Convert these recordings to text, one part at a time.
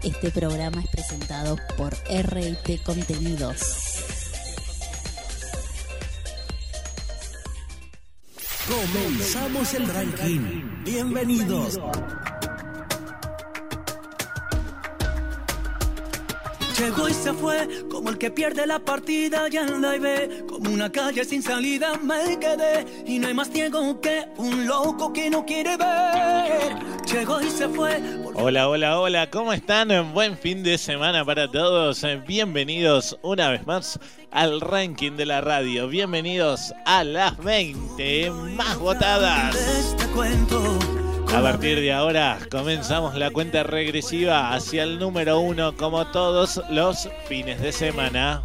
Este programa es presentado por RIT Contenidos. Comenzamos el ranking. Bienvenidos. Llegó y se fue, como el que pierde la partida ya en la ve. Como una calle sin salida me quedé. Y no hay más ciego que un loco que no quiere ver. Llegó y se fue. Hola, hola, hola, ¿cómo están? Buen fin de semana para todos. Bienvenidos una vez más al ranking de la radio. Bienvenidos a las 20 más votadas. A partir de ahora comenzamos la cuenta regresiva hacia el número 1 como todos los fines de semana.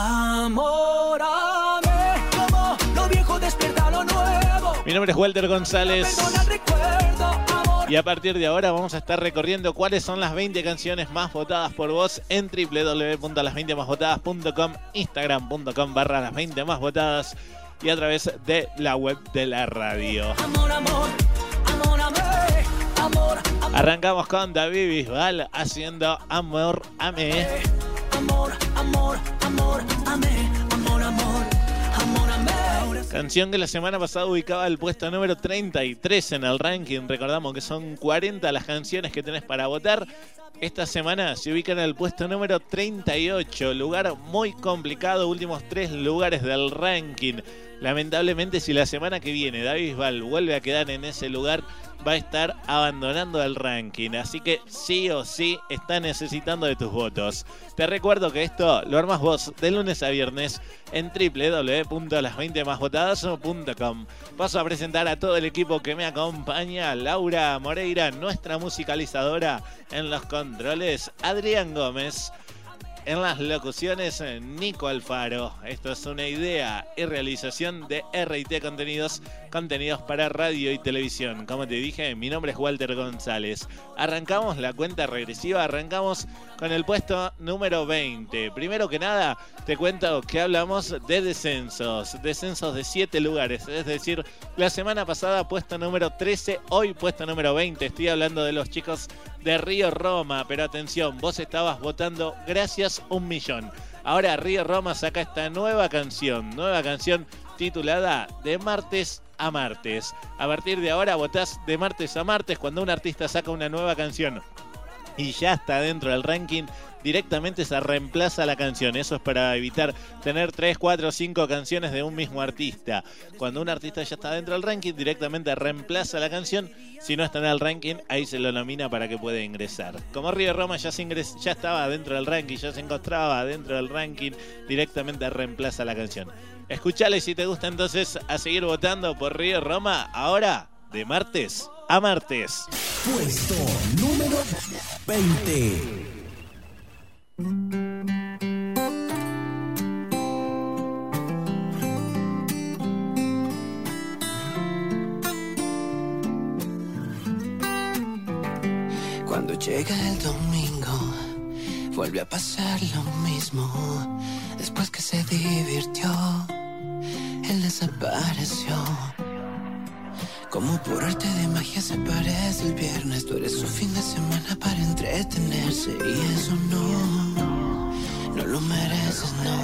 Amórame, como lo viejo despierta lo nuevo. Mi nombre es Walter González. Y a partir de ahora vamos a estar recorriendo cuáles son las 20 canciones más votadas por vos en www.las20másvotadas.com, instagram.com/las20másvotadas y a través de la web de la radio. Amor, amor, amórame, amor, amor. Arrancamos con David Bisbal haciendo Amor, Amé. Amor, amor, amor, amé, amor, amor, amor, amé. Canción que la semana pasada ubicaba el puesto número 33 en el ranking. Recordamos que son 40 las canciones que tenés para votar. Esta semana se ubica en el puesto número 38, lugar muy complicado, últimos 3 lugares del ranking. Lamentablemente, si la semana que viene David Bisbal vuelve a quedar en ese lugar, va a estar abandonando el ranking. Así que sí o sí está necesitando de tus votos. Te recuerdo que esto lo armas vos de lunes a viernes en www.las20másvotadas.com. Paso a presentar a todo el equipo que me acompaña. Laura Moreira, nuestra musicalizadora, en los controles Adrián Gómez. En las locuciones, Nico Alfaro. Esto es una idea y realización de RIT Contenidos, contenidos para radio y televisión. Como te dije, mi nombre es Walter González. Arrancamos la cuenta regresiva, arrancamos con el puesto número 20. Primero que nada, te cuento que hablamos de descensos de 7 lugares. Es decir, la semana pasada puesto número 13, hoy puesto número 20. Estoy hablando de los chicos de Río Roma, pero atención, vos estabas votando gracias 1.000.000. Ahora Río Roma saca esta nueva canción titulada De Martes a Martes. A partir de ahora votás de martes a martes cuando un artista saca una nueva canción y ya está dentro del ranking, directamente se reemplaza la canción. Eso es para evitar tener 3, 4, 5 canciones de un mismo artista. Cuando un artista ya está dentro del ranking, directamente reemplaza la canción. Si no está en el ranking, ahí se lo nomina para que pueda ingresar. Como Río Roma ya estaba dentro del ranking, ya se encontraba dentro del ranking, directamente reemplaza la canción. Escuchale si te gusta entonces a seguir votando por Río Roma. Ahora, de martes a martes. Puesto número 20. Cuando llega el domingo, vuelve a pasar lo mismo. Después que se divirtió, él desapareció. Como por arte de magia se parece el viernes. Tú eres su fin de semana para entretenerse. Y eso no lo mereces, no.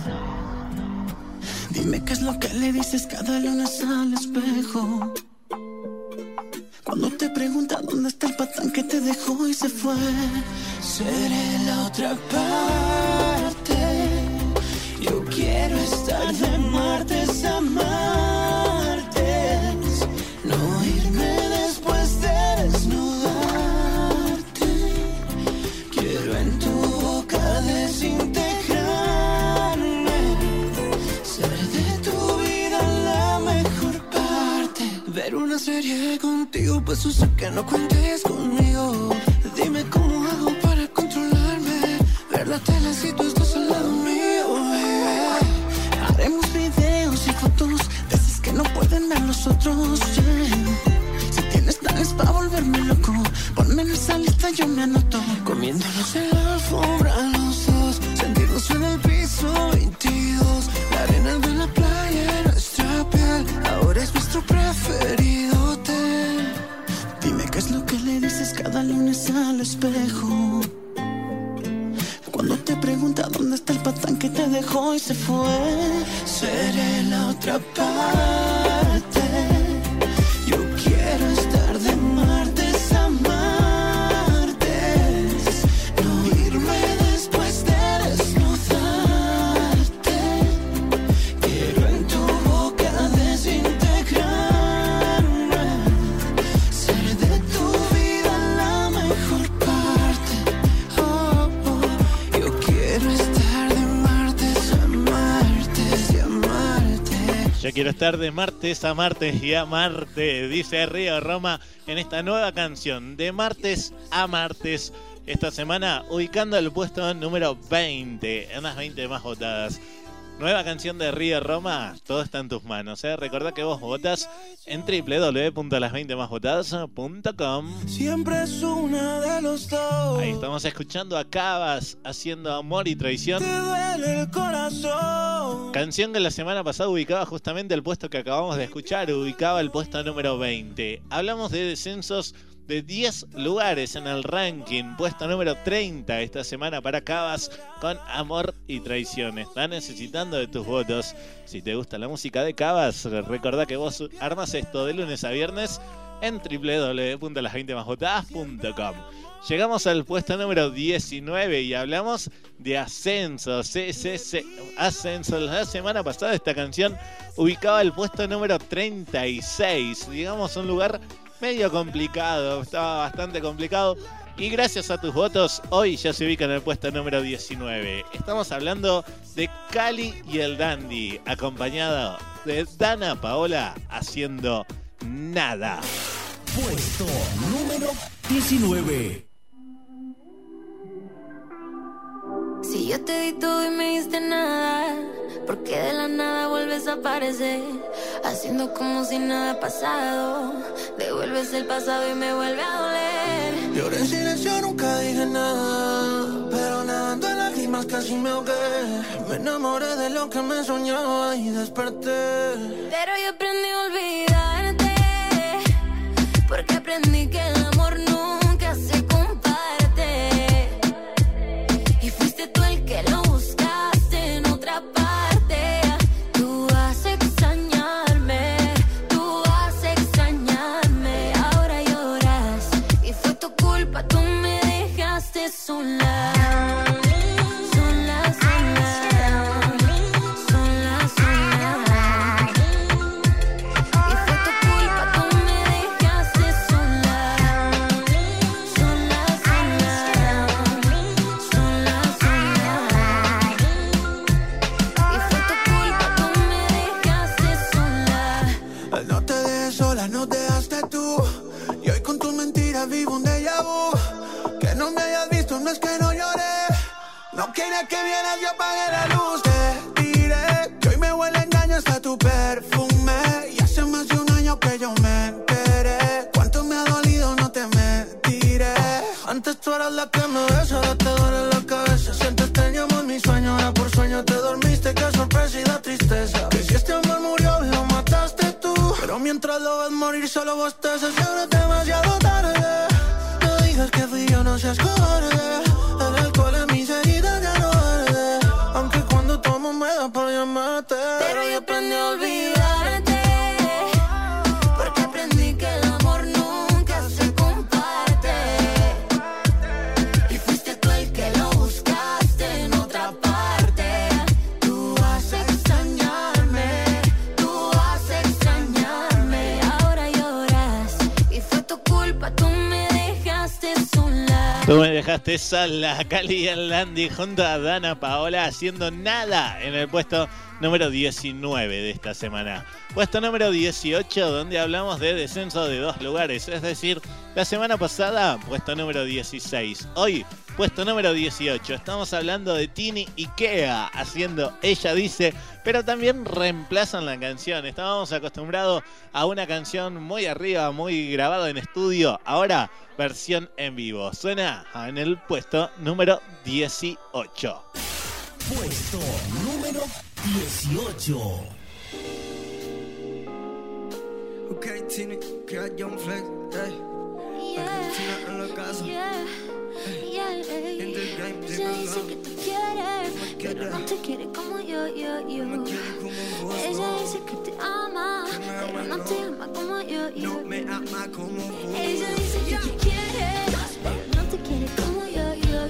Dime qué es lo que le dices cada lunes al espejo. Cuando te pregunta dónde está el patán que te dejó y se fue. Seré la otra parte. Yo quiero estar de martes a martes. No irme después de desnudarte. Quiero en tu boca desintegrarme. Ser de tu vida la mejor parte. Ver una serie contigo, pues yo sé que no cuentes conmigo. Dime cómo hago para controlarme. Ver la tele si tú estás al lado mío, baby. Haremos videos y fotos de esas que no pueden ver los otros, yeah. Si tienes planes para volverme loco, ponme en esa lista, yo me anoto. Comiéndonos en la alfombra los dos, sentirnos en el piso 22. La arena de la playa, nuestra piel, ahora es nuestro preferido hotel. Dime qué es lo que le dices cada lunes al espejo. Cuando te pregunta dónde está el patán que te dejó y se fue. Seré la otra parte. Yo quiero estar de martes a martes, no irme después de desnudarte. Quiero en tu boca desintegrarme, ser de tu vida la mejor parte. Oh, oh. Yo quiero estar de martes a martes y amarte. Yo quiero estar de martes a martes y amarte, dice Río Roma en esta nueva canción, de martes a martes. Esta semana ubicando el puesto número 20 en las 20 más votadas. Nueva canción de Río Roma, todo está en tus manos, ¿eh? Recordá que vos votas en www.las20másvotadas.com. Siempre es una de los dos. Ahí estamos escuchando a Cabas haciendo Amor y Traición. Te duele el corazón. Canción que la semana pasada ubicaba justamente el puesto que acabamos de escuchar, ubicaba el puesto número 20. Hablamos de descensos de 10 lugares en el ranking, puesto número 30 esta semana para Cabas con Amor y Traición. Está necesitando de tus votos. Si te gusta la música de Cabas, recordá que vos armas esto de lunes a viernes en www.las20másvotadas.com. Llegamos al puesto número 19 y hablamos de ascensos. Ascensos. La semana pasada esta canción ubicaba el puesto número 36. Digamos un lugar medio complicado, estaba bastante complicado. Y gracias a tus votos, hoy ya se ubica en el puesto número 19. Estamos hablando de Cali y el Dandy, acompañado de Dana Paola haciendo Nada. Puesto número 19. Si yo te di todo y me diste nada, ¿por qué de la nada vuelves a aparecer? Haciendo como si nada ha pasado. Devuelves el pasado y me vuelve a doler. Lloré en silencio, nunca dije nada, pero nadando en lágrimas casi me ahogué. Me enamoré de lo que me soñaba y desperté. Pero yo aprendí a olvidarte, porque aprendí que el amor nunca se comparte. Y fuiste tú el que lo buscaste en otra parte. Tú vas a extrañarme, tú vas a extrañarme. Ahora lloras y fue tu culpa, tú me dejaste sola. Vivo un déjà vu. Que no me hayas visto, no es que no lloré. No quería que vieras, yo apagué la luz. Te diré que hoy me huele a engaño hasta tu perfume. Y hace más de un año que yo me enteré. Cuánto me ha dolido, no te mentiré. Antes tú eras la que me besa, ahora te duele la cabeza. Sientes te llamo en mi sueño, ahora por sueño te dormiste. Qué sorpresa y da tristeza. Que si este amor murió, lo mataste tú. Pero mientras lo ves morir, solo bostezas. Y ahora es demasiado tarde. Que fui yo, no seas cobarde. El alcohol en mis heridas ya no arde. Aunque cuando tomo me da por llamarte. Pero yo aprendí a olvidarte, porque aprendí que el amor nunca se comparte. Y fuiste tú el que lo buscaste en otra parte. Tú vas a extrañarme, tú vas a extrañarme. Ahora lloras y fue tu culpa, tú me dejaste sola. Tú me dejaste sola, Cali y el Dandy junto a Dana Paola haciendo Nada en el puesto número 19 de esta semana. Puesto número 18, donde hablamos de descenso de 2 lugares, es decir, la semana pasada, puesto número 16. Hoy, puesto número 18. Estamos hablando de Tini y Kea haciendo Ella Dice, pero también reemplazan la canción. Estábamos acostumbrados a una canción muy arriba, muy grabada en estudio. Ahora, versión en vivo. Suena en el puesto número 18. Puesto número 18. Ok, Tini, que hay John Flex, Argentina en la casa. Ella dice que te quiere, pero no te quiere como yo. Ella dice que te ama, pero no te ama como yo. Ella dice que te quiere, pero no te quiere como yo.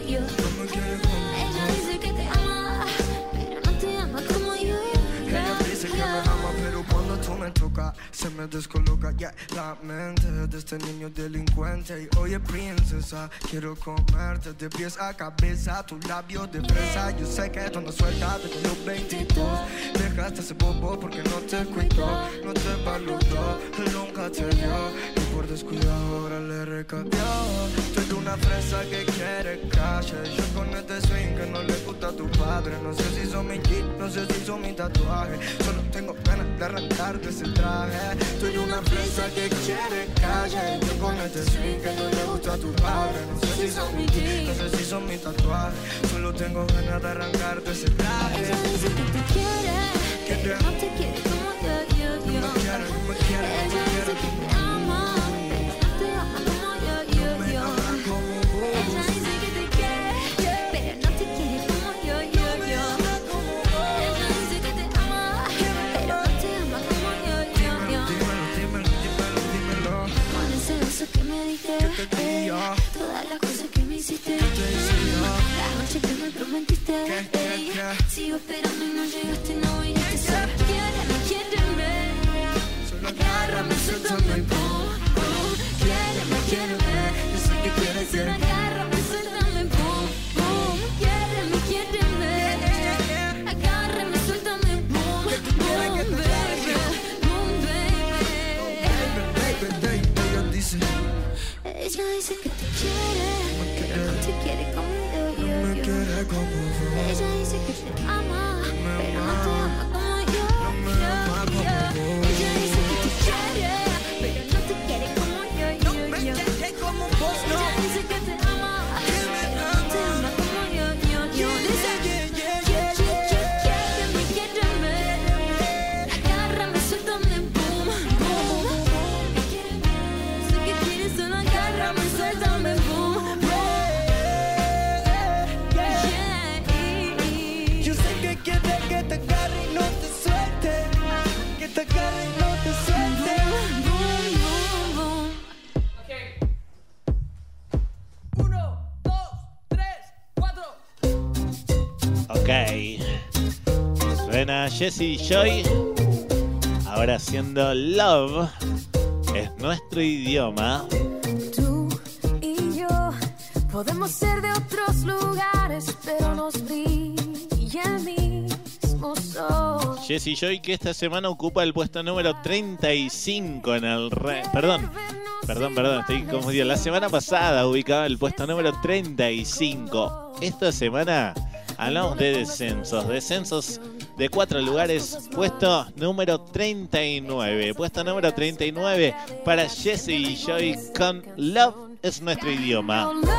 Ella dice que te ama, pero no te ama como yo. Ella dice que me ama, pero cuando tú me tocas se me descoloca la mente de este niño delincuente. Y oye princesa, quiero comerte de pies a cabeza, tus labios de fresa. Yo sé que tú no sueltas desde los 22. Dejaste ese bobo porque no te cuidó, no te valoró, él nunca te dio. Y por descuidado ahora le recabió. Tú eres una fresa que quiere calle. Yo con este swing que no le gusta a tu padre. No sé si son mi jean, no sé si son mi tatuaje. Solo tengo ganas de arrancarte ese traje. Tú eres una fresa que quiere calle. Yo con este swing que no le gusta a tu padre. No sé si son mi jean, no sé si son mi tatuaje. Solo tengo ganas de arrancarte ese traje. Ella dice que te quiere, pero no te quiere como yo. No me quiere, no me quiere, no Ella me dice quiere. que te ama, pero no te ama como yo. Ella dice que te quiere, pero no te quiere como yo. Ella dice que te ama, pero no te ama como yo. Dímelo. Con ese beso que me diste, ¿Qué te di yo? todas las cosas que me hiciste, la noche que me prometiste. Sigo esperando y no llegaste, no viniste. Solo quiéreme, agárrame, suéltame, boom, boom. Quiéreme, yo sé que quieres ser. Agárrame, suéltame, boom, boom. Quiéreme, agárrame, suéltame, boom, boom, baby, boom, baby. Ella dice, Ella dice que te quiere, pero no te quiere como yo. no me quiere como vos. Ella dice que te ama, pero no te ama como yo. Ella dice que te quiere, pero no te quiere como yo. Ella dice que te ama, pero no te ama como yo. Dice quiéreme, agárrame, suéltame, boom, boom. Sé que quieres solo agárrame, suéltame, boom, boom. Yo sé que quiere que te agarre y no te suelte. Que te agarre y no te suelte. Boom, boom, boom. 1, 2, 3, 4. Ok. Suena Jessie Joy. Ahora haciendo Love. Es nuestro idioma. Tú y yo podemos ser de otros lugares, pero nos brilla el mismo sol. Jessie Joy, que esta semana ocupa el puesto número 35 en el Perdón, estoy confundido. La semana pasada ubicaba el puesto número 35. Esta semana hablamos de descensos de 4 lugares. Puesto número 39. Puesto número 39 para Jessie Joy con Love es nuestro idioma. Love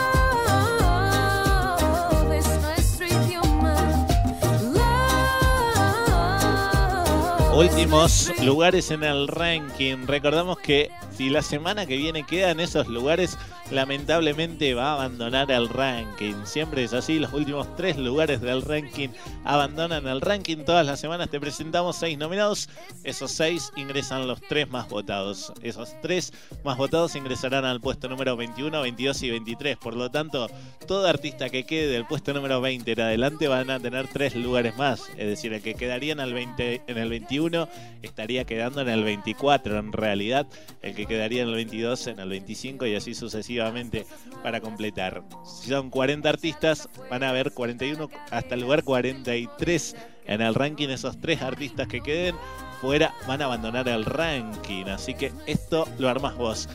es nuestro idioma. Love. Últimos lugares en el ranking. Recordamos que si la semana que viene quedan esos lugares, lamentablemente va a abandonar el ranking. Siempre es así, los últimos 3 lugares del ranking abandonan el ranking. Todas las semanas te presentamos 6 nominados. Esos 6 ingresan los 3 más votados. Esos 3 más votados ingresarán al puesto número 21, 22 y 23. Por lo tanto, todo artista que quede del puesto número 20 en adelante van a tener 3 lugares más. Es decir, el que quedaría en el 21 estaría quedando en el 24 en realidad. El que quedaría en el 22 en el 25 y así sucesivamente para completar. Si son 40 artistas, van a haber 41 hasta el lugar 43 en el ranking. Esos 3 artistas que queden fuera van a abandonar el ranking. Así que esto lo armás vos.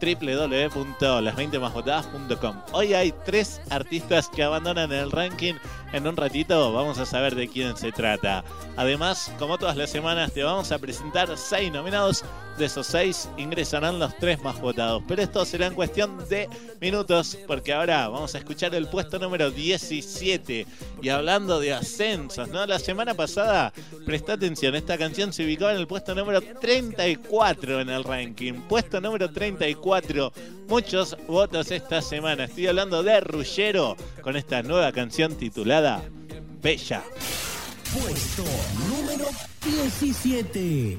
www.las20másvotadas.com. Hoy hay 3 artistas que abandonan el ranking. En un ratito vamos a saber de quién se trata. Además, como todas las semanas, te vamos a presentar 6 nominados. De esos 6 ingresarán los 3 más votados. Pero esto será en cuestión de minutos, porque ahora vamos a escuchar el puesto número 17. Y hablando de ascensos, ¿no? La semana pasada, presta atención, esta canción se ubicaba en el puesto número 34 en el ranking. Puesto número 34. 4. Muchos votos esta semana. Estoy hablando de Ruggiero con esta nueva canción titulada Bella. Puesto número 17.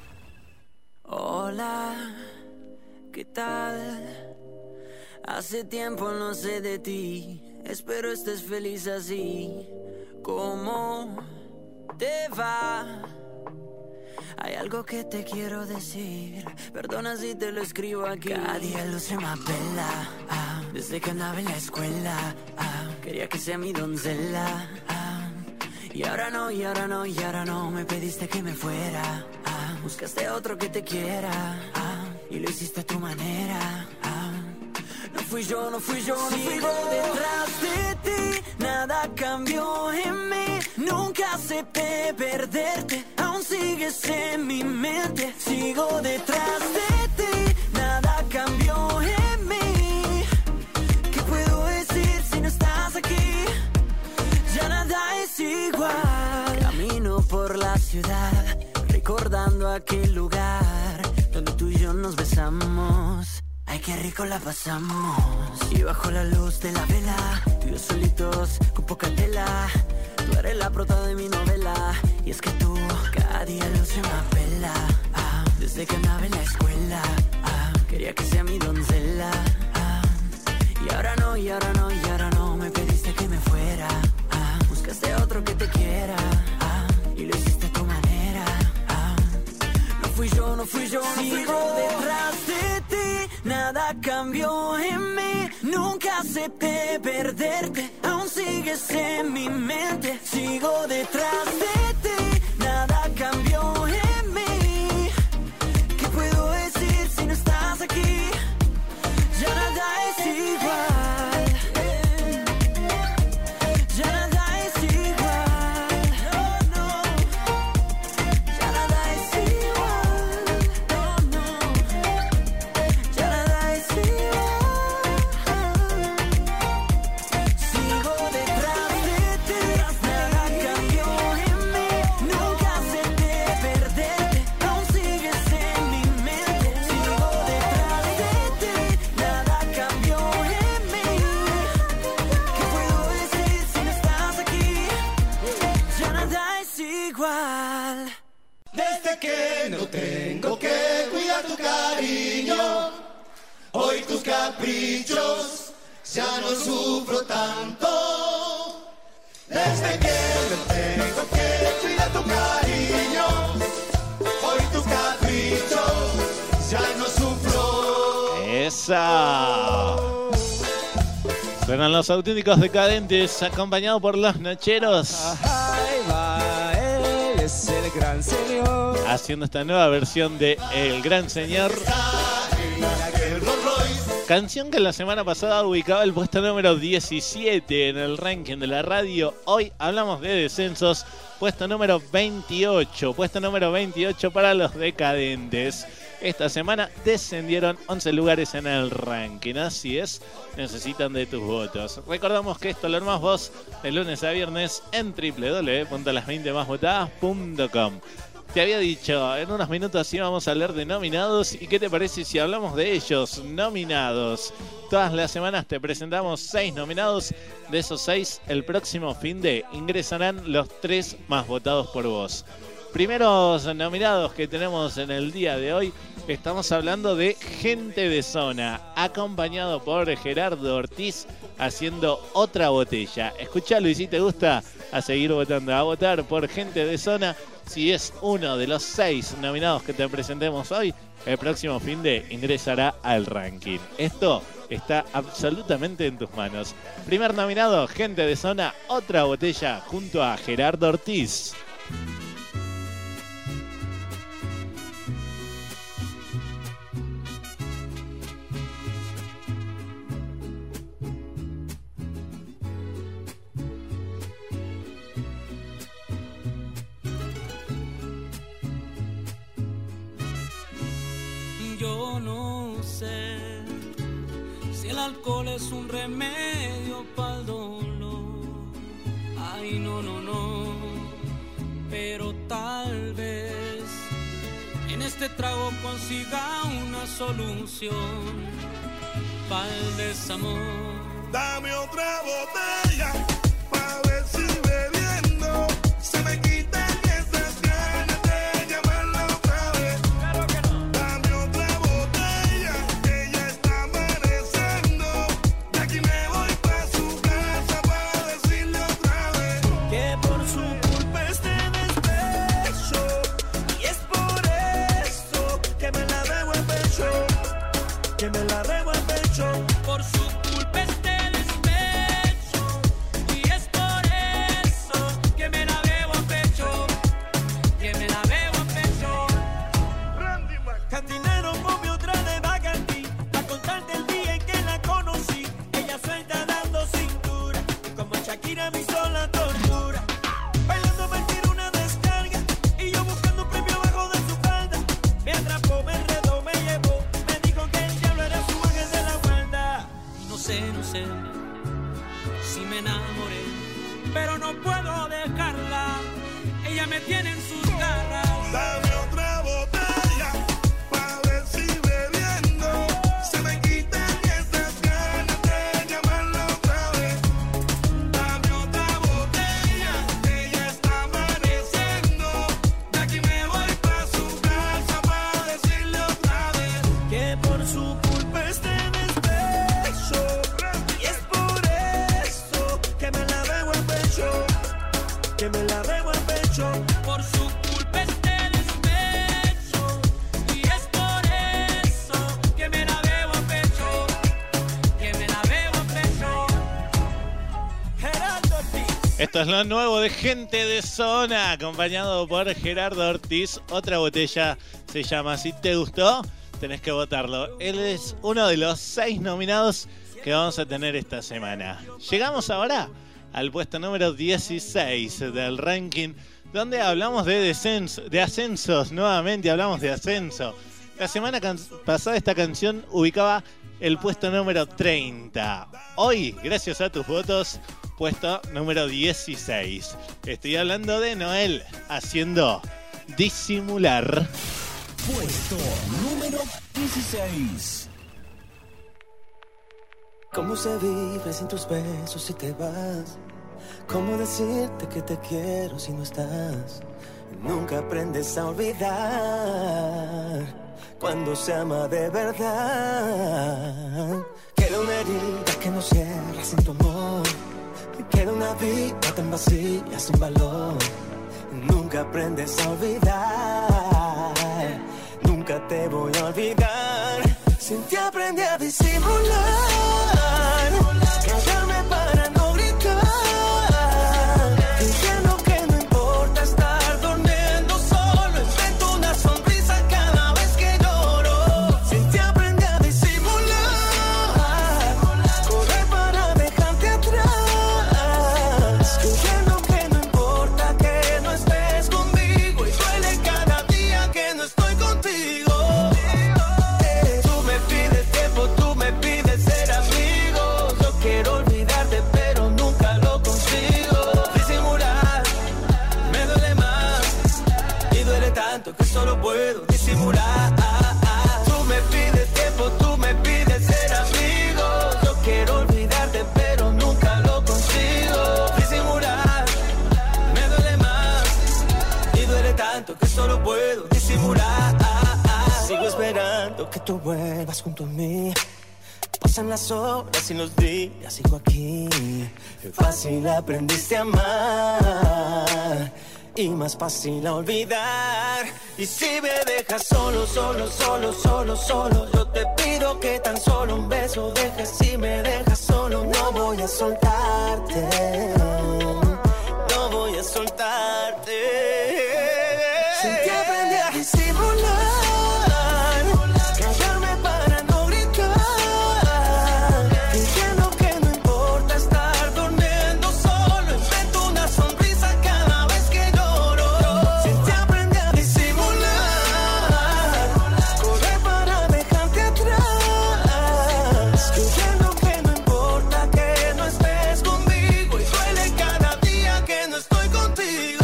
Hola, ¿qué tal? Hace tiempo no sé de ti. Espero estés feliz así. ¿Cómo te va? Hay algo que te quiero decir. Perdona si te lo escribo aquí. Cada día luce más bella. Desde que andaba en la escuela. Quería que sea mi doncella. Y ahora no, y ahora no, y ahora no. Me pediste que me fuera. Buscaste otro que te quiera. Y lo hiciste a tu manera. No fui yo, no fui yo, no fui yo. Detrás de ti, nada cambió en mí. Nunca acepté perderte, aún sigues en mi mente. Sigo detrás de ti, nada cambió en mí. ¿Qué puedo decir si no estás aquí? Ya nada es igual. Camino por la ciudad, recordando aquel lugar donde tú y yo nos besamos. Ay, qué rico la pasamos. Y bajo la luz de la vela, tú y yo solitos con poca tela. Tú eres la prota de mi novela. Y es que tú cada día luce más bella. Desde que andaba en la escuela, quería que sea mi doncella. Y ahora no, y ahora no, y ahora no. Me pediste que me fuera. Buscaste otro que te quiera. Y lo hiciste a tu manera. No fui yo, no fui yo, no fui yo. Sigo detrás de ti, nada cambió en mí. Nunca acepté perderte, aún sigues en mi mente. Sigo detrás de ti, nada cambió en mí. ¿Qué puedo decir si no estás aquí? Ya nada es igual. Ya nada es igual. No, no. Ya nada es igual. No, no. Ya nada es igual. Sigo detrás de ti, nada cambió en mí. Nunca acepté perderte, aún sigues en mi mente. Sigo detrás de ti, nada cambió en mí. ¿Qué puedo decir si no estás aquí? Ya nada es igual. Desde que no tengo que cuidar tu cariño, hoy tus caprichos ya no sufro tanto. Desde que no tengo que cuidar tu cariño, hoy tus caprichos ya no sufro. ¡Esa! Suenan los auténticos decadentes, acompañados por los Nocheros, Ahí va, él es el gran señor. haciendo esta nueva versión de El Gran Señor. Canción que la semana pasada ubicaba el puesto número 17 en el ranking de la radio. Hoy hablamos de descensos. Puesto número 28. Puesto número 28 para los decadentes. Esta semana descendieron 11 lugares en el ranking. Así es, necesitan de tus votos. Recordamos que esto lo armás vos de lunes a viernes en www.las20másvotadas.com. Te había dicho, en unos minutos íbamos a hablar de nominados. ¿Y qué te parece si hablamos de ellos? Nominados. Todas las semanas te presentamos 6 nominados. De esos 6, el próximo fin de ingresarán los 3 más votados por vos. Primeros nominados que tenemos en el día de hoy. Estamos hablando de Gente de Zona, acompañado por Gerardo Ortiz, haciendo Otra Botella. Escuchalo y si te gusta, a seguir votando, a votar por Gente de Zona. Si es uno de los 6 nominados que te presentemos hoy, el próximo fin de ingresará al ranking. Esto está absolutamente en tus manos. Primer nominado, Gente de Zona, Otra Botella, junto a Gerardo Ortiz. Yo no sé si el alcohol es un remedio para el dolor. Ay, no, no, no. Pero tal vez en este este trago consiga una solución para el desamor. Dame otra botella pa' ver si bebiendo se me quitan esas ganas de llamarla otra vez. Claro que no. Dame otra botella, que ya está amaneciendo. De aquí me voy pa' su casa pa' decirle otra vez Que por su culpa este despecho, y es por eso que me la debo al pecho, que me la debo al pecho. Por su culpa este despecho, y es por eso que me la debo al pecho, que me la debo al pecho. Cantinero, ponme otra de Bacardi, a contarte el día en que la conocí. Ella suelta dando cintura, como Shakira me hizo la tortura. Bailando me tiró una descarga, y yo buscando un premio abajo de su falda. Me atrapó, me enredó, me llevó, me dijo que el diablo era su ángel de la guarda. No sé si me enamoré, pero no puedo dejarla. Ella me tiene en sus garras. Dame otra botella pa' ver si bebiendo se me quitan esas ganas de llamarla otra vez. Dame otra botella, que ya está amaneciendo. De aquí me voy pa' su casa pa' decirle otra vez Que por su culpa este despecho, y es por eso que me la debo al pecho, que me la debo al pecho. Por su culpa este despecho, y es por eso que me la debo al pecho, que me la debo al pecho. Gerardo Ortiz. Esto es lo nuevo de Gente de Zona, acompañado por Gerardo Ortiz. Otra botella se llama Si Te Gustó, tenés que votarlo. Él es uno de los 6 nominados que vamos a tener esta semana. Llegamos ahora al puesto número 16 del ranking, donde hablamos de ascensos. Nuevamente hablamos de ascenso. La semana pasada esta canción ubicaba el puesto número 30. Hoy, gracias a tus votos, puesto número 16. Estoy hablando de Noel haciendo Disimular. Puesto número 16. ¿Cómo se vive sin tus besos si te vas? ¿Cómo decirte que te quiero si no estás? Nunca aprendes a olvidar cuando se ama de verdad. Queda una herida que no cierra sin tu amor. Queda una vida tan vacía sin valor. Nunca aprendes a olvidar. Nunca te voy a olvidar. Sin ti aprendí a disimular. Callarme para no gritar. Fingiendo que no importa estar durmiendo solo. Invento una sonrisa cada vez que lloro. Sin ti aprendí a disimular. Correr para dejarte atrás. Fingiendo que no importa que no estés conmigo. Y duele cada día que no estoy contigo. Tú me pides tiempo, tú me pides ser amigos. Yo quiero olvidarte pero nunca lo consigo. Disimular me duele más. Y duele tanto que solo puedo disimular. Tú me pides tiempo, tú me pides ser amigos. Yo quiero olvidarte pero nunca lo consigo. Disimular me duele más. Y duele tanto que solo puedo disimular. Sigo esperando que tú vuelvas junto a mí. Pasan las horas y los días, sigo aquí. Fácil aprendiste a amar y más fácil a olvidar. Y si me dejas solo, solo, solo, solo, solo, yo te pido que tan solo un beso dejes. Si me dejas solo, no voy a soltarte. No voy a soltarte. Sin ti aprendí a disimular. Callarme para no gritar. Fingiendo que no importa estar durmiendo solo. Invento una sonrisa cada vez que lloro. Sin ti aprendí a disimular. Correr para dejarte atrás. Fingiendo que no importa que no estés conmigo. Y duele cada día que no estoy contigo.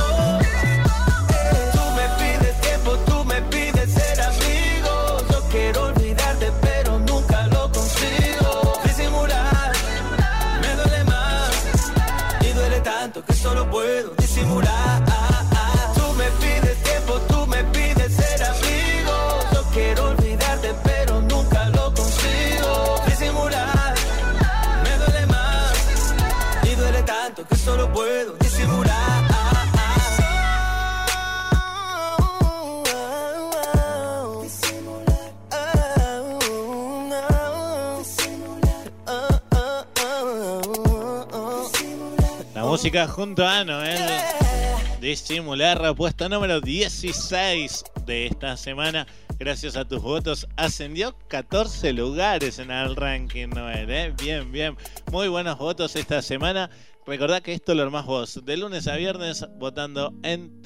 tanto que solo puedo disimular. La música junto a Noel. Disimular, puesto número 16 de esta semana. Gracias a tus votos ascendió 14 lugares en el ranking, Noel. Bien, bien. Muy buenos votos esta semana. Recordá que esto lo armás vos de lunes a viernes votando en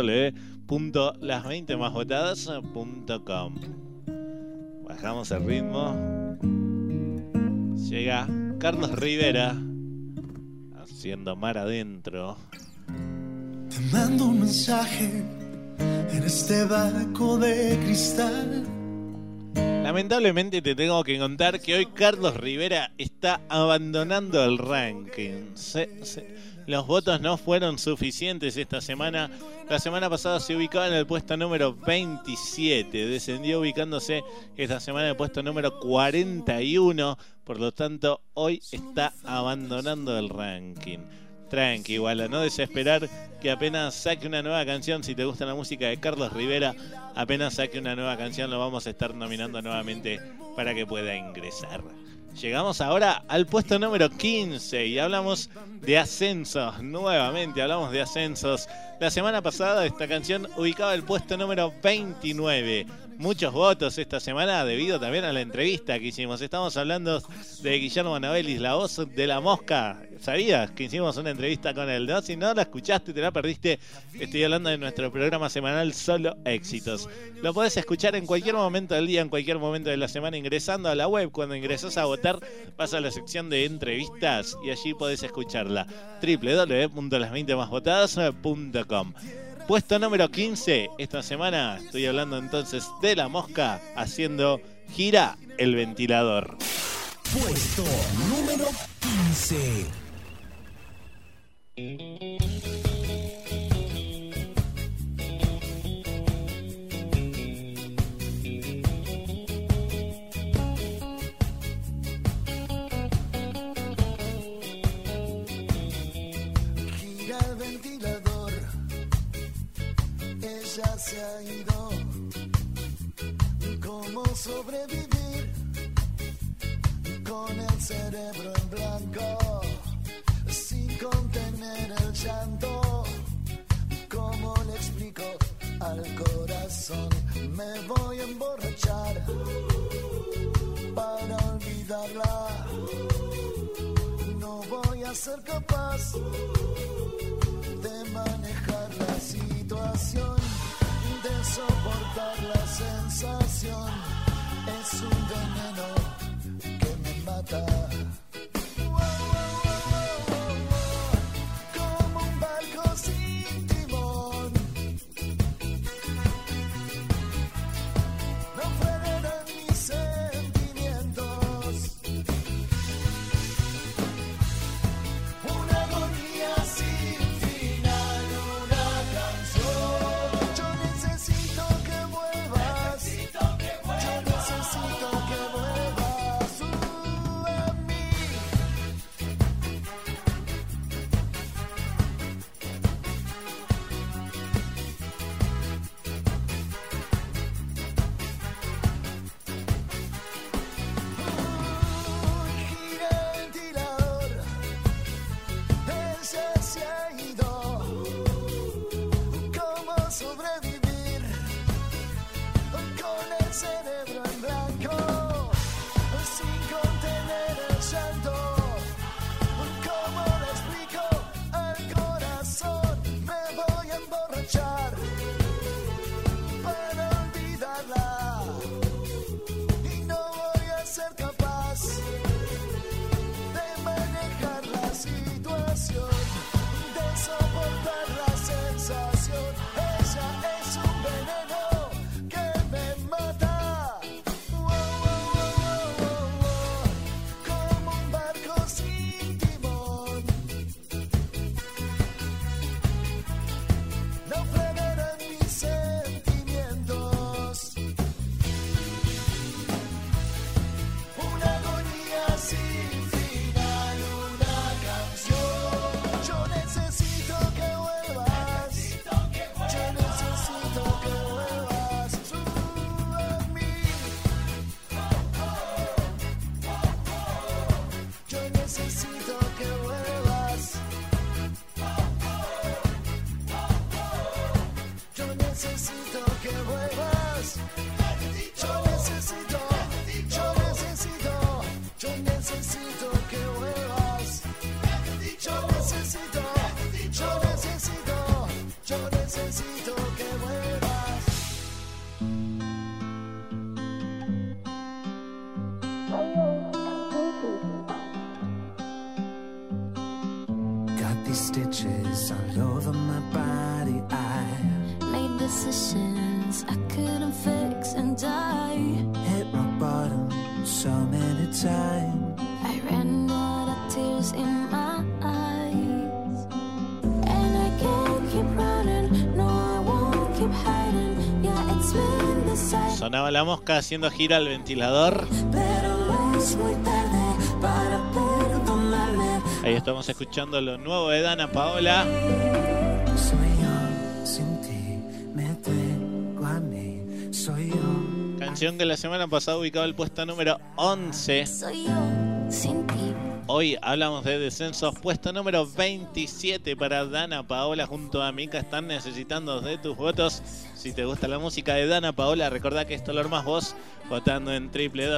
www.las20másvotadas.com. Bajamos el ritmo. Llega Carlos Rivera haciendo Mar Adentro. Te mando un mensaje en este barco de cristal. Lamentablemente te tengo que contar que hoy Carlos Rivera está abandonando el ranking. Los votos no fueron suficientes esta semana. La semana pasada se ubicaba en el puesto número 27. Descendió ubicándose esta semana en el puesto número 41. Por lo tanto, hoy está abandonando el ranking. Tranqui, igual, a no desesperar, que apenas saque una nueva canción, si te gusta la música de Carlos Rivera, apenas saque una nueva canción lo vamos a estar nominando nuevamente para que pueda ingresar. Llegamos ahora al puesto número 15 y hablamos de ascensos, nuevamente hablamos de ascensos. La semana pasada esta canción ubicaba el puesto número 29. Muchos votos esta semana debido también a la entrevista que hicimos. Estamos hablando de Guillermo Novelis, la voz de La Mosca. ¿Sabías que hicimos una entrevista con él? ¿No? Si no la escuchaste, te la perdiste. Estoy hablando de nuestro programa semanal Solo Éxitos. Lo podés escuchar en cualquier momento del día, en cualquier momento de la semana, ingresando a la web. Cuando ingresás a votar, vas a la sección de entrevistas y allí podés escucharla. www.las20másvotadas.com. Puesto número 15, esta semana estoy hablando entonces de La Mosca haciendo Gira el Ventilador. Puesto número 15. Gira el ventilador, ella se ha ido. ¿Cómo sobrevivir con el cerebro en blanco, sin contener el llanto? ¿Cómo le explico al corazón? Me voy a emborrachar para olvidarla. No voy a ser capaz de manejar la situación, de soportar la sensación. Es un veneno que me mata. Como un barco sin timón, naufragarán mis sentimientos. Una agonía sin final, una canción. Yo necesito que vuelvas. Yo necesito que vuelvas a mí. Gira el ventilador, ella se ha ido. ¿Cómo sobrevivir con el cerebro en blanco, sin contener el llanto? ¿Cómo le explico al corazón? Me voy a emborrachar para olvidarla y no voy a ser capaz de manejar la situación, de got these stitches all over my body. I made decisions I couldn't fix, and I hit rock bottom so many times. I ran out of tears in my eyes, and I can't keep running, no I won't keep hiding. Yeah, it's been the same. Sonaba La Mosca haciendo gira al ventilador. Pero es muy tarde para perdonarme. Ahí estamos escuchando lo nuevo de Dana Paola. Soy yo, sin ti, me tengo a mí. Soy yo. Canción que la semana pasada ubicaba el puesto número 11. Soy yo, sin ti. Hoy hablamos de descensos. Puesto número 27 para Dana Paola junto a Mika. Están necesitando de tus votos. Si te gusta la música de Dana Paola, recordá que es Dolor Más Voz, votando en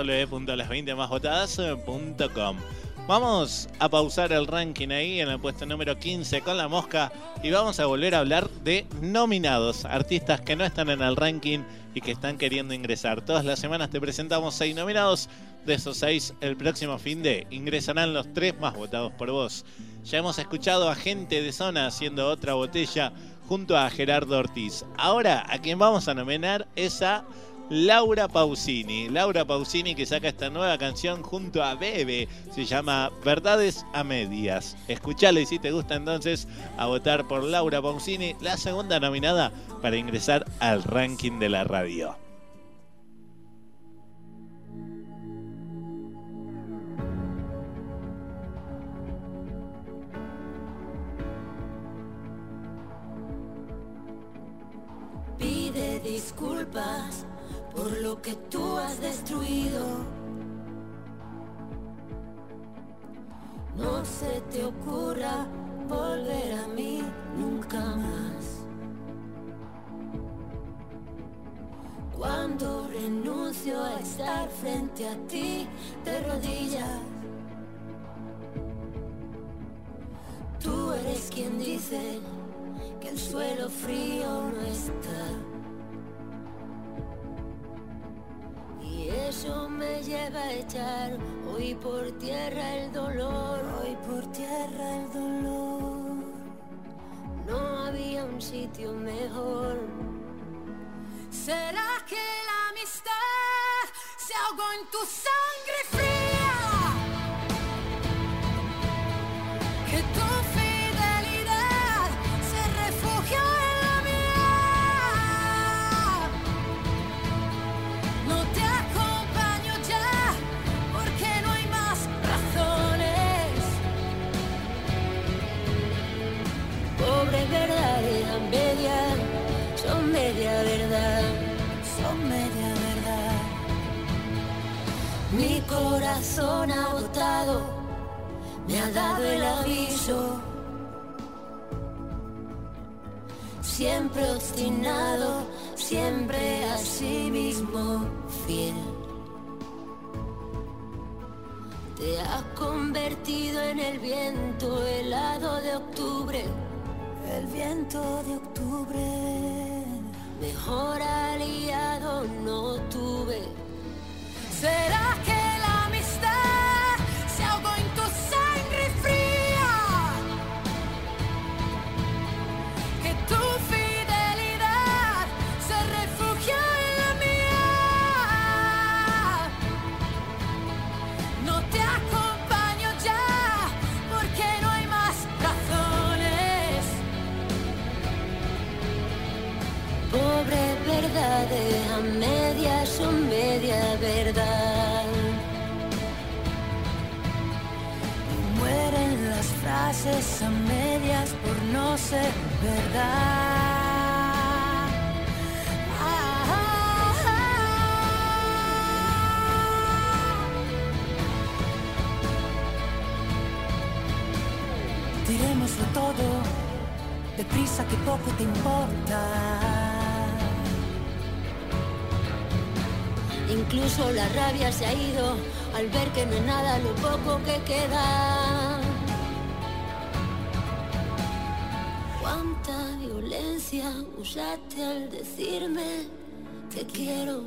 www.las20másvotadas.com. Vamos a pausar el ranking ahí en el puesto número 15 con La Mosca y vamos a volver a hablar de nominados, artistas que no están en el ranking y que están queriendo ingresar. Todas las semanas te presentamos 6 nominados. De esos 6, el próximo fin de ingresarán los 3 más votados por vos. Ya hemos escuchado a Gente de Zona haciendo Otra Botella junto a Gerardo Ortiz. Ahora a quien vamos a nominar es a Laura Pausini. Laura Pausini, que saca esta nueva canción junto a Bebe. Se llama Verdades a Medias. Escuchala y si te gusta entonces a votar por Laura Pausini, la segunda nominada para ingresar al ranking de la radio. Pide disculpas por lo que tú has destruido. No se te ocurra volver a mí nunca más. Cuando renuncio a estar frente a ti de rodillas, tú eres quien dice que el suelo frío no está. Y eso me lleva a echar hoy por tierra el dolor, hoy por tierra el dolor. No había un sitio mejor. ¿Será que la amistad se ahogó en tu sangre fría? Que tu fidelidad se refugió en la mía. No te acompaño ya porque no hay más razones. Pobres verdades a media, son media verdad, son media verdad. Mi corazón agotado me ha dado el aviso. Siempre obstinado, siempre a sí mismo fiel. Te has convertido en el viento helado de octubre. El viento de octubre. Mejor aliado no tuve. ¿Será que la amistad se ahogó en tu sangre fría? Que tu fidelidad se refugió en la mía. No te acompaño ya porque no hay más razones. Pobres verdades a medias son media verdad. Y mueren las frases a medias por no ser verdad. Tirémoslo todo, deprisa que poco te importa. Incluso la rabia se ha ido al ver que no es nada lo poco que queda. Cuánta violencia usaste al decirme te quiero.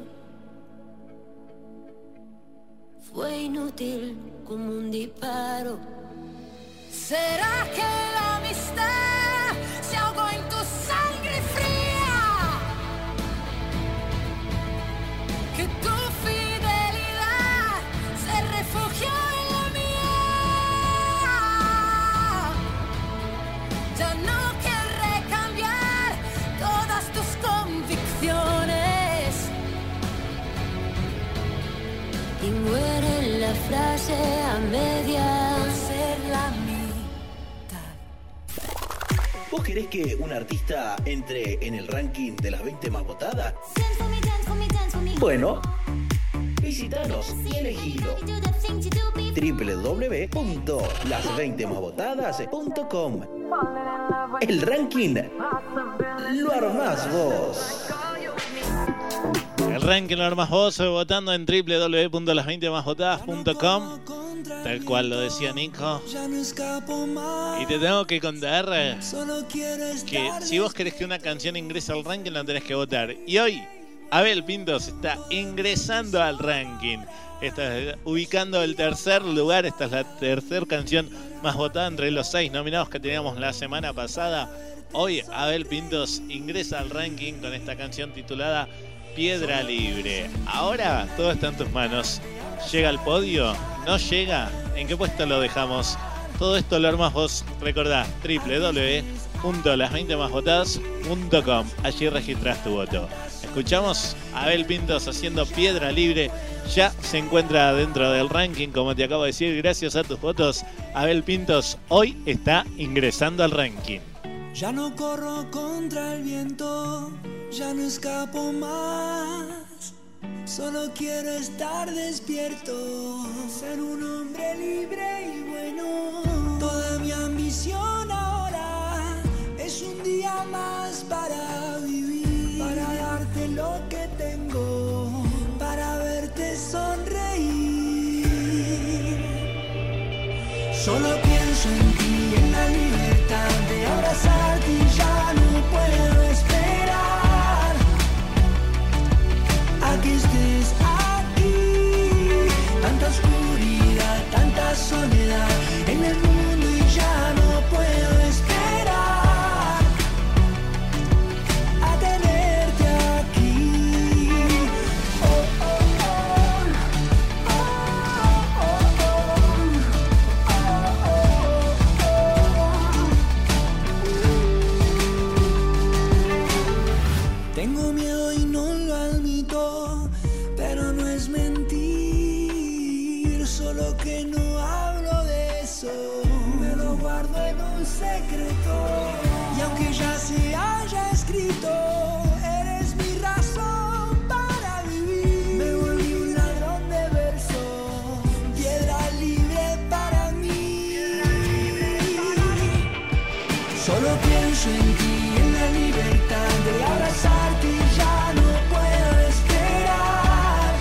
Fue inútil como un disparo. ¿Será que la media. Ser la ¿Vos querés que un artista entre en el ranking de las 20 más votadas? Bueno, visitanos y elegilo. www.las20másvotadas.com. El ranking lo armás vos. El ranking lo armás vos votando en www.las20másvotadas.com. Tal cual lo decía Nico. Y te tengo que contar que si vos querés que una canción ingrese al ranking, la tenés que votar. Y hoy, Abel Pintos está ingresando al ranking. Está ubicando el tercer lugar. Esta es la tercera canción más votada entre los 6 nominados que teníamos la semana pasada. Hoy Abel Pintos ingresa al ranking con esta canción titulada Piedra Libre. Ahora todo está en tus manos. ¿Llega al podio? ¿No llega? ¿En qué puesto lo dejamos? Todo esto lo armás vos. Recordá, www.las20másvotadas.com. Allí registrás tu voto. Escuchamos a Abel Pintos haciendo Piedra Libre. Ya se encuentra dentro del ranking, como te acabo de decir, gracias a tus votos. Abel Pintos hoy está ingresando al ranking. Ya no corro contra el viento, ya no escapo más. Solo quiero estar despierto, ser un hombre libre y bueno. Toda mi ambición ahora es un día más para vivir, para darte lo que tengo, para verte sonreír. Solo pienso en ti, en la libertad de abrazarte y ya no puedo esperar a que estés aquí. Tanta oscuridad, tanta soledad en el mundo y ya no puedo esperar a tenerte aquí. Oh, oh, oh, oh, oh, oh. Tengo miedo y no lo admito, pero no es mentir, solo que no hablo de eso, me lo guardo en un secreto. Y aunque ya se haya escrito, eres mi razón para vivir. Me volví un ladrón de versos, piedra libre para mí. Solo pienso en ti, en la libertad de abrazarte y ya no puedo esperar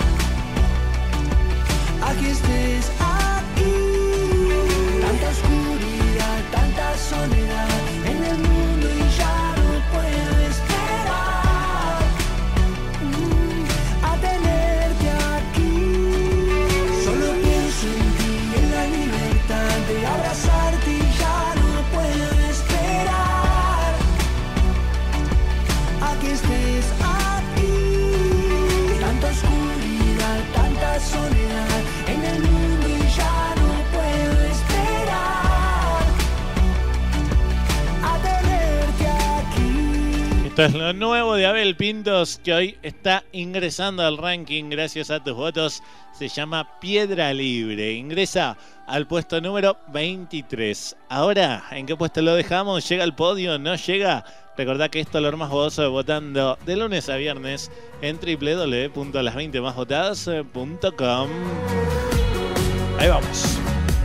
a que estés aquí. Tanta oscuridad, tanta soledad en el mundo y ya no puedo esperar a tenerte aquí. Solo pienso en ti, en la libertad de abrazarte y ya no puedo esperar a que estés aquí. Tanta oscuridad, tanta soledad en el mundo y ya no puedo esperar a tenerte aquí. Esto es lo nuevo de Abel Pintos, que hoy está ingresando al ranking gracias a tus votos. Se llama Piedra Libre. Ingresa al puesto número 23. Ahora, ¿en qué puesto lo dejamos? ¿Llega al podio? ¿No llega? Recordá que esto lo armás vos votando de lunes a viernes en www.las20másvotadas.com. Ahí vamos.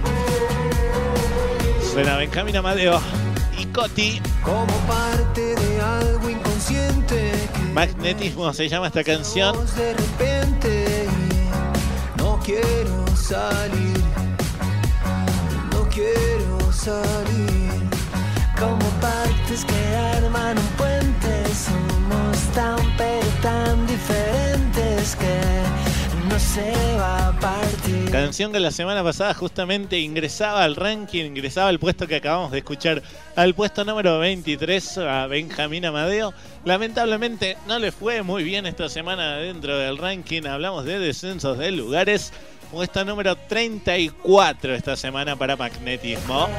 Suena Benjamín Amadeo y Coti. Como parte de algo inconsciente que Magnetismo se llama esta canción. de repente no quiero salir, no quiero salir. Como partes que arman un puente, somos tan pero tan diferentes que no se va a partir. Canción que la semana pasada justamente ingresaba al ranking, ingresaba al puesto que acabamos de escuchar, al puesto número 23, a Benjamín Amadeo. Lamentablemente no le fue muy bien esta semana dentro del ranking. Hablamos de descensos de lugares. Puesto número 34 esta semana para Magnetismo.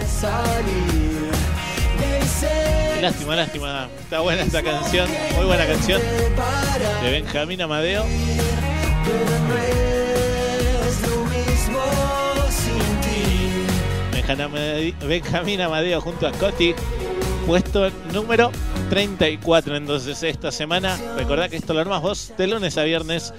Lástima, lástima. Está buena esta canción, muy buena canción de Benjamín Amadeo. Pero no es lo mismo sin ti. Benjamín Amadeo junto a Coti. Puesto número 34. Entonces esta semana, recordá que esto lo armás vos de lunes a viernes,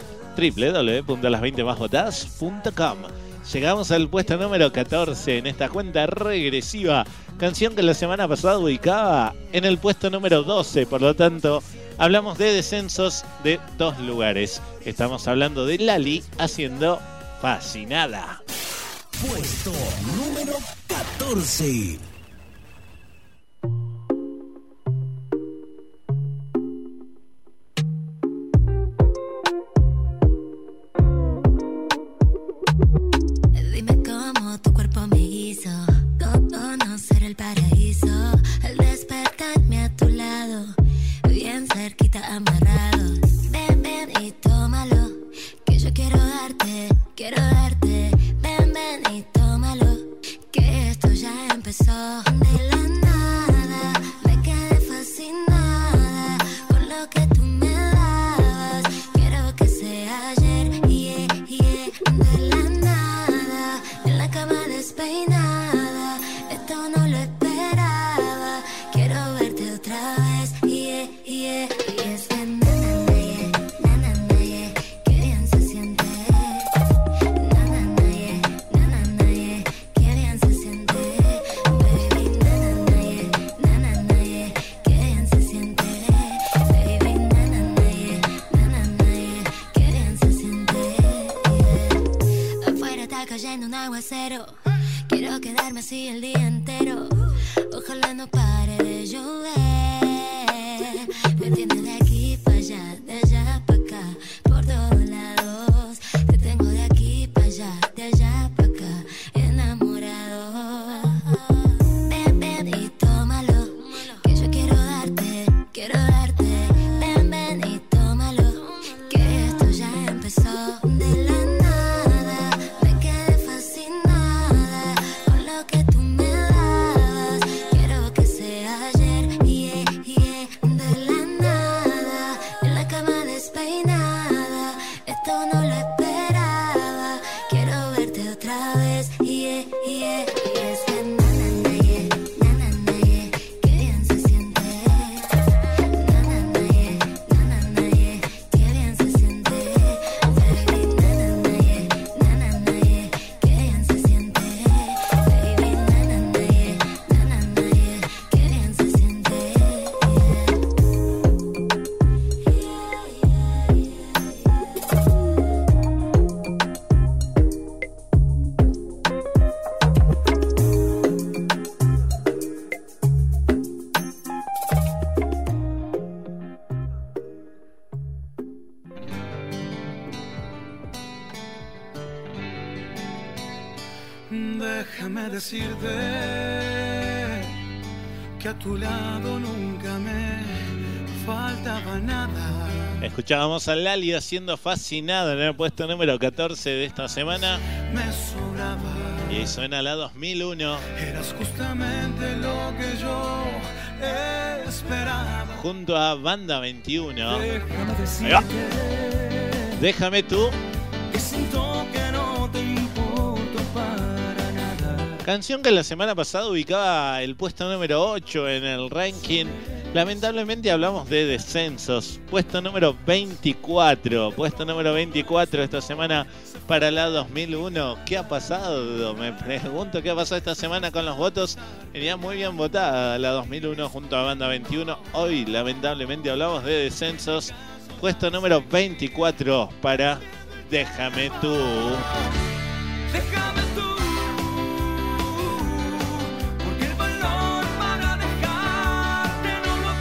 www.las20másvotadas.com. Llegamos al puesto número 14 en esta cuenta regresiva. Canción que la semana pasada ubicaba en el puesto número 12. Por lo tanto, hablamos de descensos de 2 lugares. Estamos hablando de Lali haciendo Fascinada. Puesto número 14. Dime cómo tu cuerpo me hizo conocer el paraíso. Al despertarme a tu lado, bien cerquita amarrado. Ven, ven y tómalo, que yo quiero darte. Ven, ven y tómalo, que esto ya empezó. De la nada me quedé fascinada con lo que tú me dabas. Quiero que sea ayer, yeah, yeah. De la nada, en la cama despeinada, esto no lo esperaba. Quiero verte otra vez, yeah, yeah. Y es que na, na, yeah, qué bien se siente. Na, na, yeah, qué bien se siente. Baby, na, yeah, qué bien se siente. Baby, na, yeah, qué bien se siente. Yeah. Afuera está cayendo un aguacero. Quiero quedarme así el día entero. Ojalá no pare de llover. Me tienes de aquí para allá, de allá para acá, por todos lados. Te tengo de aquí para allá, de allá para acá, enamorado. Ven, ven y tómalo, que yo quiero darte. Ven, ven y tómalo, que esto ya empezó. De la nada me quedé fascinada con lo que tú me dabas. Quiero que sea ayer, yeah, yeah. De la nada, en la cama despeinada, esto no lo esperaba. Quiero verte otra vez, yeah, yeah. Y es que na, yeah, qué bien se siente. Na, yeah, qué bien se siente. Baby, na, yeah, qué bien se siente. Baby, na, yeah, qué bien se siente. Déjame decirte que a tu lado nunca me faltaba nada. Escuchábamos a Lali haciendo Fascinada en el puesto número 14 de esta semana. Me sobraba. Y ahí suena la 2001. Eras justamente lo que yo esperaba. Junto a Banda 21. Déjame Ahí decirte va. Déjame tú. que siento que no te importo para nada. Canción que la semana pasada ubicaba el puesto número 8 en el ranking. Lamentablemente hablamos de descensos. Puesto número 24. Puesto número 24 esta semana para la 2001. ¿Qué ha pasado? Me pregunto qué ha pasado esta semana con los votos. Venía muy bien votada la 2001 junto a Banda 21. Hoy lamentablemente hablamos de descensos. Puesto número 24 para Déjame tú. Déjame tú, porque el valor para dejarte no lo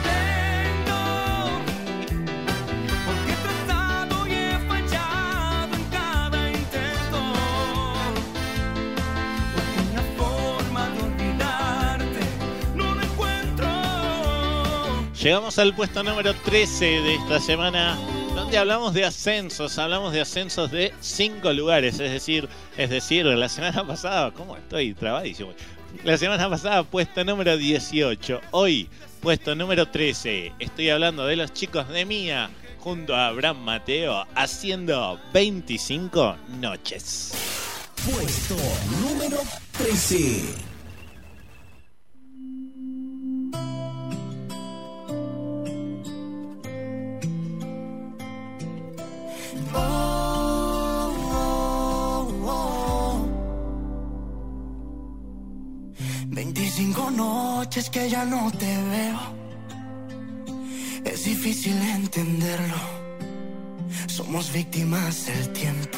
tengo. Porque he tratado y he fallado en cada intento. Porque una forma de olvidarte no lo encuentro. Llegamos al puesto número 13 de esta semana, donde hablamos de ascensos de 5 lugares, es decir, la semana pasada, ¿cómo estoy trabadísimo? La semana pasada puesto número 18, hoy puesto número 13, estoy hablando de los chicos de Mía, junto a Abraham Mateo, haciendo 25 noches. Puesto número 13. noches que ya no te veo. Es difícil entenderlo. Somos víctimas del tiempo.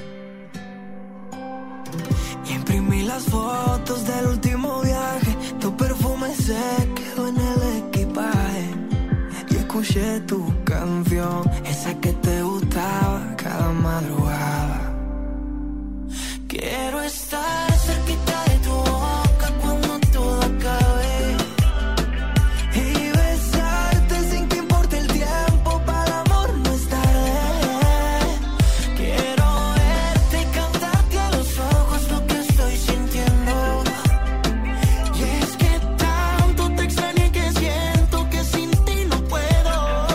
Y imprimí las fotos del último viaje. Tu perfume se quedó en el equipaje. Y escuché tu canción, esa que te gustaba cada madrugada. Quiero estar cerquita de tu boca cuando todo acabe y besarte sin que importe el tiempo, para el amor no es tarde. Quiero verte y cantarte a los ojos lo que estoy sintiendo. Y es que tanto te extrañé que siento que sin ti no puedo.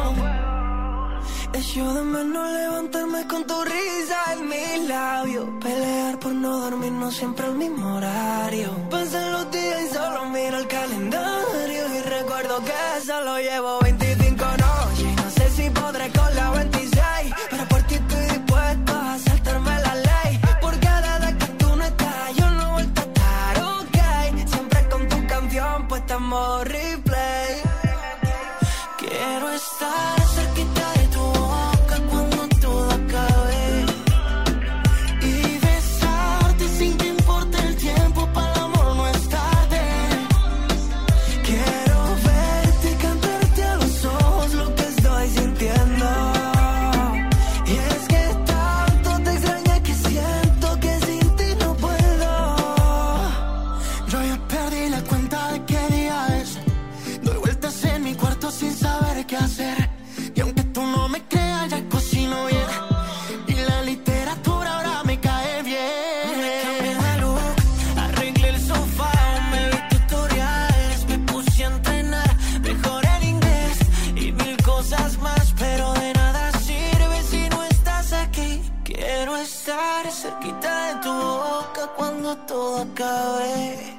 Echo de menos levantarme con tu risa en mis labios, pelear por no dormirnos siempre al mismo horario. Pasan los días y solo miro el calendario y recuerdo que solo llevo 25 noches. No sé si podré con la 26, pero por ti estoy dispuesto a saltarme la ley. Porque desde que tú no estás yo no he vuelto a estar ok. Siempre con tu canción puesta en modo replay. Quiero estar cerquita de tu boca cuando todo acabe y besarte sin que importe el tiempo, para el amor no es tarde. Quiero verte y cantarte a los ojos lo que estoy sintiendo. Y es que tanto te extrañé que siento que sin ti no puedo. Yo ya perdí la cuenta de qué día es. Doy vueltas en mi cuarto sin saber qué hacer. Y aunque tú no me creas, ya cocino bien. Y la literatura ahora me cae bien. Me cambié de look, arreglé el sofá, me vi tutoriales, me puse a entrenar, mejoré el inglés y mil cosas más. Pero de nada sirve si no estás aquí. Quiero estar cerquita de tu boca cuando todo acabe.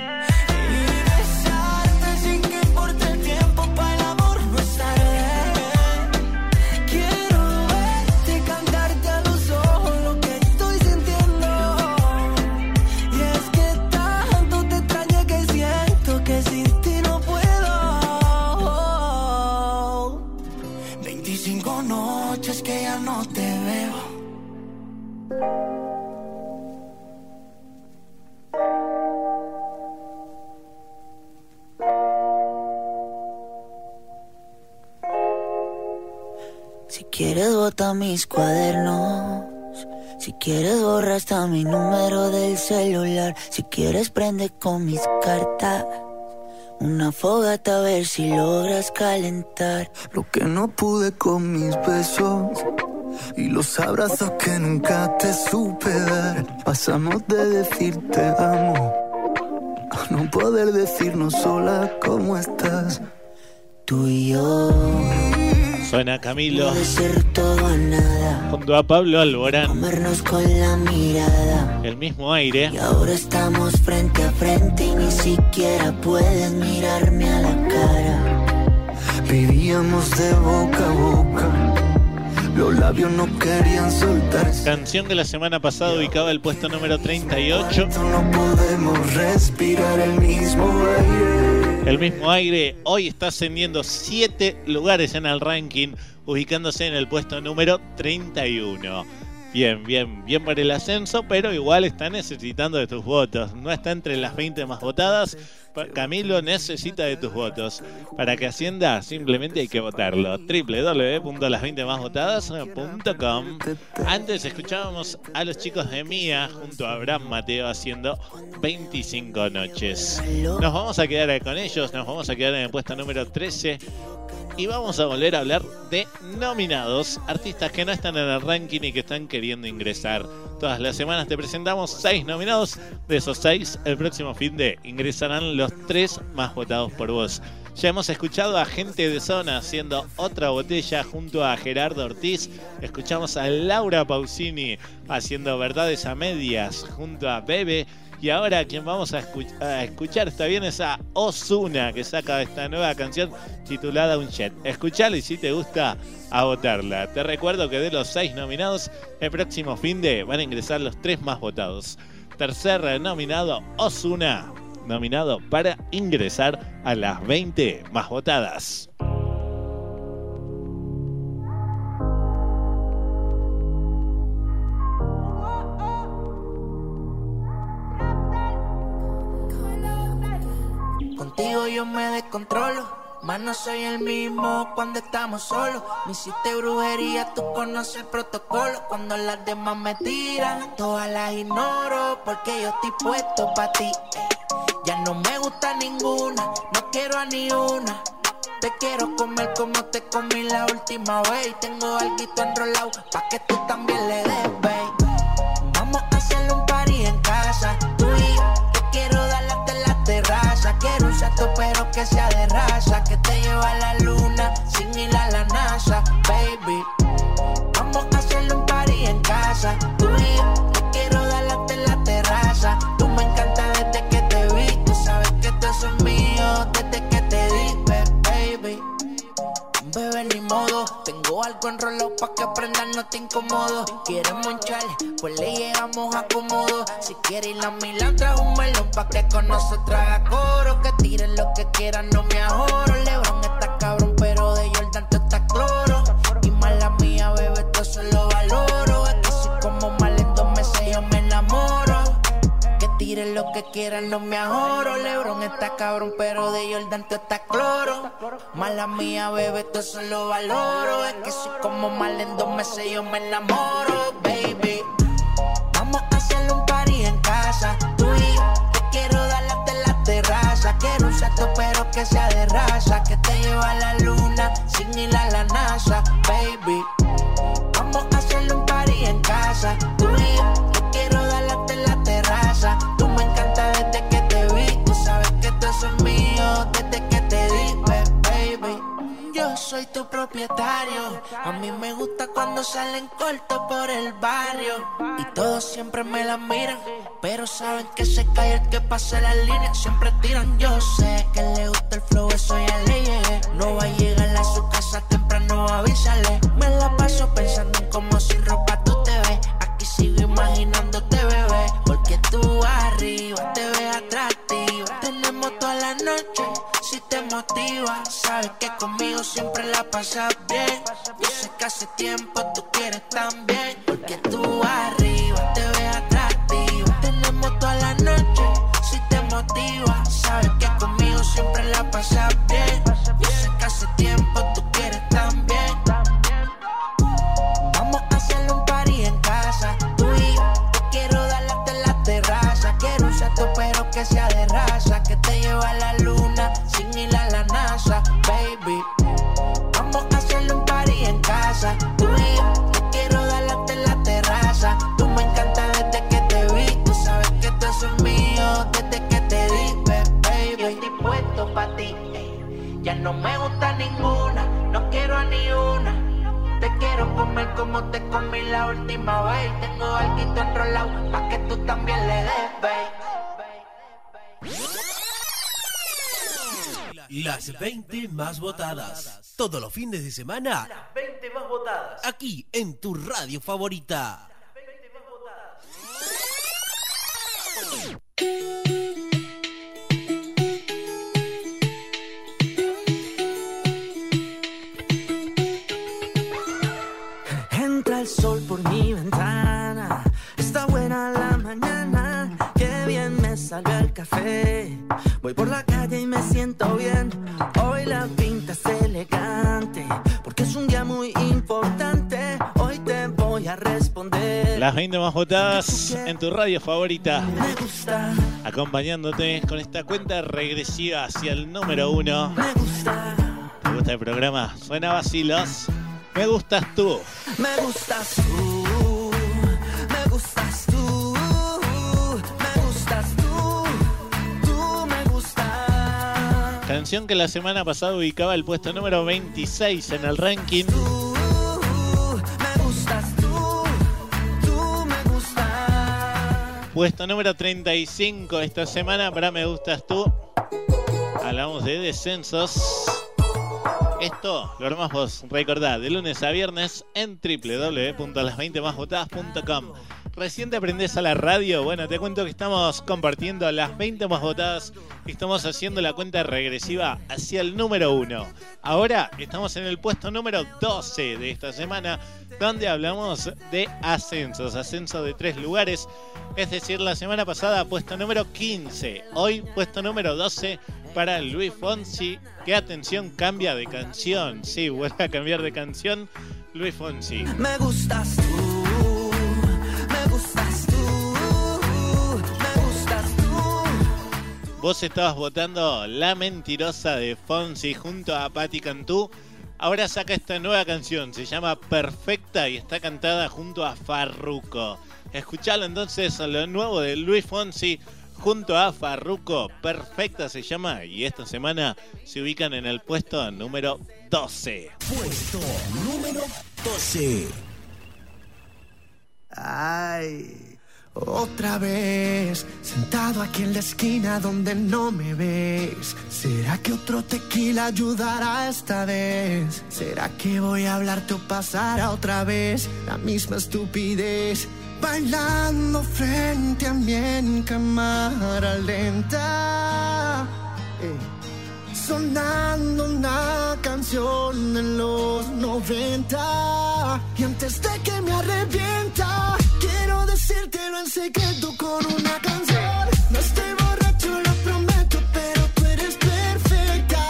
Que ya no te veo. Si quieres bota mis cuadernos, si quieres borra hasta mi número del celular, si quieres prende con mis cartas una fogata a ver si logras calentar lo que no pude con mis besos y los abrazos que nunca te supe dar. Pasamos de decir te amo a no poder decirnos sola cómo estás. Tú y yo. Suena Camilo puede ser todo o nada, junto a Pablo Alborán. Comernos con la mirada. El mismo aire. Y ahora estamos frente a frente y ni siquiera puedes mirarme a la cara. Vivíamos de boca a boca, los labios no querían soltarse. Canción que la semana pasada ubicaba el puesto número 38. No podemos respirar el mismo aire. El mismo aire hoy está ascendiendo 7 lugares en el ranking, ubicándose en el puesto número 31. Bien por el ascenso, pero igual está necesitando de tus votos. No está entre las 20 más votadas. Camilo necesita de tus votos. Para que ascienda, simplemente hay que votarlo. www.las20másvotadas.com. Antes escuchábamos a los chicos de Mía junto a Abraham Mateo haciendo 25 noches. Nos vamos a quedar con ellos, nos vamos a quedar en el puesto número 13. Y vamos a volver a hablar de nominados, artistas que no están en el ranking y que están queriendo ingresar. Todas las semanas te presentamos 6 nominados. De esos 6, el próximo fin de ingresarán los 3 más votados por vos. Ya hemos escuchado a Gente de Zona haciendo Otra Botella junto a Gerardo Ortiz. Escuchamos a Laura Pausini haciendo Verdades a Medias junto a Bebe. Y ahora quien vamos a escuchar está bien es a Ozuna, que saca esta nueva canción titulada Un Jet. Escuchala y si te gusta, a votarla. Te recuerdo que de los 6 nominados, el próximo fin de van a ingresar los 3 más votados. Tercer nominado, Ozuna, nominado para ingresar a las 20 más votadas. Contigo yo me descontrolo, más no soy el mismo cuando estamos solos. Me hiciste brujería, tú conoces el protocolo. Cuando las demás me tiran, todas las ignoro, porque yo estoy puesto pa' ti. Ya no me gusta ninguna, no quiero a ni una. Te quiero comer como te comí la última vez. Tengo alguito enrolado pa' que tú también le des, babe. Vamos a hacerle un party en casa, tú y yo. Te quiero dar hasta en la terraza. Quiero un sato pero que sea de raza, que te lleva a la luna sin ir a la NASA, baby. Vamos a hacerle un party en casa, tú y yo. Te quiero dar hasta en la terraza. Tú me encantas desde que te vi. Tú sabes que tú eres mío desde que te di, baby. Bebé, ni modo, tengo algo enrolado pa' que aprendas, no te incomodo. ¿Quieres moncharle? Pues le llegamos a cómodo. Si quieres ir a Milán, trae un melón pa' que con nosotros haga coro. Que tiren lo que quieran, no me ahorro. LeBron está cabrón, pero de Jordan tú estás cloro. Y mala mía, bebé, todo eso lo valoro. Es que si como mal en 2 meses yo me enamoro. Que tiren lo que quieran, no me ahorro. LeBron está cabrón, pero de Jordan tú estás cloro. Mala mía, bebé, todo eso lo valoro. Es que si como mal en 2 meses yo me enamoro, baby. Vamos a hacerle un party en casa, tú y yo. Te quiero dar hasta en la terraza. Quiero un sato pero que sea de raza, que te lleva a la luna sin ir a la NASA, baby. Vamos a hacerle un party en casa, tú y yo. Te quiero dar hasta en la terraza. Tú me encantas desde que te vi. Tú sabes que tú eres mío desde que te di, baby. Yo soy tu propietario. A mí me gusta cuando salen cortos por el barrio. Y todos siempre me la miran, pero saben que se cae el que pase las líneas. Siempre tiran, yo sé que le gusta el flow, eso ya le llegué. No va a llegar a su casa temprano, avísale. Me la paso pensando en cómo sin ropa tú te ves. Aquí sigo imaginándote, bebé, porque tú arriba te ves atractiva. Tenemos toda la noche, si te motiva. Sabes que conmigo siempre la pasas bien. Yo sé que hace tiempo tú quieres también, porque tú arriba te ves atractiva. Tenemos toda la noche, si te motiva. Sabes que conmigo siempre la pasas bien. Yo sé que hace tiempo tú quieres también. Vamos a hacerle un party en casa, tú y yo. Te quiero dar hasta en la terraza. Quiero un sato pero que sea de raza, que te lleva a la luna sin ir a la NASA, baby. Vamos a hacerle un party en casa, tú y yo. Te quiero dar hasta en la terraza. Tú me encantas desde que te vi. Tú sabes que tú eres mío desde que te di, baby. Yo estoy puesto pa' ti, ya no me gusta ninguna, no quiero a ni una. Te quiero comer como te comí la última vez. Tengo alguito enrolado pa' que tú también le des, babe. Las 20 más votadas. Todos los fines de semana. Las 20 más votadas. Aquí en tu radio favorita. Entra el sol por mi ventana, está buena la mañana, qué bien me sabe el café. Voy por la calle y me siento bien, hoy la pinta es elegante, porque es un día muy importante, hoy te voy a responder. Las 20 más votadas en tu radio favorita. Me gusta, acompañándote con esta cuenta regresiva hacia el número 1. me gusta, ¿Te gusta el programa? Suena vacilos. Me gustas tú. me gustas tú, me gustas tú, me gustas tú, tú me gustas. Canción que la semana pasada ubicaba el puesto número 26 en el ranking. Me gustas tú, tú me gustas. Puesto número 35 esta semana para Me Gustas Tú. Hablamos de descensos. Esto lo armás vos, recordá, de lunes a viernes en www.las20másvotadas.com. Recién te prendés a la radio. Bueno, te cuento que estamos compartiendo las 20 más votadas y estamos haciendo la cuenta regresiva hacia el número 1. Ahora estamos en el puesto número 12 de esta semana, donde hablamos de ascensos, ascenso de 3 lugares. Es decir, la semana pasada puesto número 15, hoy puesto número 12 para Luis Fonsi, que atención, cambia de canción. Sí, vuelve a cambiar de canción Luis Fonsi. Me gustas tú, me gustas tú, me gustas tú. Vos estabas votando La Mentirosa de Fonsi junto a Patti Cantú. Ahora saca esta nueva canción, se llama Perfecta y está cantada junto a Farruko. Escuchalo entonces, lo nuevo de Luis Fonsi junto a Farruko. Perfecta se llama y esta semana se ubican en el puesto número 12. Puesto número 12. Ay, otra vez, sentado aquí en la esquina donde no me ves. ¿Será que otro tequila ayudará esta vez? ¿Será que voy a hablarte o pasará otra vez la misma estupidez? Bailando frente a mí en cámara lenta, sonando una canción en los 90. Y antes de que me arrepienta, quiero decírtelo en secreto con una canción. No estoy borracho, lo prometo, pero tú eres perfecta.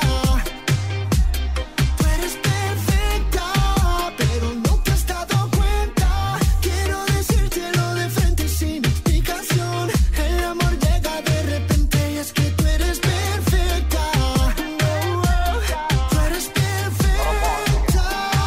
Tú eres perfecta, pero no te has dado cuenta. Quiero decírtelo de frente y sin explicación. El amor llega de repente y es que tú eres perfecta. Tú eres perfecta.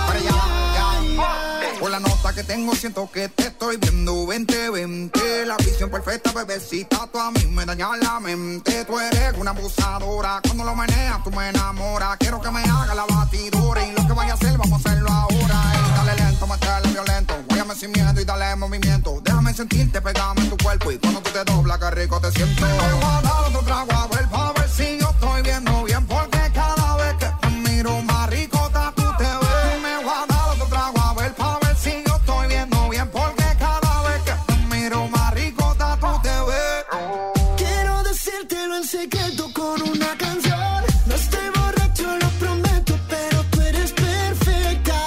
Por la nota que tengo siento que te estoy viendo 20-20. La visión perfecta, bebecita, tú a mí me dañas la mente. Tú eres una abusadora, cuando lo meneas tú me enamoras. Quiero que me haga la batidora y lo que vaya a hacer vamos a hacerlo ahora. Dale lento, métele violento, guáyame sin miedo y dale movimiento. Déjame sentirte, pegame en tu cuerpo y cuando tú te doblas qué rico te siento. Me voy a dar otro trago a ver, pa' ver si yo estoy viendo bien, porque cada vez que te miro más ricota tú te ves. Me voy a dar otro trago a ver, pa' ver si yo estoy viendo bien, porque cada vez que te miro más ricota tú te ves. Quiero decírtelo en secreto con una canción. No estoy borracho, lo prometo, pero tú eres perfecta.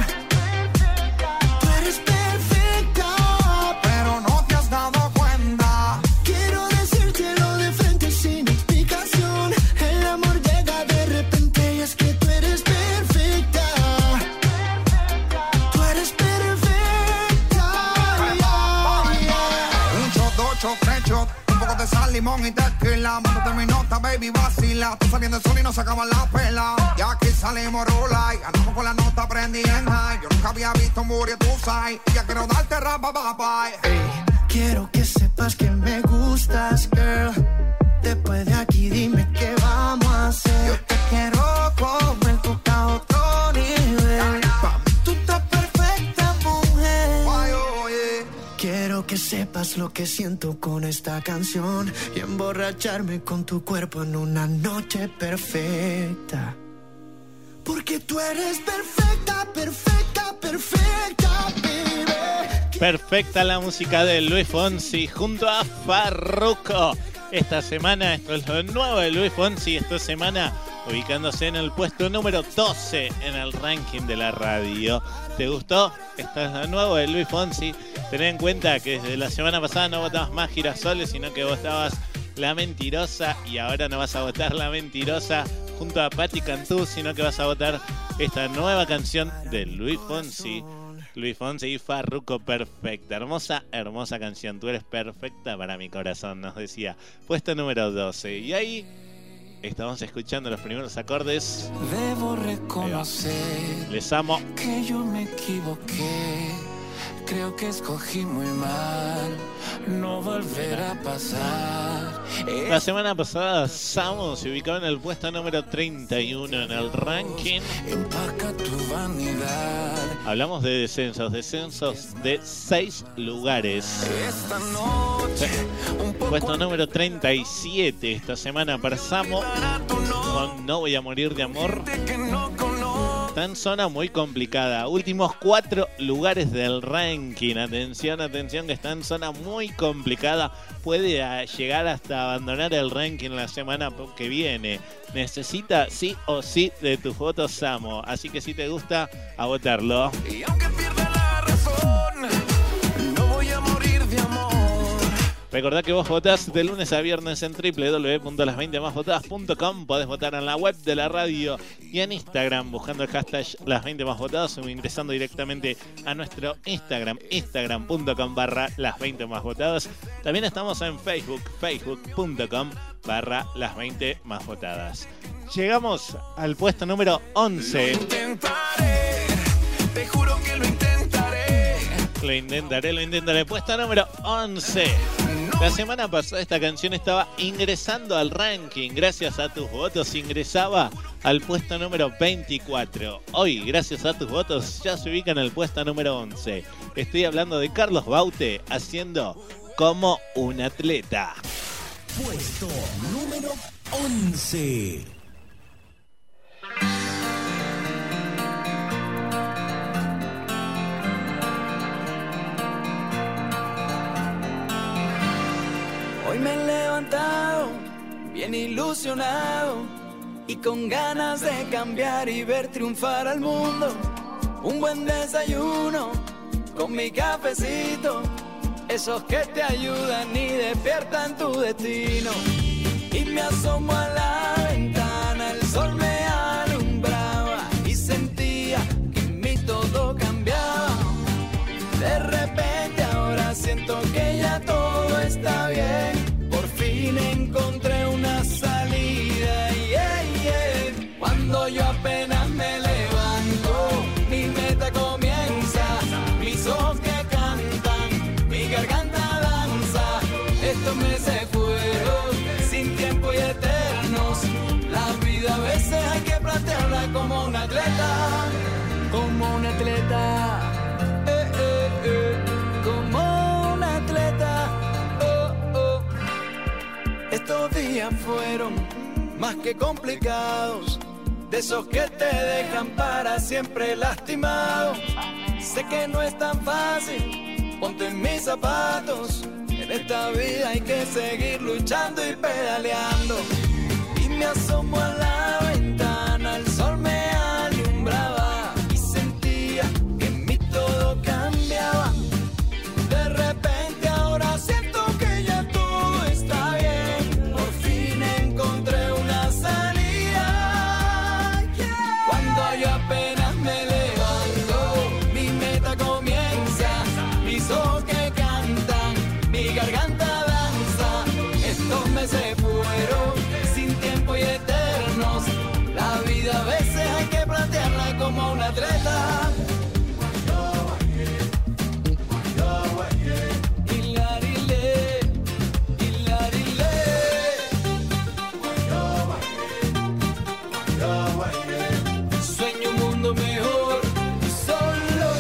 Tú eres perfecta, pero no te has dado cuenta. quiero decírtelo de frente y sin explicación. El amor llega de repente y es que tú eres perfecta. Tú eres perfecta. Un shot, dos shots, tres shots, un poco de sal, limón y tequila. Mándate mi nota, baby, vacila. Tú saliendo del sol y no se acaban la pela. Ya aquí salimos rola y andamos con la nota prendida en high. Yo nunca había visto un booty tu side y ya quiero darte rapa, bye. Quiero que sepas que me gustas, girl. Después de aquí dime qué vamos a hacer. Yo te quiero comer, toca a otro nivel. Pa' mí tú estás perfecta, mujer. Quiero que sepas lo que siento con esta canción y emborracharme con tu cuerpo en una noche perfecta. Porque tú eres perfecta, perfecta, perfecta, baby. Perfecta la música de Luis Fonsi junto a Farruko. Esta semana, esto es lo nuevo de Luis Fonsi, esta semana ubicándose en el puesto número 12 en el ranking de la radio. ¿Te gustó? Esto es lo nuevo de Luis Fonsi. Ten en cuenta que desde la semana pasada no votabas más Girasoles, sino que votabas La Mentirosa, y ahora no vas a votar La Mentirosa junto a Patti Cantú, sino que vas a votar esta nueva canción de Luis Fonsi. Luis Fonsi y Farruko, Perfecta. Hermosa, hermosa canción. Tú eres perfecta para mi corazón, nos decía. Puesto número 12. Y ahí estamos escuchando los primeros acordes. Debo reconocer Les amo. que yo me equivoqué. Creo que escogí muy mal. No volverá a pasar. La semana pasada Samo se ubicaba en el puesto número 31 en el ranking. Empaca tu vanidad. Hablamos de descensos de 6 lugares. Esta noche, Puesto número 37 esta semana para Samo con No Voy a Morir de Amor. que no conozco. está en zona muy complicada. Últimos 4 lugares del ranking. Atención, atención, que está en zona muy complicada. Puede llegar hasta abandonar el ranking la semana que viene. Necesita sí o sí de tus votos, Samo. Así que si te gusta, a votarlo. Y aunque pierda la razón, no voy a morir de amor. Recordá que vos votás de lunes a viernes en www.las20másvotadas.com. Podés votar en la web de la radio y en Instagram buscando el hashtag Las 20 Más Votadas o ingresando directamente a nuestro Instagram, instagram.com/Las 20 Más Votadas. También estamos en Facebook, facebook.com/Las 20 Más Votadas. Llegamos al puesto número 11. Lo intentaré, te juro que lo intentaré. Lo intentaré. Puesto número 11. La semana pasada esta canción estaba ingresando al ranking. Gracias a tus votos ingresaba al puesto número 24. Hoy, gracias a tus votos, ya se ubica en el puesto número 11. Estoy hablando de Carlos Baute haciendo Como un Atleta. Puesto número 11. Hoy me he levantado bien ilusionado y con ganas de cambiar y ver triunfar al mundo. Un buen desayuno con mi cafecito, esos que te ayudan y despiertan tu destino. Y me asomo a la ventana, el sol me alumbraba y sentía que en mí todo cambiaba. De repente ahora siento que ya todo está bien. Por fin encontré una salida. Cuando yo apenas me levanto, mi meta comienza. Mis ojos que cantan, mi garganta danza. Estos meses fueron sin tiempo y eternos. La vida a veces hay que plantearla como un atleta. Como un atleta. Como un atleta. Estos días fueron más que complicados, de esos que te dejan para siempre lastimado. Sé que no es tan fácil, ponte en mis zapatos. En esta vida hay que seguir luchando y pedaleando. Y me asomo a la ventana, el sol me alumbraba y sentía que en mí todo cambiaba. De repente ahora siento que ya todo está bien. Por fin encontré una salida. Cuando yo apenas me levanto, mi meta comienza. Mis ojos que cantan, mi garganta danza. Estos meses fueron sin tiempo y eternos. La vida a veces hay que plantearla como un atleta. Sueño un mundo mejor solo.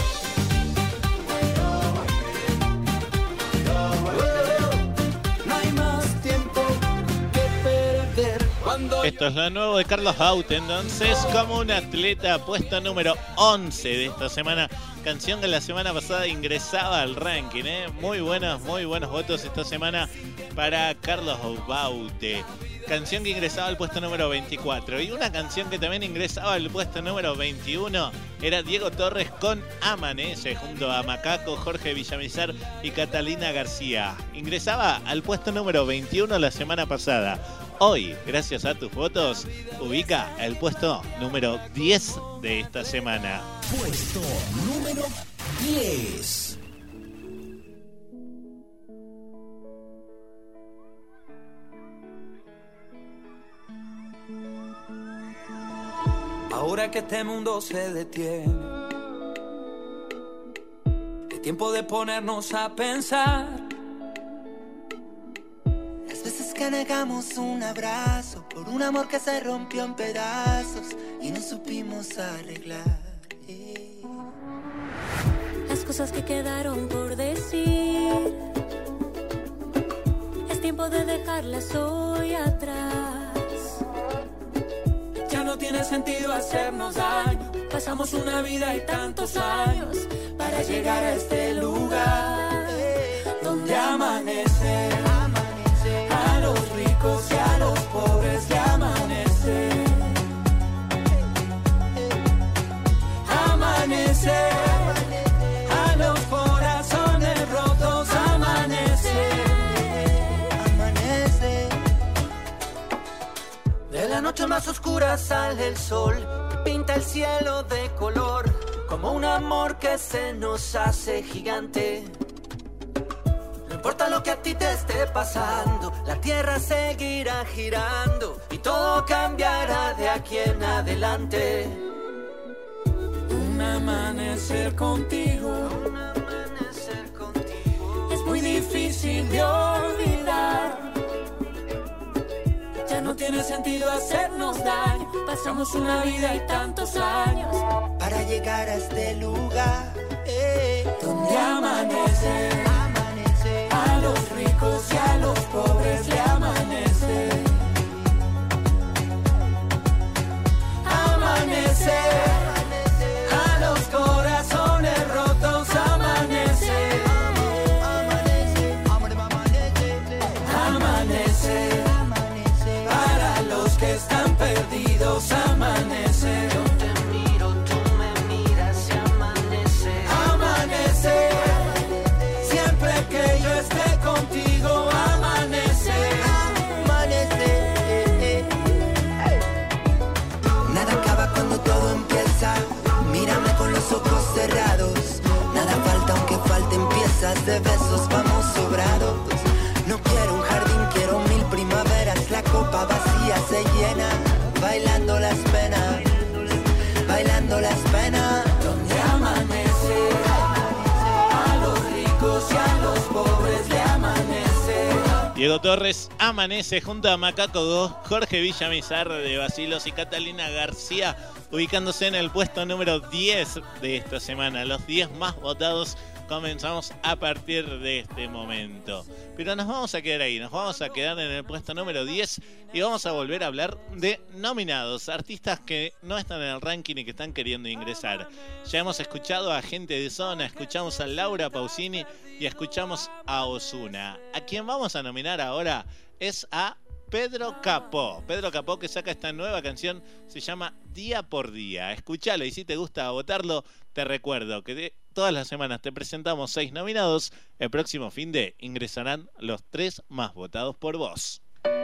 No hay más tiempo que perder. Esto es lo nuevo de Carlos Baute, entonces, Como un Atleta, puesto número 11 de esta semana. Canción que la semana pasada ingresaba al ranking, muy buenos votos esta semana para Carlos Baute. Canción que ingresaba al puesto número 24. Y una canción que también ingresaba al puesto número 21 era Diego Torres con Amanece, junto a Macaco, Jorge Villamizar y Catalina García. Ingresaba al puesto número 21 la semana pasada. Hoy, gracias a tus votos, ubica el puesto número 10 de esta semana. Puesto número 10. Ahora que este mundo se detiene, es tiempo de ponernos a pensar. Las veces que negamos un abrazo por un amor que se rompió en pedazos y no supimos arreglar. Las cosas que quedaron por decir, es tiempo de dejarlas hoy atrás. Ya no no tiene sentido hacernos daño. Pasamos una vida y tantos años para llegar a este lugar donde amanece. A los ricos y a los pobres le amanece. Amanece. A los corazones rotos amanece. Amanece. De la noche más oscura sale el sol, pinta el cielo de color, como un amor que se nos hace gigante. No importa lo que a ti te esté pasando, la tierra seguirá girando y todo cambiará de aquí en adelante. Un amanecer contigo, es muy difícil de olvidar. Ya no tiene sentido hacernos daño. Pasamos una vida y tantos años para llegar a este lugar donde amanece. A los ricos y a los pobres le amanece. Amanece. A los corazones rotos amanece. Amanece. Para los que están perdidos amanece. Yo te miro, tú me miras y amanece. Amanece. Siempre que yo esté contigo amanece. Amanece. Nada acaba cuando todo empieza. Mírame con los ojos cerrados. Nada falta aunque falten piezas de besos, vamos sobrados. No quiero un jardín, quiero 1000 primaveras. La copa vacía se llena, bailando las penas, bailando las penas. Donde amanece, a los ricos y a los pobres le amanece. Diego Torres amanece junto a Macaco 2, Jorge Villamizar de Basilos y Catalina García, ubicándose en el puesto número 10 de esta semana. Los 10 más votados comenzamos a partir de este momento. Pero nos vamos a quedar ahí, nos vamos a quedar en el puesto número 10 y vamos a volver a hablar de nominados, artistas que no están en el ranking y que están queriendo ingresar. Ya hemos escuchado a Gente de Zona, escuchamos a Laura Pausini y escuchamos a Ozuna. A quien vamos a nominar ahora es a Pedro Capó. Pedro Capó, que saca esta nueva canción, se llama Día por Día. Escúchalo y si te gusta votarlo, te recuerdo que todas las semanas te presentamos 6 nominados. El próximo fin de ingresarán los 3 más votados por vos.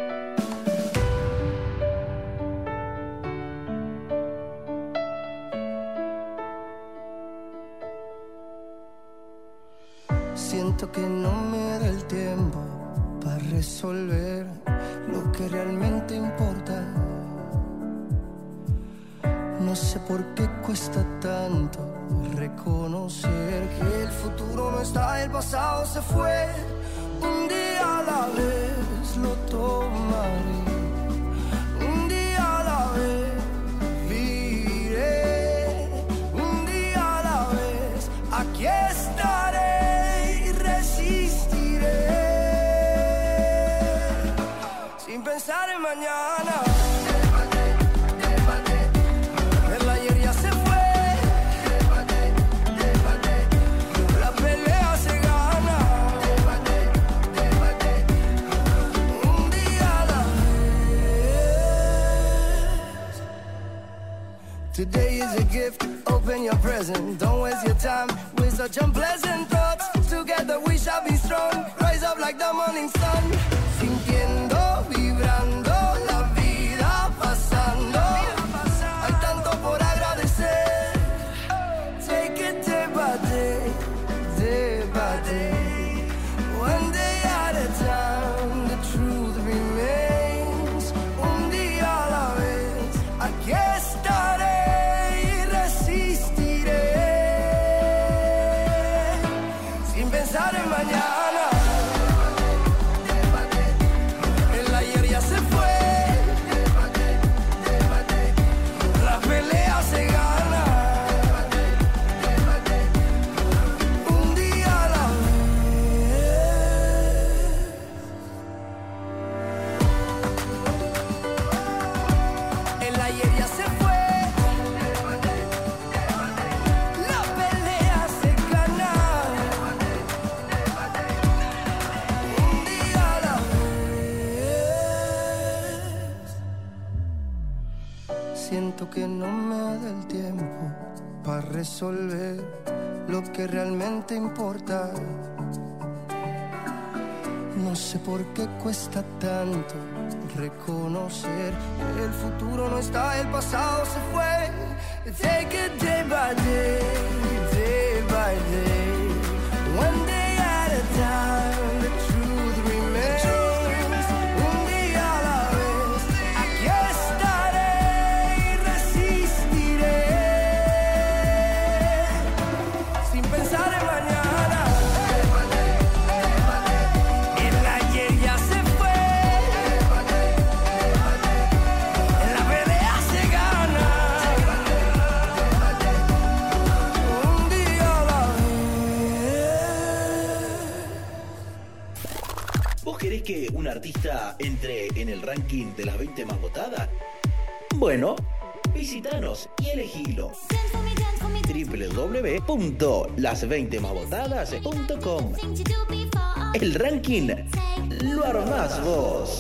Siento que no me da el tiempo para resolver lo que realmente importa. No sé por qué cuesta tanto reconocer que el futuro no está, el pasado se fue. Un día a la vez lo tomaré, un día a la vez viviré, un día a la vez aquí estaré y resistiré sin pensar en mañana. Today is a gift, open your present. Don't waste your time with such unpleasant thoughts. Together we shall be strong, rise up like the morning sun. Sintiendo, vibrando, la vida pasando. Hay tanto por agradecer. Take it day by day, day by day. One day at a time, the truth remains. Un día a la vez, aquí estaré. Pensar en mañana. El ayer ya se fue. La pelea se gana. Un día a la vez. El ayer ya se fue. Siento que no me da el tiempo para resolver lo que realmente importa. No sé por qué cuesta tanto reconocer que el futuro no está, el pasado se fue. Take it day by day, day by day, one day at a time, the truth remains. Un día a la vez, aquí estaré y resistiré, sin pensar en mañana. El ayer ya se fue, en la pelea se gana. Un día a la vez. ¿Vos querés que un artista entre en el ranking de las 20 más votadas? Bueno, visitanos y elegilo. www.las20másvotadas.com. El ranking lo armás vos.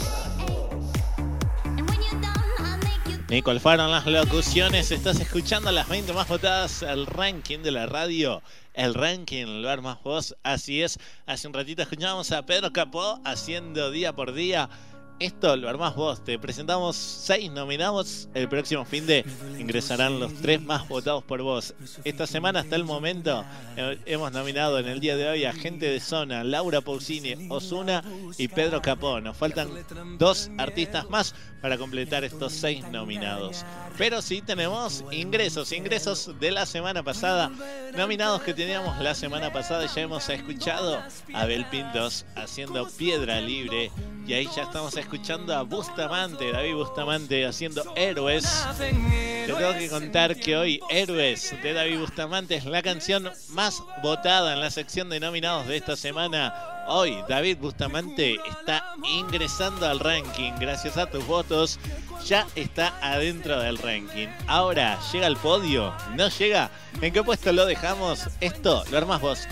Nicole fueron las locuciones. Estás escuchando las 20 más votadas, el ranking de la radio. El ranking lo armas vos. Así es. Hace un ratito escuchábamos a Pedro Capó haciendo Día por Día. Esto lo armás vos. Te presentamos 6 nominados. El próximo fin de ingresarán los 3 más votados por vos. Esta semana hasta el momento hemos nominado en el día de hoy a Gente de Zona, Laura Pausini, Ozuna y Pedro Capó. Nos faltan 2 artistas más para completar estos 6 nominados. Pero sí tenemos ingresos de la semana pasada. Nominados que teníamos la semana pasada. Ya hemos escuchado a Abel Pintos haciendo Piedra Libre. Y ahí ya estamos escuchando a Bustamante, David Bustamante haciendo Héroes. Te tengo que contar que hoy Héroes de David Bustamante es la canción más votada en la sección de nominados de esta semana. Hoy David Bustamante está ingresando al ranking. Gracias a tus votos ya está adentro del ranking. Ahora, ¿llega al podio? ¿No llega? ¿En qué puesto lo dejamos? Esto lo armás vos.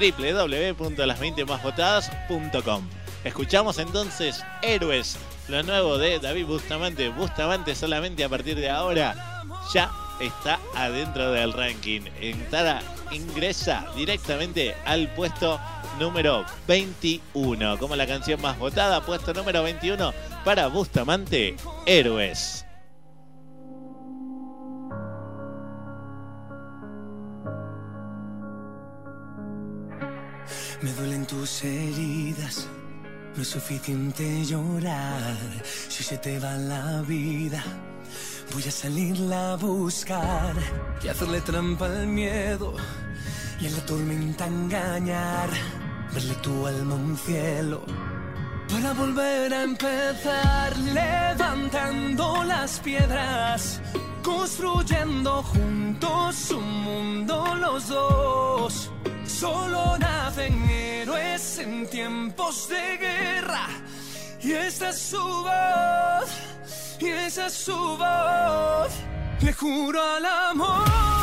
www.las20másvotadas.com. Escuchamos entonces Héroes, lo nuevo de David Bustamante. Bustamante solamente a partir de ahora ya está adentro del ranking. Ingresa directamente al puesto número 21 como la canción más votada. Puesto número 21 para Bustamante, Héroes. Me duelen tus heridas. No es suficiente llorar. Si se te va la vida, voy a salirla a buscar y hacerle trampa al miedo y en la tormenta engañar. Verle tu alma un cielo para volver a empezar. Levantando las piedras, construyendo juntos un mundo los dos. Solo nacen héroes en tiempos de guerra. Y esta es su voz, y esa es su voz. Le juro al amor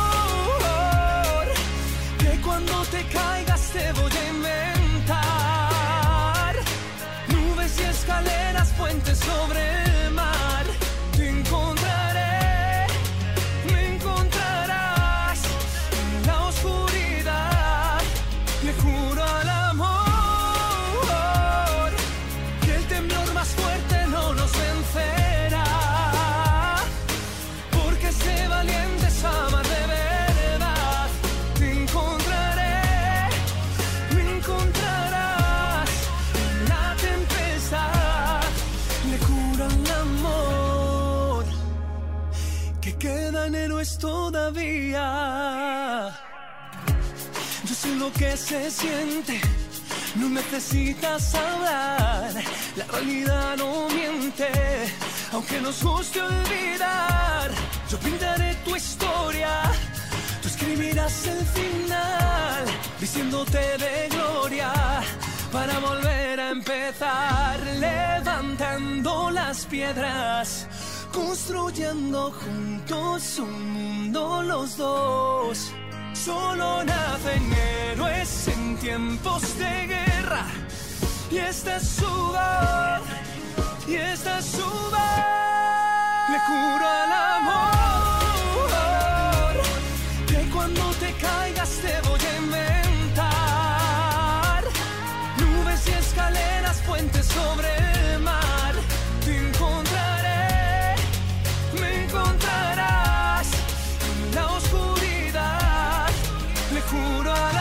que cuando te caigas te voy a inventar nubes y escaleras, puentes sobre el mar. Te encontraré, me encontrarás en la oscuridad. Le juro al amor que el temblor más fuerte no nos vencerá, porque sé valiente es amar de verdad. Te encontraré, me encontrarás en la tempestad. Le juro al amor que quedan héroes todavía. Yo sé lo que se siente, no necesitas hablar. La realidad no miente, aunque nos guste olvidar. Yo pintaré tu historia, tú escribirás el final, diciéndote de gloria para volver a empezar. Levantando las piedras, construyendo juntos un mundo los dos. Solo nacen héroes en tiempos de guerra. Y esta es su voz, y esta es su voz. Le juro al amor que cuando te caigas te voy a inventar nubes y escaleras, puentes sobre el mar. Te encontraré, me encontrarás en la oscuridad. Le juro al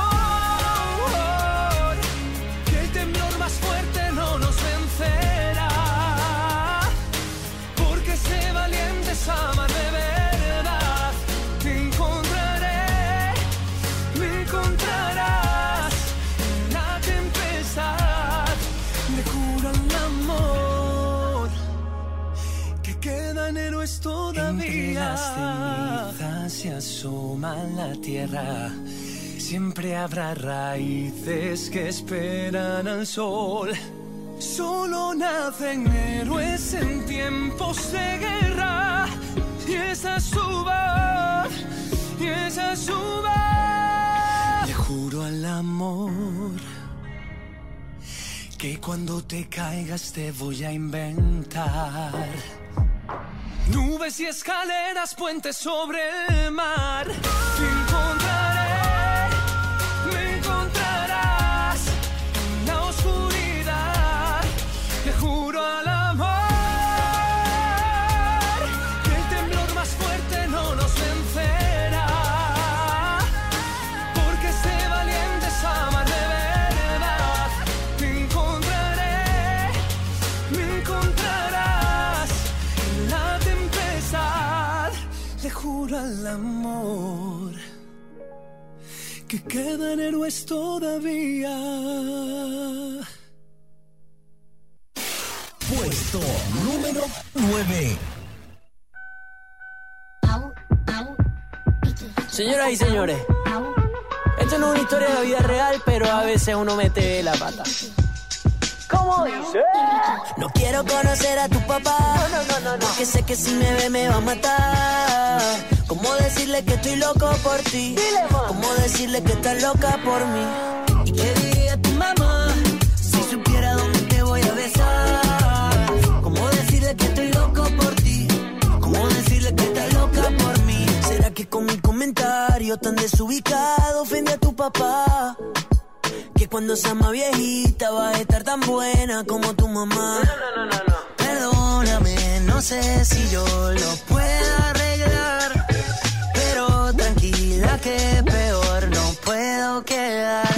amor que el temblor más fuerte no nos vencerá, porque sé valientes amar de verdad. Te encontraré, me encontrarás en la tempestad. Le juro al amor que quedan héroes todavía. Entre las cenizas se asoma la tierra. Siempre habrá raíces que esperan al sol. Solo nacen héroes en tiempos de guerra. Y esa es su voz, y esa es su voz. Le juro al amor que cuando te caigas te voy a inventar Nubes y escaleras, puentes sobre el mar. Te encontraré, me encontrarás en la oscuridad. Le juro al amor que el temblor más fuerte no nos vencerá, porque sé valientes amar de verdad. Te encontraré, me encontrarás en la tempestad. Le juro al amor que quedan héroes todavía. Puesto número 9. Señoras y señores, esto no es una historia de la vida real, pero a veces uno mete la pata. ¿Cómo dice? No quiero conocer a tu papá, no. porque sé que si me ve me va a matar. ¿Cómo decirle que estoy loco por ti? ¿Cómo decirle que estás loca por mí? ¿Y qué diría tu mamá si supiera dónde te voy a besar? ¿Cómo decirle que estoy loco por ti? ¿Cómo decirle que estás loca por mí? ¿Será que con mi comentario tan desubicado ofende a tu papá? Que cuando seas más viejita vas a estar tan buena como tu mamá. No. Perdóname, no sé si yo lo puedo arreglar, pero tranquila que peor no puedo quedar.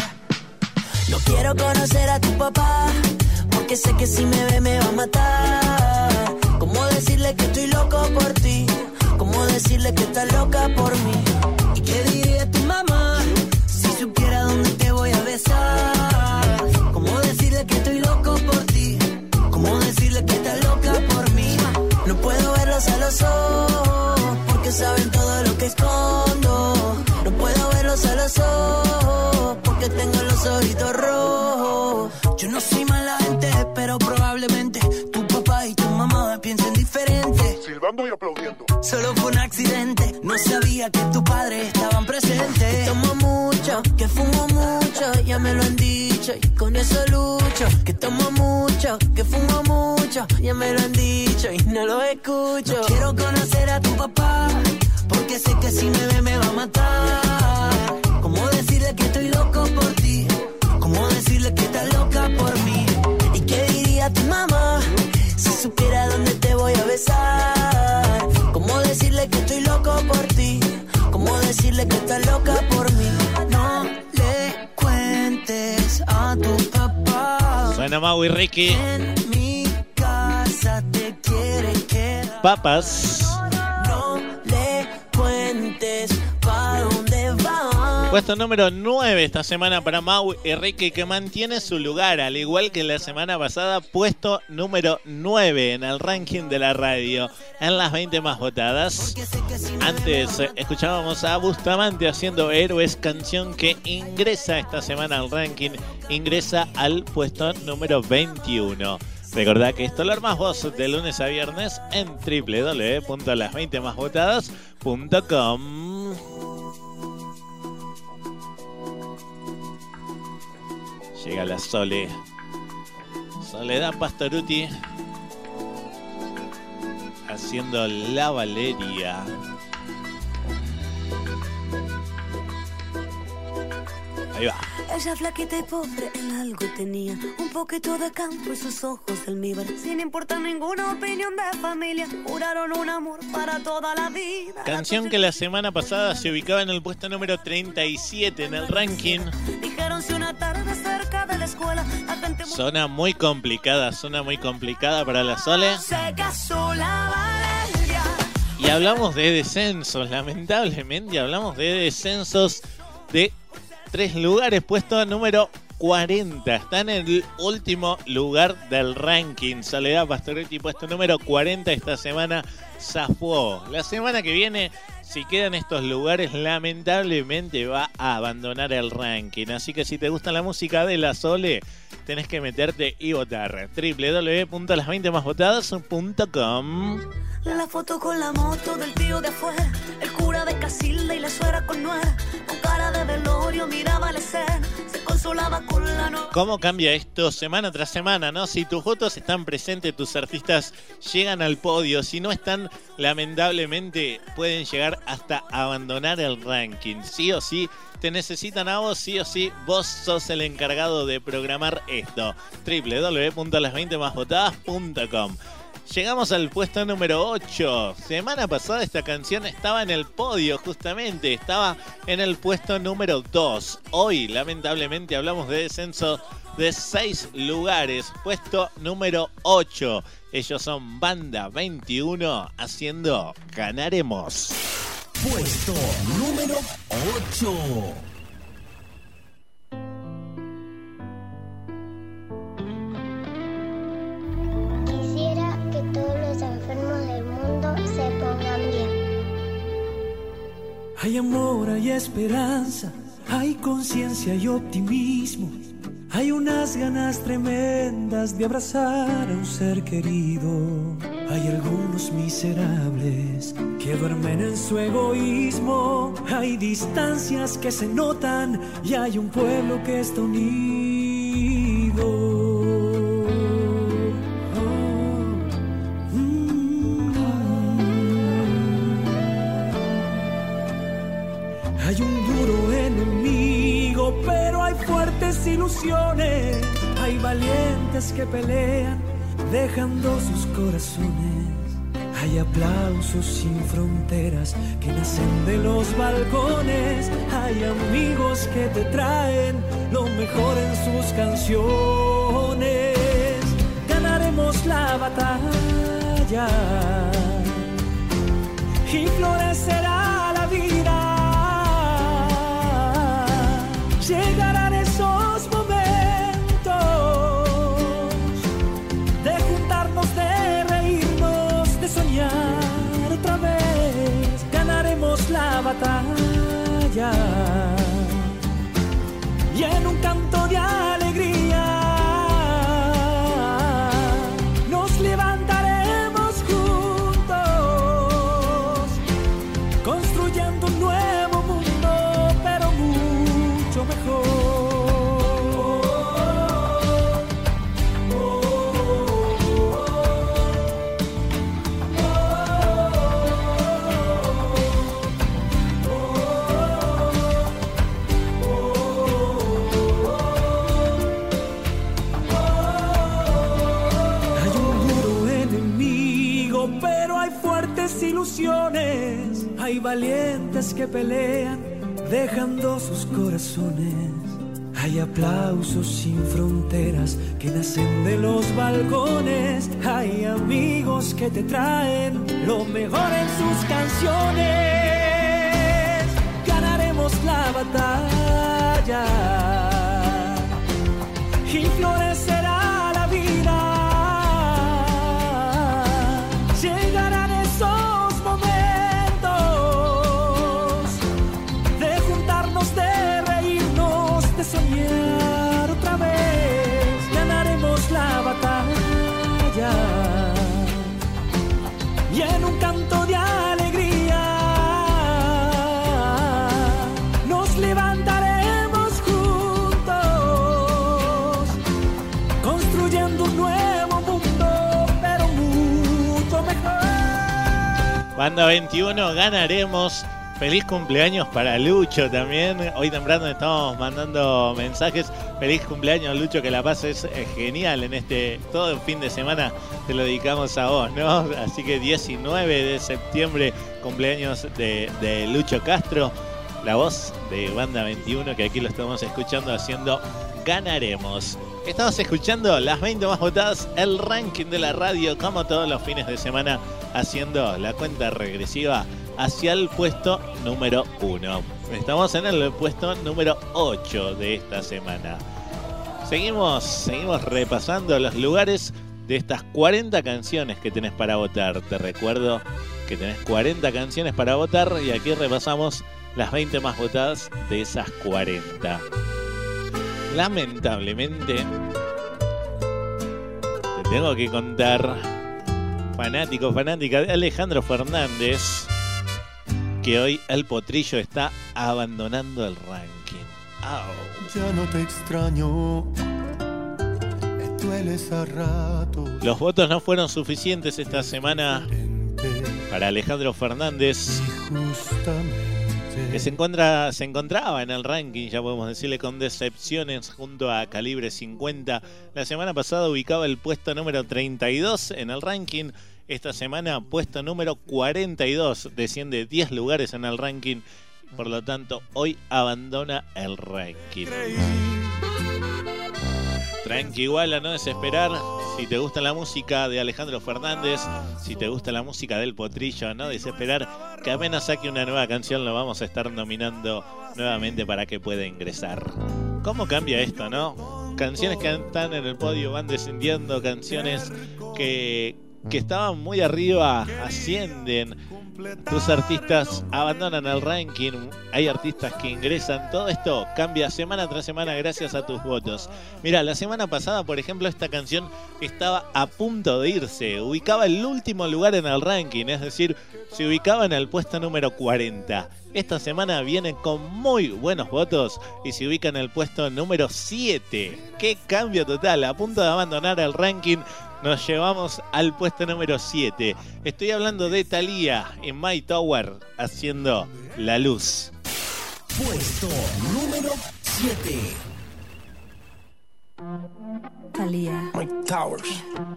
No quiero conocer a tu papá, porque sé que si me ve me va a matar. ¿Cómo decirle que estoy loco por ti? ¿Cómo decirle que estás loca por mí? ¿Y qué diría tu mamá si supiera dónde te voy a besar? ¿Cómo decirle que estoy loco por ti? ¿Cómo decirle que estás loca por mí? No puedo verlos a los ojos, porque saben todo lo que escondo. No puedo verlos a los ojos, porque tengo los ojitos rojos. Yo no soy mala gente, pero probablemente tu papá y tu mamá piensen diferente. Silbando y aplaudiendo. Solo fue un accidente, no sabía que tu padre estaban presentes. Que tomo mucho, que fumo mucho, ya me lo han dicho y con eso lucho. Que tomo mucho, que fumo mucho, ya me lo han dicho y no lo escucho. No quiero conocer a tu papá, porque sé que si me ve me va a matar. ¿Cómo decirle que estoy loco por ti? ¿Cómo decirle que estás loca por mí? ¿Y qué diría tu mamá si supiera dónde te voy a besar? ¿Cómo decirle que estoy loco por ti? ¿Cómo decirle que estás loca por mí? No le cuentes a tu papá. Suena Mau y Ricky. En mi casa te quiere quedar. Papas. No le cuentes pa' dónde va. Puesto número 9 esta semana para Mau y Ricky, que mantiene su lugar, al igual que la semana pasada, puesto número 9 en el ranking de la radio, en las 20 más votadas. Antes escuchábamos a Bustamante haciendo Héroes, canción que ingresa esta semana al ranking, ingresa al puesto número 21. Recordá que esto lo más vos de lunes a viernes en www.las20másvotadas.com. Llega la Soledad Pastoruti haciendo La Valeria. Ahí va. Ella flaquita y pobre en algo tenía, un poquito de campo y sus ojos de almíbar. Sin importar ninguna opinión de familia, juraron un amor para toda la vida. Canción que la semana pasada se ubicaba en el puesto número 37 en el ranking. Dijeron si una tarde cerca de la escuela, la gente... Suena muy complicada para la Sole. Se casó la Valeria. Y hablamos de descensos, lamentablemente hablamos de descensos de 3 lugares, puesto número 40. Está en el último lugar del ranking. Soledad Pastoretti, puesto número 40 esta semana, zafó. La semana que viene, si quedan estos lugares, lamentablemente va a abandonar el ranking. Así que si te gusta la música de la Sole, tenés que meterte y votar. www.las20másvotadas.com. La foto con la moto del tío de afuera, el cura de Casilda y la suegra con nuera, con cara de velorio miraba la escena, se consolaba con la nueva. ¿Cómo cambia esto semana tras semana, no? Si tus votos están presentes, tus artistas llegan al podio. Si no están, lamentablemente pueden llegar hasta abandonar el ranking. Sí o sí, te necesitan a vos, sí o sí, vos sos el encargado de programar esto. www.las20másvotadas.com. Llegamos al puesto número 8. Semana pasada esta canción estaba en el podio, justamente. Estaba en el puesto número 2. Hoy, lamentablemente, hablamos de descenso de 6 lugares. Puesto número 8. Ellos son Banda 21 haciendo Ganaremos. Puesto número 8. Quisiera que todos los enfermos del mundo se pongan bien. Hay amor, hay esperanza, hay conciencia y optimismo. Hay unas ganas tremendas de abrazar a un ser querido. Hay algunos miserables que duermen en su egoísmo. Hay distancias que se notan y hay un pueblo que está unido. Hay un duro enemigo, pero hay fuertes ilusiones. Hay valientes que pelean, dejando sus corazones. Hay aplausos sin fronteras que nacen de los balcones. Hay amigos que te traen lo mejor en sus canciones. Ganaremos la batalla y florecerá la vida. Llegarán esos momentos de juntarnos, de reírnos, de soñar otra vez. Ganaremos la batalla y en un canto de alegría nos levantaremos juntos, construyendo un nuevo mundo, pero mucho mejor. Hay un duro enemigo, pero hay fuertes ilusiones. Hay valientes que pelean, dejando sus corazones. Hay aplausos sin fronteras que nacen de los balcones. Hay amigos que te traen lo mejor en sus canciones. Ganaremos la batalla y florecerá la vida. Llegarán esos momentos de juntarnos, de reírnos, de soñar otra vez. Ganaremos la batalla y en un canto de alegría Banda 21, ganaremos. Feliz cumpleaños para Lucho también. Hoy temprano estamos mandando mensajes. Feliz cumpleaños, Lucho, que la pases genial en todo el fin de semana. Te lo dedicamos a vos, ¿no? Así que 19 de septiembre, cumpleaños de Lucho Castro, la voz de Banda 21, que aquí lo estamos escuchando haciendo Ganaremos. Estamos escuchando las 20 más votadas, el ranking de la radio, como todos los fines de semana, haciendo la cuenta regresiva hacia el puesto número 1. Estamos en el puesto número 8 de esta semana. Seguimos repasando los lugares de estas 40 canciones que tenés para votar. Te recuerdo que tenés 40 canciones para votar y aquí repasamos las 20 más votadas de esas 40. Lamentablemente, te tengo que contar, fanática de Alejandro Fernández, que hoy el potrillo está abandonando el ranking. ¡Au! Ya no te extraño, me dueles a rato. Los votos no fueron suficientes esta semana para Alejandro Fernández, que se encontraba en el ranking, ya podemos decirle, con decepciones junto a Calibre 50. La semana pasada ubicaba el puesto número 32 en el ranking. Esta semana, puesto número 42, desciende 10 lugares en el ranking. Por lo tanto, hoy abandona el ranking. Tranqui, igual, a no desesperar. Si te gusta la música de Alejandro Fernández, si te gusta la música del potrillo, a no desesperar, que apenas saque una nueva canción lo vamos a estar nominando nuevamente para que pueda ingresar. ¿Cómo cambia esto, no? Canciones que están en el podio van descendiendo, canciones que estaban muy arriba ascienden. Tus artistas abandonan el ranking, hay artistas que ingresan. Todo esto cambia semana tras semana gracias a tus votos. Mira, la semana pasada, por ejemplo, esta canción estaba a punto de irse. Ubicaba el último lugar en el ranking, es decir, se ubicaba en el puesto número 40. Esta semana viene con muy buenos votos y se ubica en el puesto número 7. ¡Qué cambio total! A punto de abandonar el ranking, nos llevamos al puesto número 7. Estoy hablando de Thalía en My Tower haciendo La Luz. Puesto número 7. Thalía. My Towers.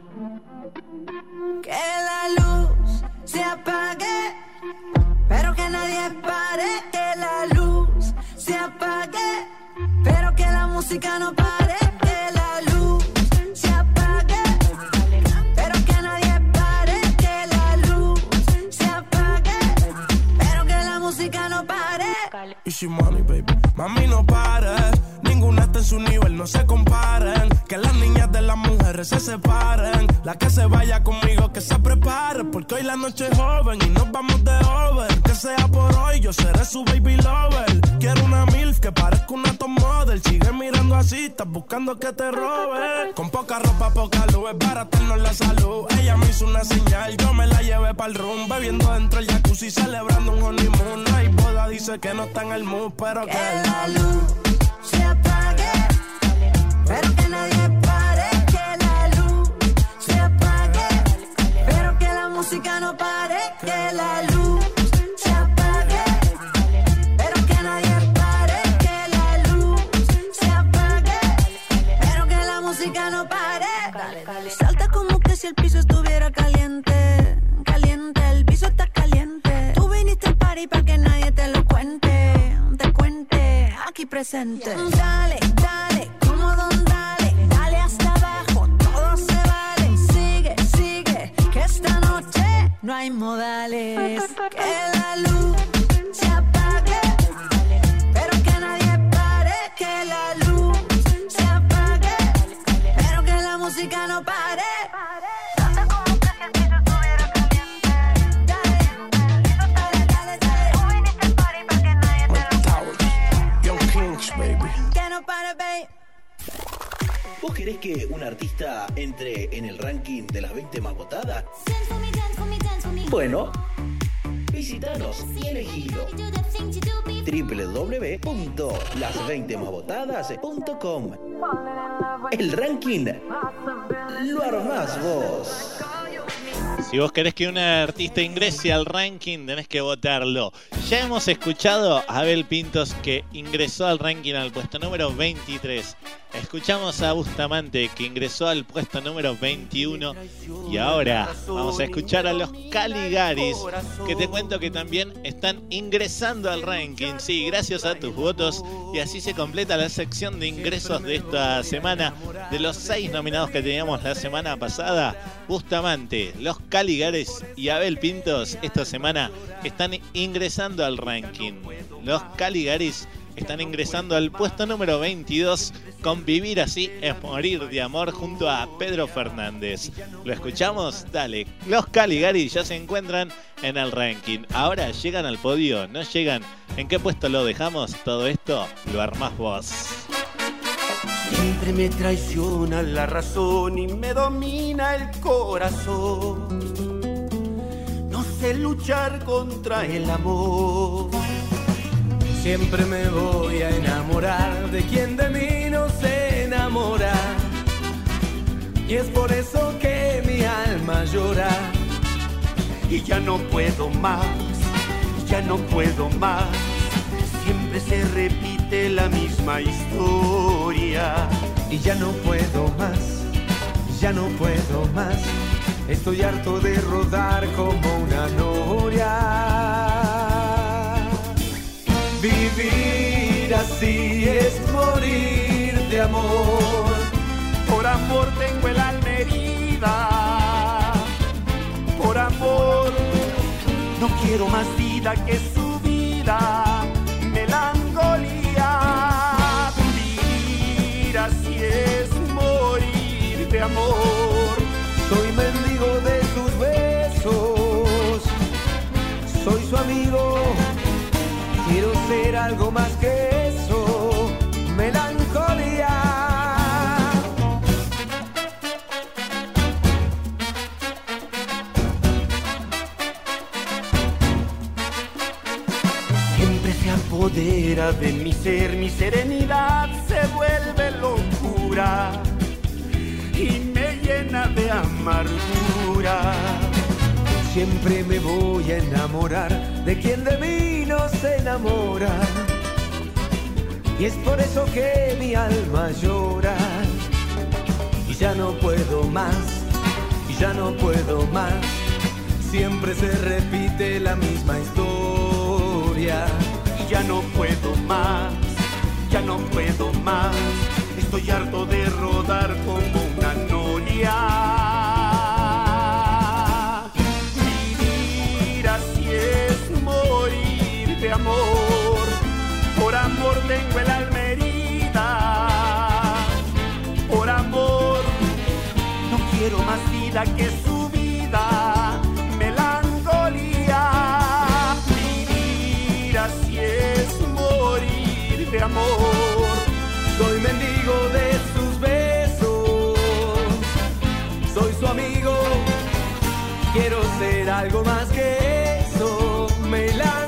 Que la luz se apague, pero que nadie pare. Que la luz se apague, pero que la música no pare. Que la luz se apague, pero que nadie pare. Que la luz se apague, pero que la música no pare. Easy money, baby. Mami, no pares. Ninguna está en su nivel, no se comparen. Que las niñas de las mujeres se separen. La que se vaya conmigo, que se prepare. Porque hoy la noche es joven y nos vamos de over. Que sea por hoy, yo seré su baby lover. Quiero una MILF que parezca una top model. Sigue mirando así, estás buscando que te robe. Con poca ropa, poca luz, es baratarnos la salud. Ella me hizo una señal, yo me la llevé pa'l room. Bebiendo dentro del jacuzzi, celebrando un honeymoon. No hay boda, dice que no está en el mood, pero que la luz se apague, pero que nadie pare. Que la luz se apague, pero que la música no pare. Que la luz se apague, pero que nadie pare. Que la luz se apague, pero que la música no pare. Salta como que si el piso estuviera caliente, caliente, el piso está caliente. Tú viniste al party pa' que nadie te lo cuente, aquí presente. Dale, dale, como don dale, dale hasta abajo, todo se vale. Sigue, sigue, que esta noche no hay modales. Que la luz se apague, pero que nadie pare. Que la luz se apague, pero que la música no pare. ¿Vos querés que un artista entre en el ranking de las 20 más votadas? Bueno, visitanos y elegilo. www.las20másvotadas.com. El ranking lo armás vos. Si vos querés que un artista ingrese al ranking, tenés que votarlo. Ya hemos escuchado a Abel Pintos, que ingresó al ranking al puesto número 23. Escuchamos a Bustamante, que ingresó al puesto número 21. Y ahora vamos a escuchar a los Caligaris, que te cuento que también están ingresando al ranking. Sí, gracias a tus votos. Y así se completa la sección de ingresos de esta semana. De los 6 nominados que teníamos la semana pasada, Bustamante, los Caligaris y Abel Pintos esta semana están ingresando al ranking. Los Caligaris están ingresando al puesto número 22 con Vivir Así es Morir de Amor junto a Pedro Fernández. ¿Lo escuchamos? Dale. Los Caligaris ya se encuentran en el ranking. Ahora llegan al podio, ¿no llegan? ¿En qué puesto lo dejamos? Todo esto lo armás vos. Siempre me traiciona la razón y me domina el corazón. No sé luchar contra el amor. Siempre me voy a enamorar de quien de mí no se enamora. Y es por eso que mi alma llora. Y ya no puedo más, ya no puedo más. Siempre se repite la misma historia. Y ya no puedo más, ya no puedo más. Estoy harto de rodar como una noria. Vivir así es morir de amor. Por amor tengo el alma herida. Por amor no quiero más vida que su vida. Melancolía. Vivir así es morir de amor. Soy mendigo de sus besos. Soy su amigo. Quiero ser algo más que eso, melancolía. Siempre se apodera de mi ser, mi serenidad se vuelve locura y me llena de amargura. Siempre me voy a enamorar de quien de mí no se enamora. Y es por eso que mi alma llora. Y ya no puedo más, y ya no puedo más. Siempre se repite la misma historia. Y ya no puedo más, ya no puedo más. Estoy harto de rodar como una noria. De amor, por amor tengo el alma herida. Por amor no quiero más vida que su vida. Melancolía. Vivir así es morir de amor. Soy mendigo de sus besos. Soy su amigo. Quiero ser algo más que eso. Melancolía.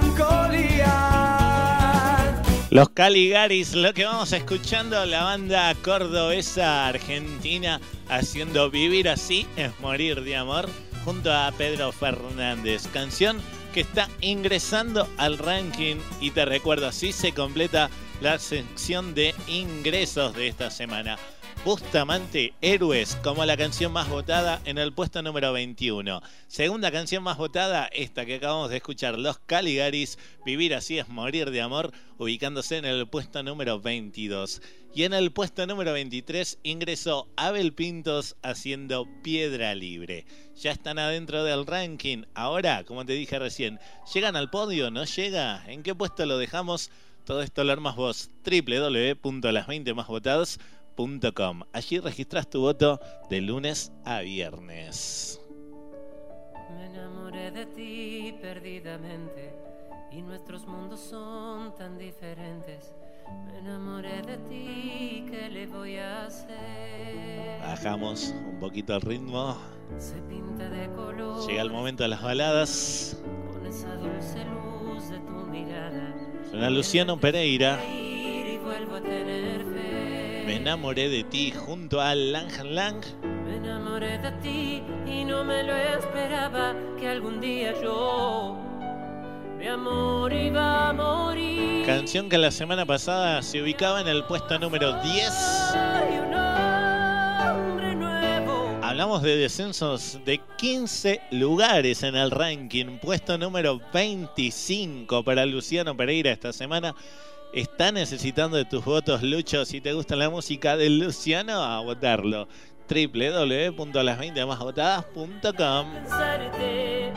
Los Caligaris, lo que vamos escuchando, la banda cordobesa argentina haciendo Vivir Así es Morir de Amor junto a Pedro Fernández. Canción que está ingresando al ranking y te recuerdo, así se completa la sección de ingresos de esta semana. Bustamante, Héroes, como la canción más votada en el puesto número 21. Segunda canción más votada, esta que acabamos de escuchar, Los Caligaris, Vivir Así es Morir de Amor, ubicándose en el puesto número 22. Y en el puesto número 23 ingresó Abel Pintos haciendo Piedra Libre. Ya están adentro del ranking. Ahora, como te dije recién, ¿llegan al podio? ¿No llega? ¿En qué puesto lo dejamos? Todo esto lo armas vos, www.las20másvotadas.com. Allí registras tu voto de lunes a viernes. Me enamoré de ti perdidamente y nuestros mundos son tan diferentes. Me enamoré de ti, ¿qué le voy a hacer? Bajamos un poquito el ritmo. Se pinta de color. Llega el momento de las baladas. Con esa dulce luz de tu mirada. Suena Luciano Pereira. Y vuelvo a tener fe. Me enamoré de ti junto a Lang Lang. Me enamoré de ti y no me lo esperaba, que algún día yo, mi amor, iba a morir. Canción que la semana pasada se ubicaba en el puesto número 10. Hay un hombre nuevo. Hablamos de descensos de 15 lugares en el ranking. Puesto número 25 para Luciano Pereira esta semana. Está necesitando de tus votos, Lucho. Si te gusta la música de Luciano, a votarlo. www.las20másvotadas.com. Pensarte,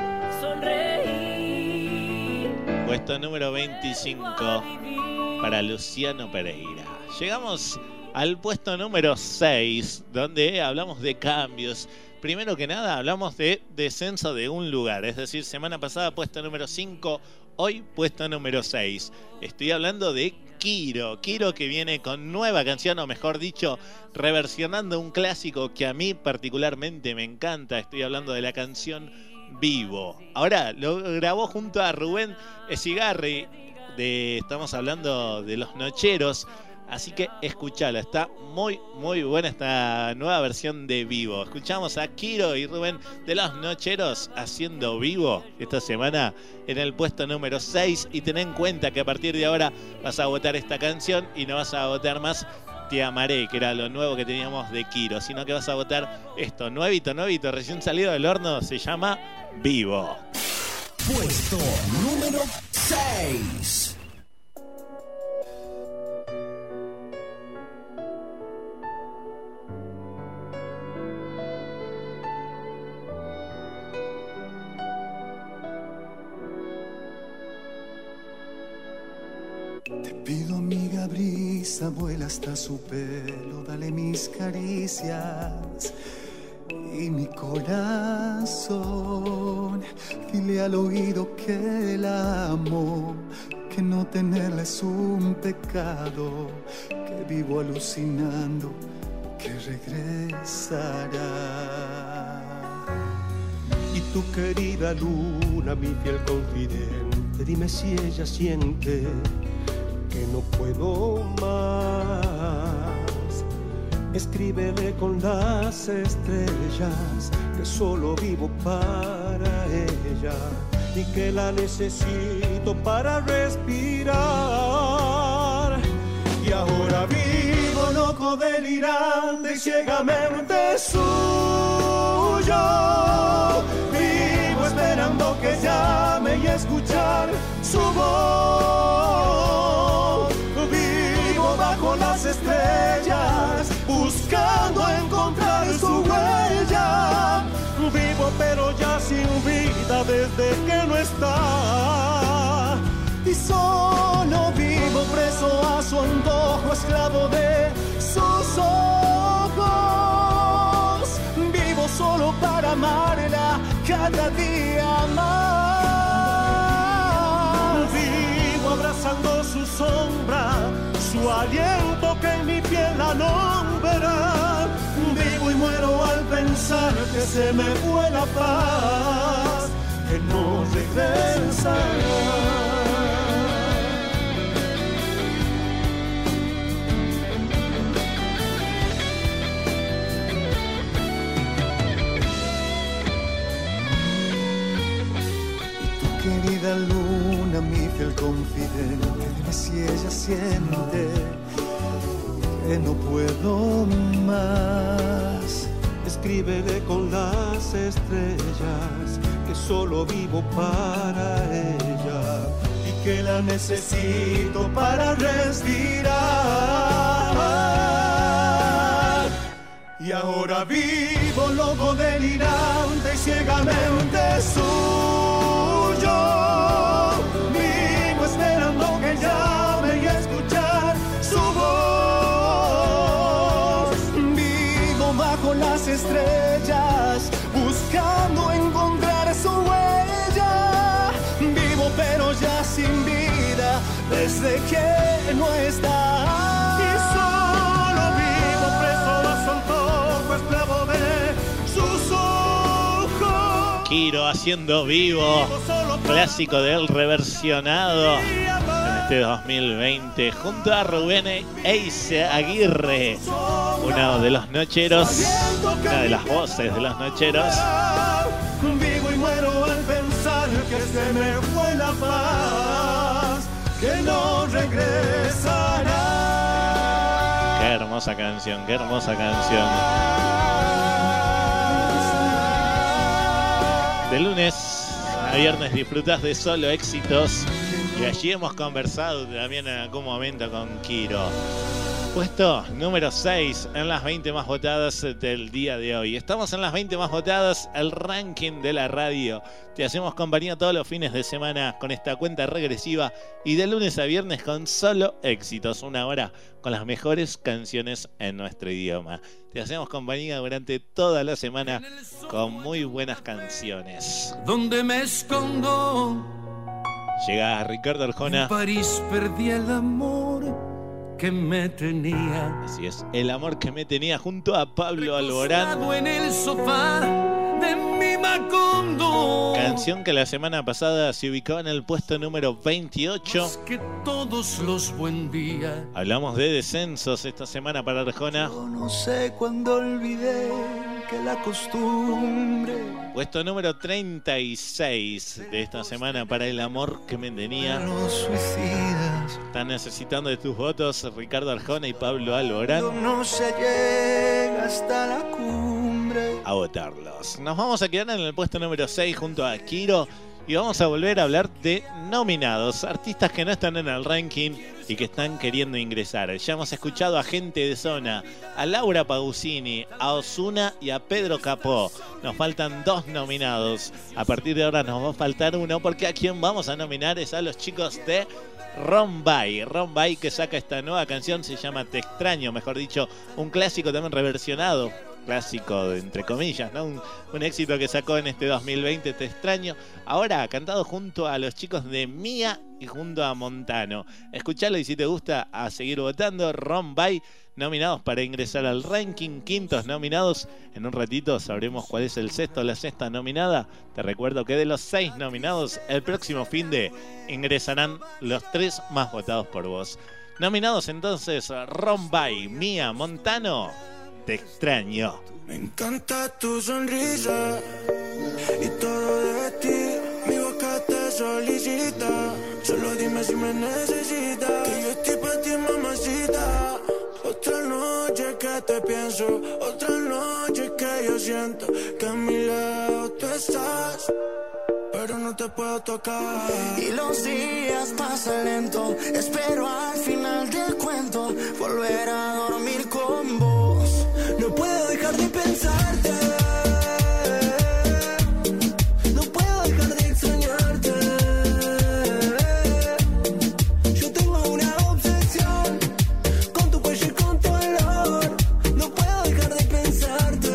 sonreír. Puesto número 25 para Luciano Pereira. Llegamos al puesto número 6, donde hablamos de cambios. Primero que nada, hablamos de descenso de un lugar. Es decir, semana pasada puesto número 5, hoy puesto número 6. Estoy hablando de Kiro. Kiro, que viene con nueva canción, o mejor dicho, reversionando un clásico que a mí particularmente me encanta. Estoy hablando de la canción Vivo. Ahora lo grabó junto a Rubén Esigarri. Estamos hablando de Los Nocheros. Así que escuchala, está muy muy buena esta nueva versión de Vivo. Escuchamos a Kiro y Rubén de Los Nocheros haciendo Vivo esta semana en el puesto número 6. Y ten en cuenta que a partir de ahora vas a votar esta canción y no vas a votar más Te Amaré, que era lo nuevo que teníamos de Kiro, sino que vas a votar esto, nuevito, recién salido del horno, se llama Vivo. Puesto número 6. Pido amiga brisa, vuela hasta su pelo, dale mis caricias y mi corazón. Dile al oído que la amo, que no tenerla es un pecado, que vivo alucinando que regresará. Y tu querida luna, mi fiel confidente, dime si ella siente que no puedo más. Escríbele con las estrellas que solo vivo para ella y que la necesito para respirar. Y ahora vivo loco, delirante y ciegamente suyo. Vivo esperando que llame y escuchar su voz. Vivo bajo las estrellas, buscando encontrar su huella. Vivo pero ya sin vida desde que no está. Y solo vivo preso a su antojo, esclavo de sus ojos. Vivo solo para amarla cada día más. Vivo abrazando su sombra, su aliento que en mi piel alumbra. Vivo y muero al pensar que se me fue la paz, que no regresará. Querida luna, mi fiel confidente, dime si ella siente que no puedo más. Escríbele con las estrellas que solo vivo para ella y que la necesito para respirar. Y ahora vivo loco, delirante y ciegamente suyo. Vivo esperando que llame y escuchar su voz. Vivo bajo las estrellas, buscando encontrar su huella. Vivo pero ya sin vida, desde que no está. Y solo vivo preso a su antojo, esclavo de sus ojos. Kiro haciendo vivo, clásico del reversionado en este 2020, junto a Rubén Eise Aguirre, uno de los nocheros, una de las voces de los nocheros. Vivo y muero al pensar que se me fue la paz, que no regresará. Qué hermosa canción, qué hermosa canción. De lunes a viernes disfrutas de solo éxitos y allí hemos conversado también en algún momento con Kiro. Puesto número 6 en las 20 más votadas del día de hoy. Estamos en las 20 más votadas, el ranking de la radio. Te hacemos compañía todos los fines de semana con esta cuenta regresiva y de lunes a viernes con solo éxitos. Una hora con las mejores canciones en nuestro idioma. Te hacemos compañía durante toda la semana con muy buenas canciones. Donde me escondo. Llega Ricardo Arjona. En París perdí el amor que me tenía. Así es, el amor que me tenía junto a Pablo Alborán. En el sofá de mi Macondo. Canción que la semana pasada se ubicaba en el puesto número 28. Que todos los buen días. Hablamos de descensos esta semana para Arjona. Yo no sé cuándo olvidé que la costumbre. Puesto número 36 de esta semana para el amor que me tenía. Los suicidas. Están necesitando de tus votos Ricardo Arjona y Pablo Alborán. No se llega hasta la cumbre. A votarlos. Nos vamos a quedar en el puesto número 6 junto a Kiro. Y vamos a volver a hablar de nominados, artistas que no están en el ranking y que están queriendo ingresar. Ya hemos escuchado a Gente de Zona, a Laura Pausini, a Ozuna y a Pedro Capó. Nos faltan 2 nominados. A partir de ahora nos va a faltar uno porque a quien vamos a nominar es a los chicos de Rombay. Rombay, que saca esta nueva canción, se llama Te Extraño, mejor dicho, un clásico también reversionado. Clásico, entre comillas, ¿no? Un éxito que sacó en este 2020, Te Extraño. Ahora cantado junto a los chicos de Mía y junto a Montano. Escuchalo y si te gusta, a seguir votando. Rombay, nominados para ingresar al ranking. 5 nominados. En un ratito sabremos cuál es el sexto o la sexta nominada. Te recuerdo que de los 6 nominados, el próximo finde ingresarán los 3 más votados por vos. Nominados entonces, Rombay, Mía, Montano. Te extraño. Me encanta tu sonrisa y todo de ti. Mi boca te solicita. Solo dime si me necesitas. Que yo estoy para ti, mamacita. Otra noche que te pienso. Otra noche que yo siento que a mi lado tú estás, pero no te puedo tocar. Y los días pasan lento. Espero al final del cuento volver a dormir con vos. No puedo dejar de pensarte. No puedo dejar de extrañarte. Yo tengo una obsesión con tu cuello y con tu olor. No puedo dejar de pensarte.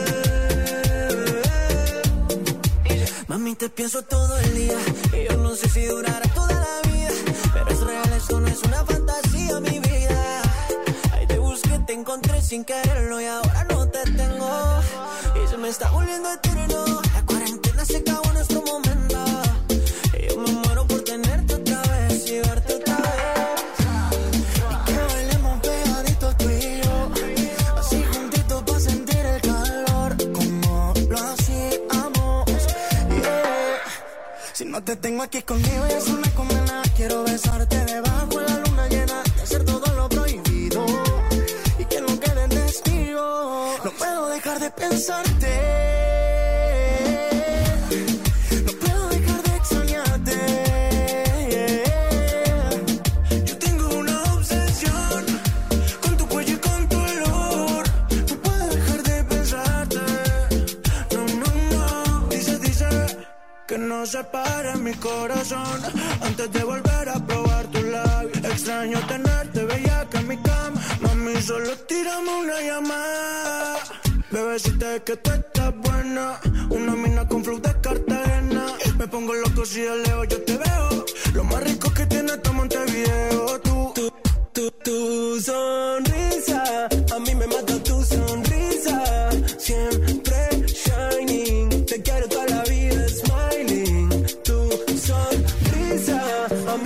Mami, te pienso todo el día. Y yo no sé si durará toda la vida, pero es real, esto no es una fantasía, mi vida. Ahí te busqué, te encontré sin quererlo y ahora no te tengo. Y se me está volviendo eterno. La cuarentena se acabó nuestro momento. Y yo me muero por tenerte otra vez y verte otra vez. Y que bailemos pegaditos tú y yo, así juntitos pa' sentir el calor como lo hacíamos. Yeah. Si no te tengo aquí conmigo ya es una condena. Quiero besarte debajo de la luna llena y hacer todo lo prohibido y que no quede testigo. No puedo dejar de pensarte. No puedo dejar de extrañarte. Yo tengo una obsesión con tu cuello y con tu olor. No puedo dejar de pensarte. No, no, no. Dice que no se pare mi corazón antes de volver a probar tu labio. Extraño tenerte bellaca en mi cama. Mami, solo tírame una llamada. Bebecita, que tú estás buena. Una mina con flow de Cartagena. Me pongo loco si de lejos yo te veo. Lo más rico que tiene tu Montevideo. Tu sonrisa, a mí me mata tu sonrisa. Siempre shining, te quiero toda la vida, es más.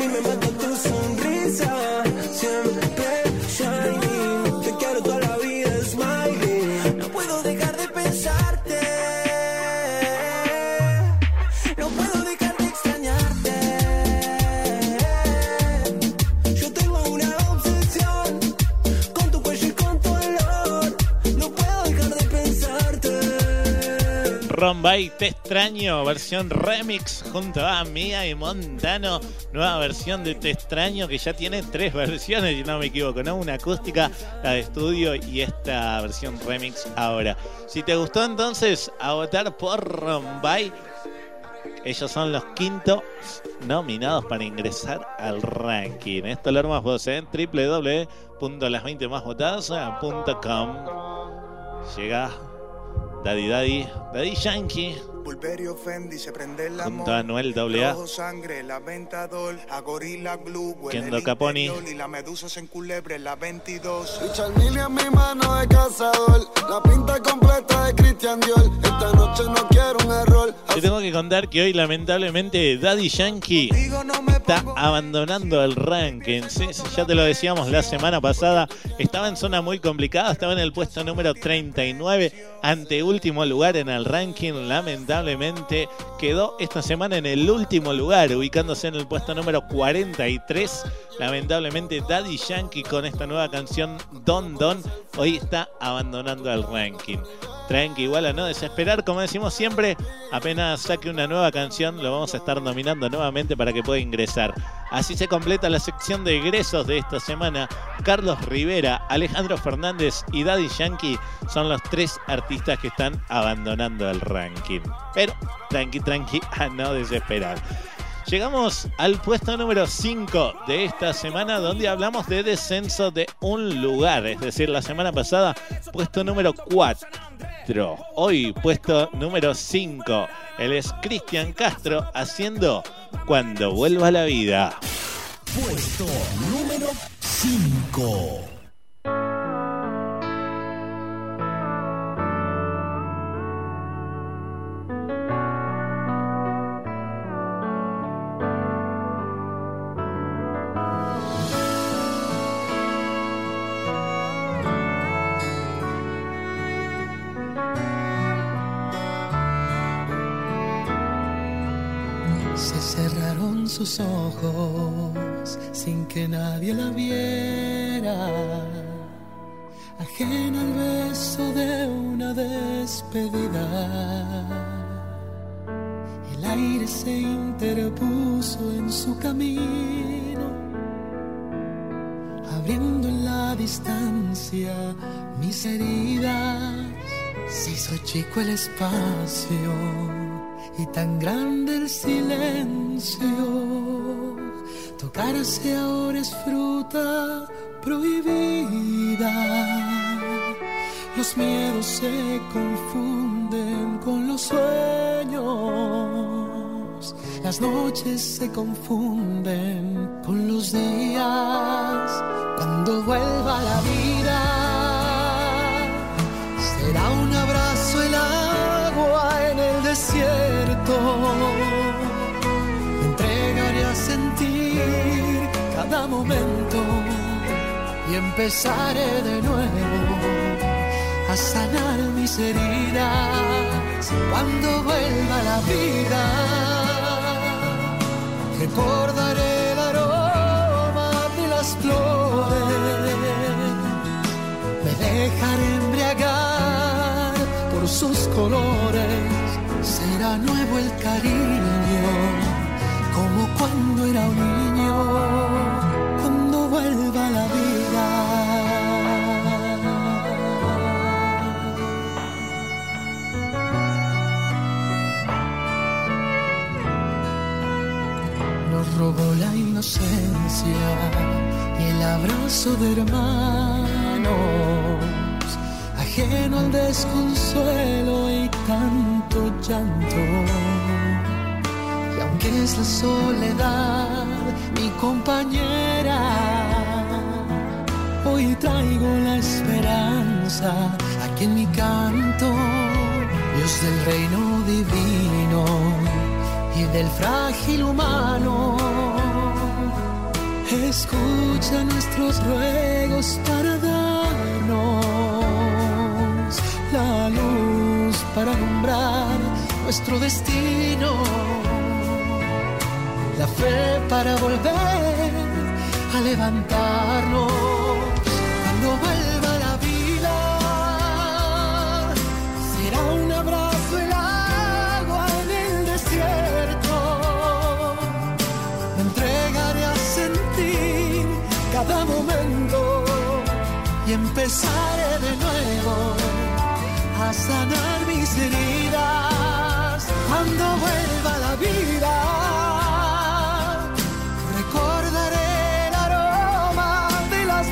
mí me mata tu sonrisa, siempre shining. Te quiero toda la vida, smiling. No puedo dejar de pensarte. No puedo dejar de extrañarte. Yo tengo una obsesión con tu cuello y con tu olor. No puedo dejar de pensarte. Rombay, Te Extraño, versión remix junto a Mía y Montano. Nueva versión de Te Extraño que ya tiene 3 versiones, si no me equivoco, ¿no? Una acústica, la de estudio y esta versión remix ahora. Si te gustó entonces, a votar por Rombay. Ellos son los 5º nominados para ingresar al ranking. Esto lo armas vos en www.las20másvotadas.com. Llega Daddy Yankee Pulverio Fendi, se prende el amor. junto a Anuel AA, Rojo sangre, la Ventador, a Gorilla Glue, huele Kendo el Caponi, interior y la medusa se enculebre en la 22. Richard Mille en mi mano de cazador, la pinta completa de Christian Dior. Esta noche no quiero un error. Te tengo que contar que hoy lamentablemente Daddy Yankee está abandonando el ranking. Sí, ya te lo decíamos la semana pasada, estaba en zona muy complicada, estaba en el puesto número 39, anteúltimo lugar en el ranking. Lamentablemente quedó esta semana en el último lugar, ubicándose en el puesto número 43. Lamentablemente Daddy Yankee con esta nueva canción Don Don hoy está abandonando el ranking. Tranqui, igual a no desesperar, como decimos siempre, apenas saque una nueva canción lo vamos a estar nominando nuevamente para que pueda ingresar. Así se completa la sección de egresos de esta semana. Carlos Rivera, Alejandro Fernández y Daddy Yankee son los 3 artistas que están abandonando el ranking. Pero tranqui, a no desesperar. Llegamos al puesto número 5 de esta semana, donde hablamos de descenso de un lugar. Es decir, la semana pasada, puesto número 4. Hoy, puesto número 5. Él es Cristian Castro haciendo Cuando Vuelva la Vida. Puesto número 5. Cerraron sus ojos sin que nadie la viera, ajena al beso de una despedida. El aire se interpuso en su camino, abriendo en la distancia mis heridas. Se hizo chico el espacio y tan grande el silencio. Tocarse ahora es fruta prohibida. Los miedos se confunden con los sueños. Las noches se confunden con los días. Cuando vuelva la vida, será un abrazo el agua en el desierto. Me entregaré a sentir cada momento y empezaré de nuevo a sanar mis heridas. Cuando vuelva la vida, recordaré el aroma de las flores. Me dejaré embriagar por sus colores. Será nuevo el cariño, como cuando era un niño, cuando vuelva la vida. Nos robó la inocencia y el abrazo de hermanos, ajeno al desconsuelo y tanto llanto. Y aunque es la soledad mi compañera, hoy traigo la esperanza aquí en mi canto. Dios del reino divino y del frágil humano, Escucha nuestros ruegos para darnos la luz para alumbrar nuestro destino, la fe para volver a levantarnos. Cuando vuelva la vida, será un abrazo el agua en el desierto. Me entregaré a sentir cada momento y empezaré de nuevo a sanar mis heridas. Cuando vuelva la vida, recordaré el aroma de las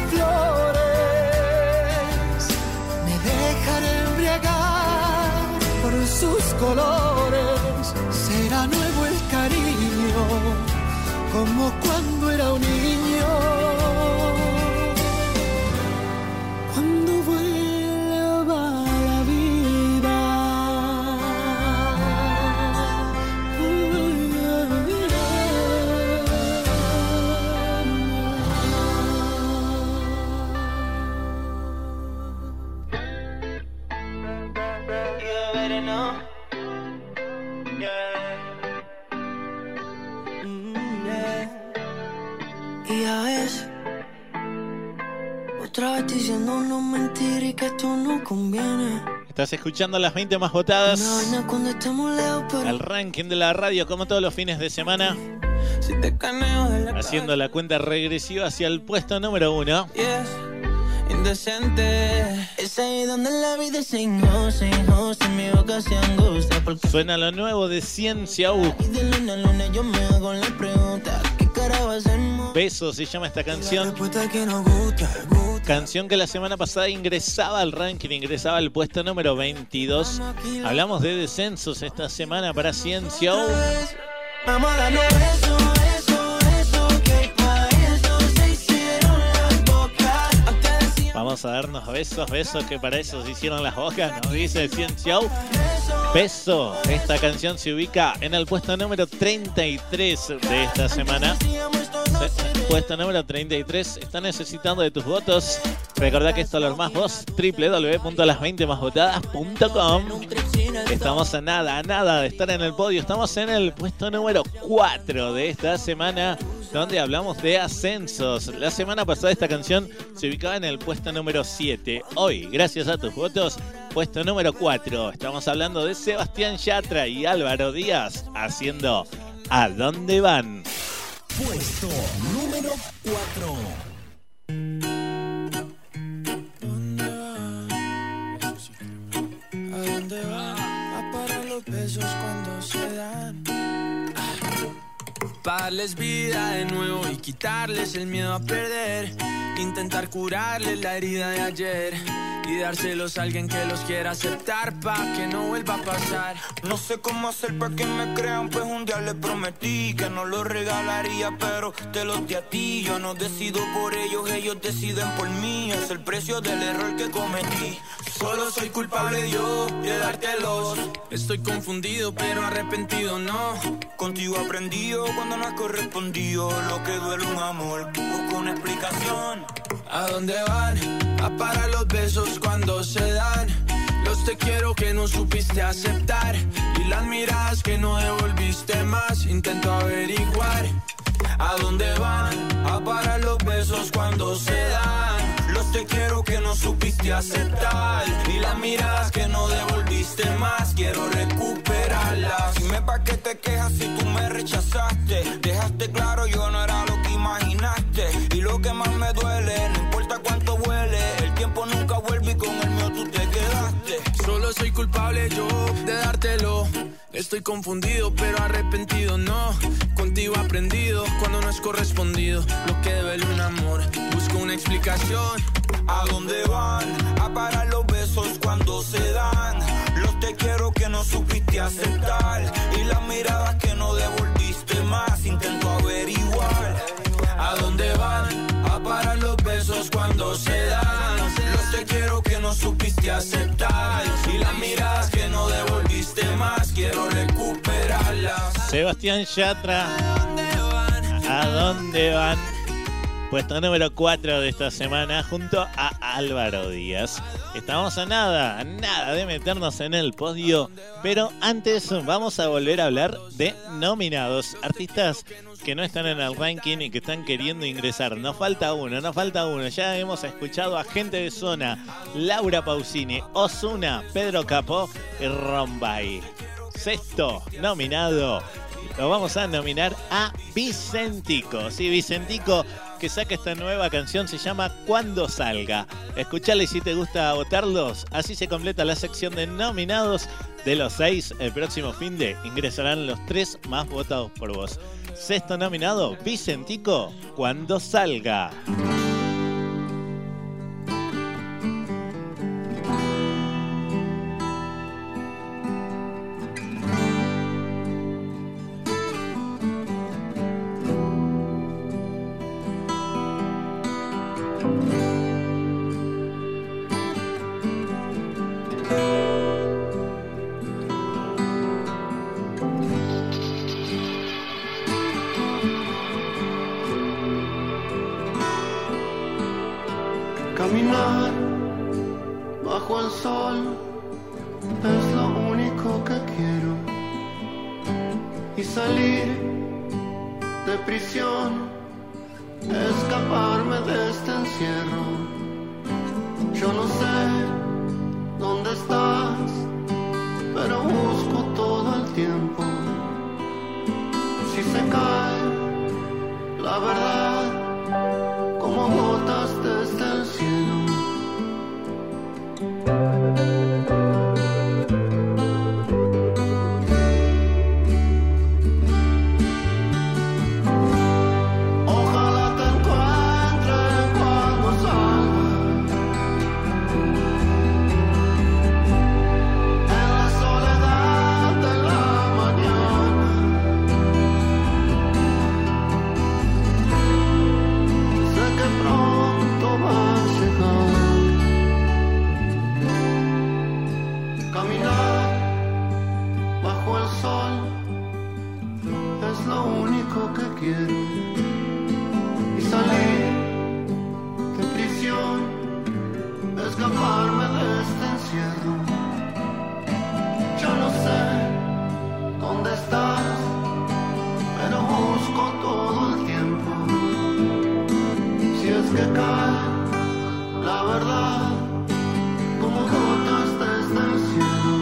flores. Me dejaré embriagar por sus colores. Será nuevo el cariño, como cuando era un niño. Cuando vuelva la vida. Y ya ves, otra vez diciéndonos mentiras y que esto no conviene. Estás escuchando las 20 más votadas. Una vaina cuando estemos lejos, pero El ranking de la radio, como todos los fines de semana. si te caneo de la Haciendo la cuenta regresiva hacia el puesto número 1. yes, indecente. Es ahí donde la vida se injusta, en mi boca se angustia. Porque Suena lo nuevo de Ciencia U. y de luna a luna yo me hago la pregunta: ¿qué cara va a ser? Beso se llama esta canción. Que nos gusta. Canción que la semana pasada ingresaba al ranking, ingresaba al puesto número 22. Hablamos de descensos esta semana para Ciencia U. Vamos a darnos eso, que pa' eso se hicieron las bocas. Vamos a darnos besos, que para eso se hicieron las bocas, nos dice Ciencia U. Beso, esta canción se ubica en el puesto número 33 de esta semana. Puesto número 33, está necesitando de tus votos. Recordá que esto lo armás vos, www.las20másvotadas.com. Estamos a nada de estar en el podio. Estamos en el puesto número 4 de esta semana, donde hablamos de ascensos. La semana pasada esta canción se ubicaba en el puesto número 7. Hoy, gracias a tus votos, puesto número 4. Estamos hablando de Sebastián Yatra y Álvaro Díaz haciendo ¿A dónde van? Puesto número 4. ¿A dónde va? A parar los besos cuando se dan. Pa' darles vida de nuevo y quitarles el miedo a perder. Intentar curarles la herida de ayer y dárselos a alguien que los quiera aceptar pa' que no vuelva a pasar. No sé cómo hacer para que me crean, pues un día les prometí que no los regalaría, pero te los di a ti. Yo no decido por ellos, ellos deciden por mí. Es el precio del error que cometí. Solo soy culpable yo de dártelos. Estoy confundido pero arrepentido no. Contigo aprendido cuando no has correspondido. Lo que duele un amor, busco una explicación. ¿A dónde van? A parar los besos cuando se dan. Los te quiero que no supiste aceptar y las miradas que no devolviste más. Intento averiguar ¿a dónde van? A parar los besos cuando se dan. Los te quiero que no supiste aceptar y las miradas que no devolviste más. Quiero recuperarlas. Dime pa' qué te quejas si tú me rechazaste. Dejaste claro yo no era lo que imaginaste. Y lo que más me duele, no importa cuánto huele, el tiempo nunca vuelve y con el mío tú te quedaste. Solo soy culpable yo de dártelo. Estoy confundido pero arrepentido no. Contigo aprendido cuando no es correspondido. Lo que duele un amor, busco una explicación. ¿A dónde van? A parar los besos cuando se dan. Los te quiero que no supiste aceptar y las miradas que no devolviste más. Intento averiguar ¿a dónde van? A parar los besos cuando se dan. Los te quiero que no supiste aceptar y las miradas que no devolviste más. Quiero recuperarlas. Sebastián Yatra, ¿a dónde van? Puesto número 4 de esta semana junto a Álvaro Díaz. Estamos a nada de meternos en el podio, pero antes vamos a volver a hablar de nominados, artistas que no están en el ranking y que están queriendo ingresar. Nos falta uno. Ya hemos escuchado a Gente de Zona, Laura Pausini, Ozuna, Pedro Capó y Rombay. Sexto nominado, lo vamos a nominar a Vicentico. Sí, Vicentico, que saca esta nueva canción, se llama Cuando Salga. Escuchale si te gusta votarlos. Así se completa la sección de nominados. De los 6, el próximo fin de ingresarán los 3 más votados por vos. Sexto nominado, Vicentico, Cuando Salga. Caminar bajo el sol es lo único que quiero. Y salir de prisión, escaparme de este encierro. Yo no sé dónde estás, pero busco todo el tiempo. Si se cae la verdad como gotas desde el cielo. Ojalá te encuentre cuando salga, en la soledad de la mañana. Sé que pronto va a llegar. Caminar bajo el sol es lo único que quiero. Y salir de prisión, escaparme de este encierro. Yo no sé dónde estás, pero busco todo el tiempo. Si es que cae la verdad como gotas desde el cielo.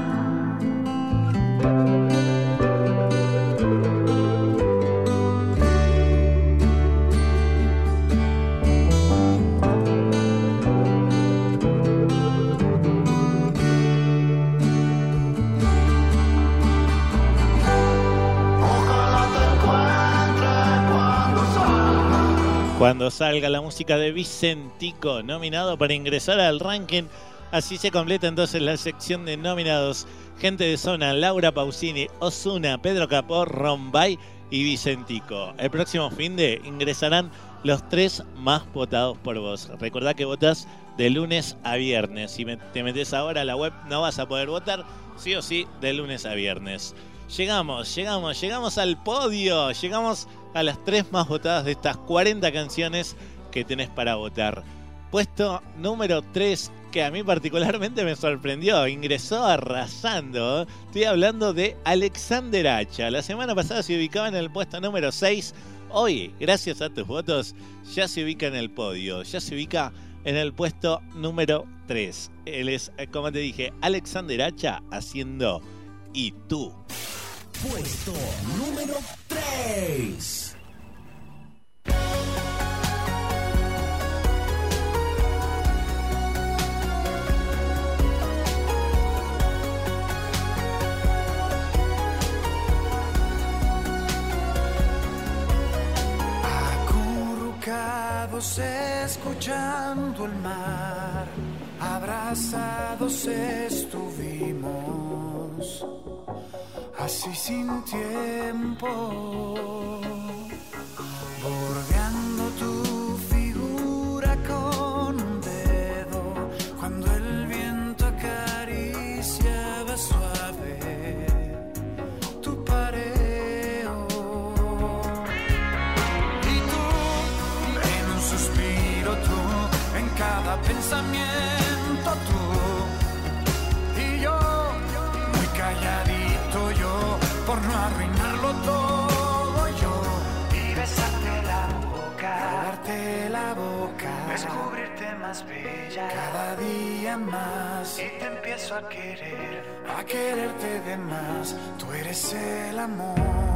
Ojalá te encuentre cuando salga. Cuando salga la música de Vicentico, nominado para ingresar al ranking. Así se completa entonces la sección de nominados. Gente de Zona, Laura Pausini, Ozuna, Pedro Capó, Rombay y Vicentico. El próximo fin de ingresarán los 3 más votados por vos. Recordá que votás de lunes a viernes. Si te metés ahora a la web no vas a poder votar, sí o sí, de lunes a viernes. Llegamos al podio. Llegamos a las 3 más votadas de estas 40 canciones que tenés para votar. Puesto número 3, que a mí particularmente me sorprendió, ingresó arrasando. Estoy hablando de Alexander Hacha. La semana pasada se ubicaba en el puesto número 6. Hoy, gracias a tus votos, ya se ubica en el podio. Ya se ubica en el puesto número 3. Él es, como te dije, Alexander Hacha haciendo Y Tú. Puesto número 3. Acurrucados escuchando el mar, abrazados estuvimos, así sin tiempo, bordeando tu figura con un dedo, cuando el viento acariciaba suave tu pareo. Y tú pensamiento tú y yo, muy calladito yo, por no arruinarlo todo yo, y besarte la boca, darte la boca, descubrirte más bella, cada día más, y te empiezo a quererte de más, tú eres el amor.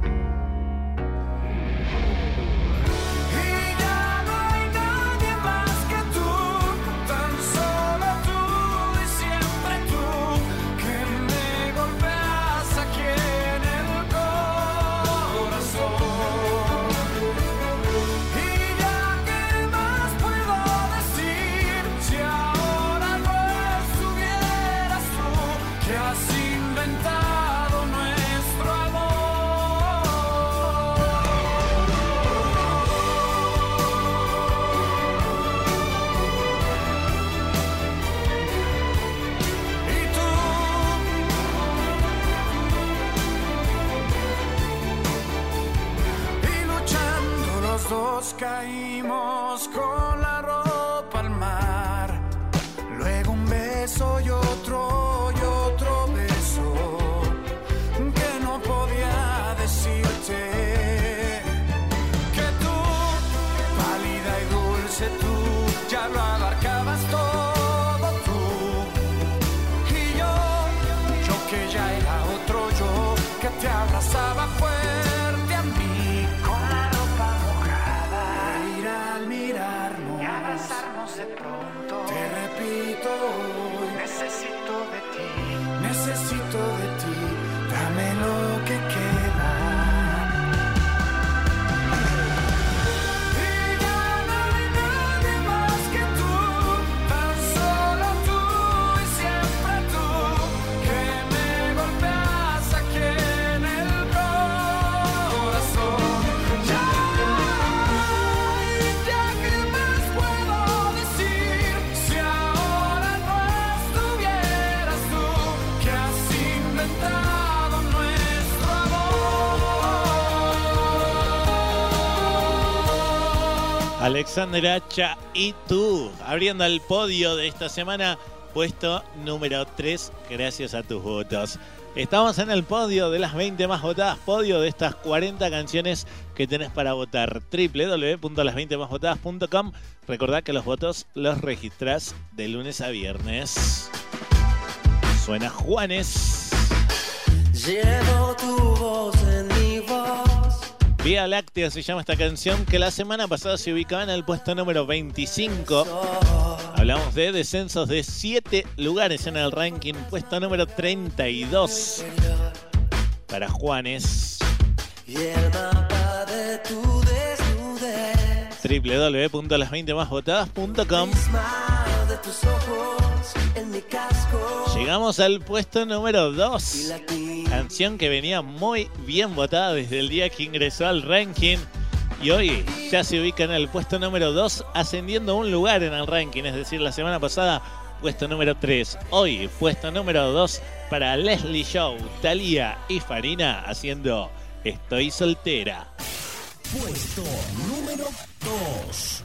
Caímos con la ropa al mar, luego un beso y otro beso, que no podía decirte que tú, pálida y dulce tú, ya lo abarcabas todo tú, y yo que ya era otro yo, que te abrazaba fuerte a mí, con la ropa al mirarnos y abrazarnos de pronto, te repito hoy, necesito de ti, dame lo que queda. Y ya no hay nadie más que tú, tan solo tú y siempre tú, que me golpeas aquí en el corazón. Alexander Hacha y tú, abriendo el podio de esta semana, puesto número 3, gracias a tus votos. Estamos en el podio de las 20 más votadas, podio de estas 40 canciones que tenés para votar. www.las20másvotadas.com. Recordá que los votos los registrás de lunes a viernes. Suena Juanes. Llevo tu voz en mi voz. Vía Láctea se llama esta canción, que la semana pasada se ubicaba en el puesto número 25. Hablamos de descensos de 7 lugares en el ranking. Puesto número 32 para Juanes. Y el mapa de tu desnudez. www.las20másvotadas.com. Llegamos al puesto número 2. Canción que venía muy bien votada desde el día que ingresó al ranking. Y hoy ya se ubica en el puesto número 2, ascendiendo un lugar en el ranking. Es decir, la semana pasada, puesto número 3. Hoy, puesto número 2 para Leslie Show, Thalía y Farina haciendo Estoy Soltera. Puesto número 2.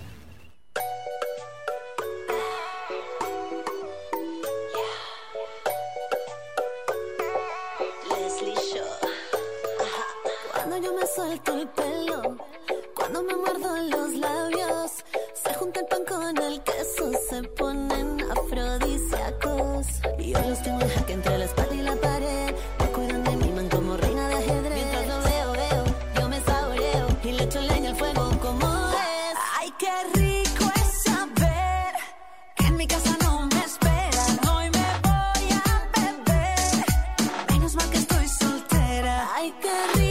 Yo me suelto el pelo, cuando me muerdo los labios, se junta el pan con el queso, se ponen afrodisíacos. Y yo los tengo en jaque entre la espalda y la pared, me cuidan de mí, man, como reina de ajedrez. Mientras lo veo, yo me saboreo y le echo leña al fuego como es. Ay, qué rico es saber que en mi casa no me esperan. Hoy me voy a beber, menos mal que estoy soltera. Ay, qué rico.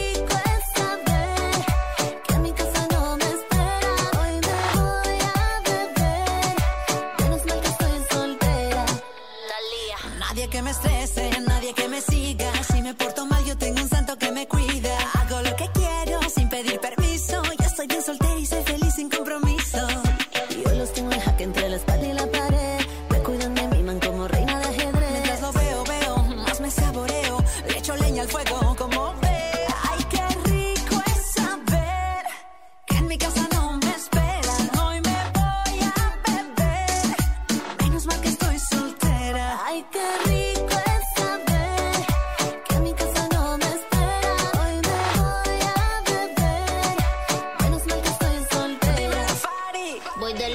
Que me estrese, nadie que me siga. Si me porto mal, yo tengo un santo que me cuida. Hago lo que quiero sin pedir permiso. Yo estoy bien soltera y soy feliz sin compromiso. Y yo los tengo en jaque entre la espalda y la pared. Me cuidan de mí, man, como reina de ajedrez. Mientras lo veo, más me saboreo. Le echo leña al fuego como ve. Ay, qué rico es saber que en mi casa no me esperan. Hoy me voy a beber,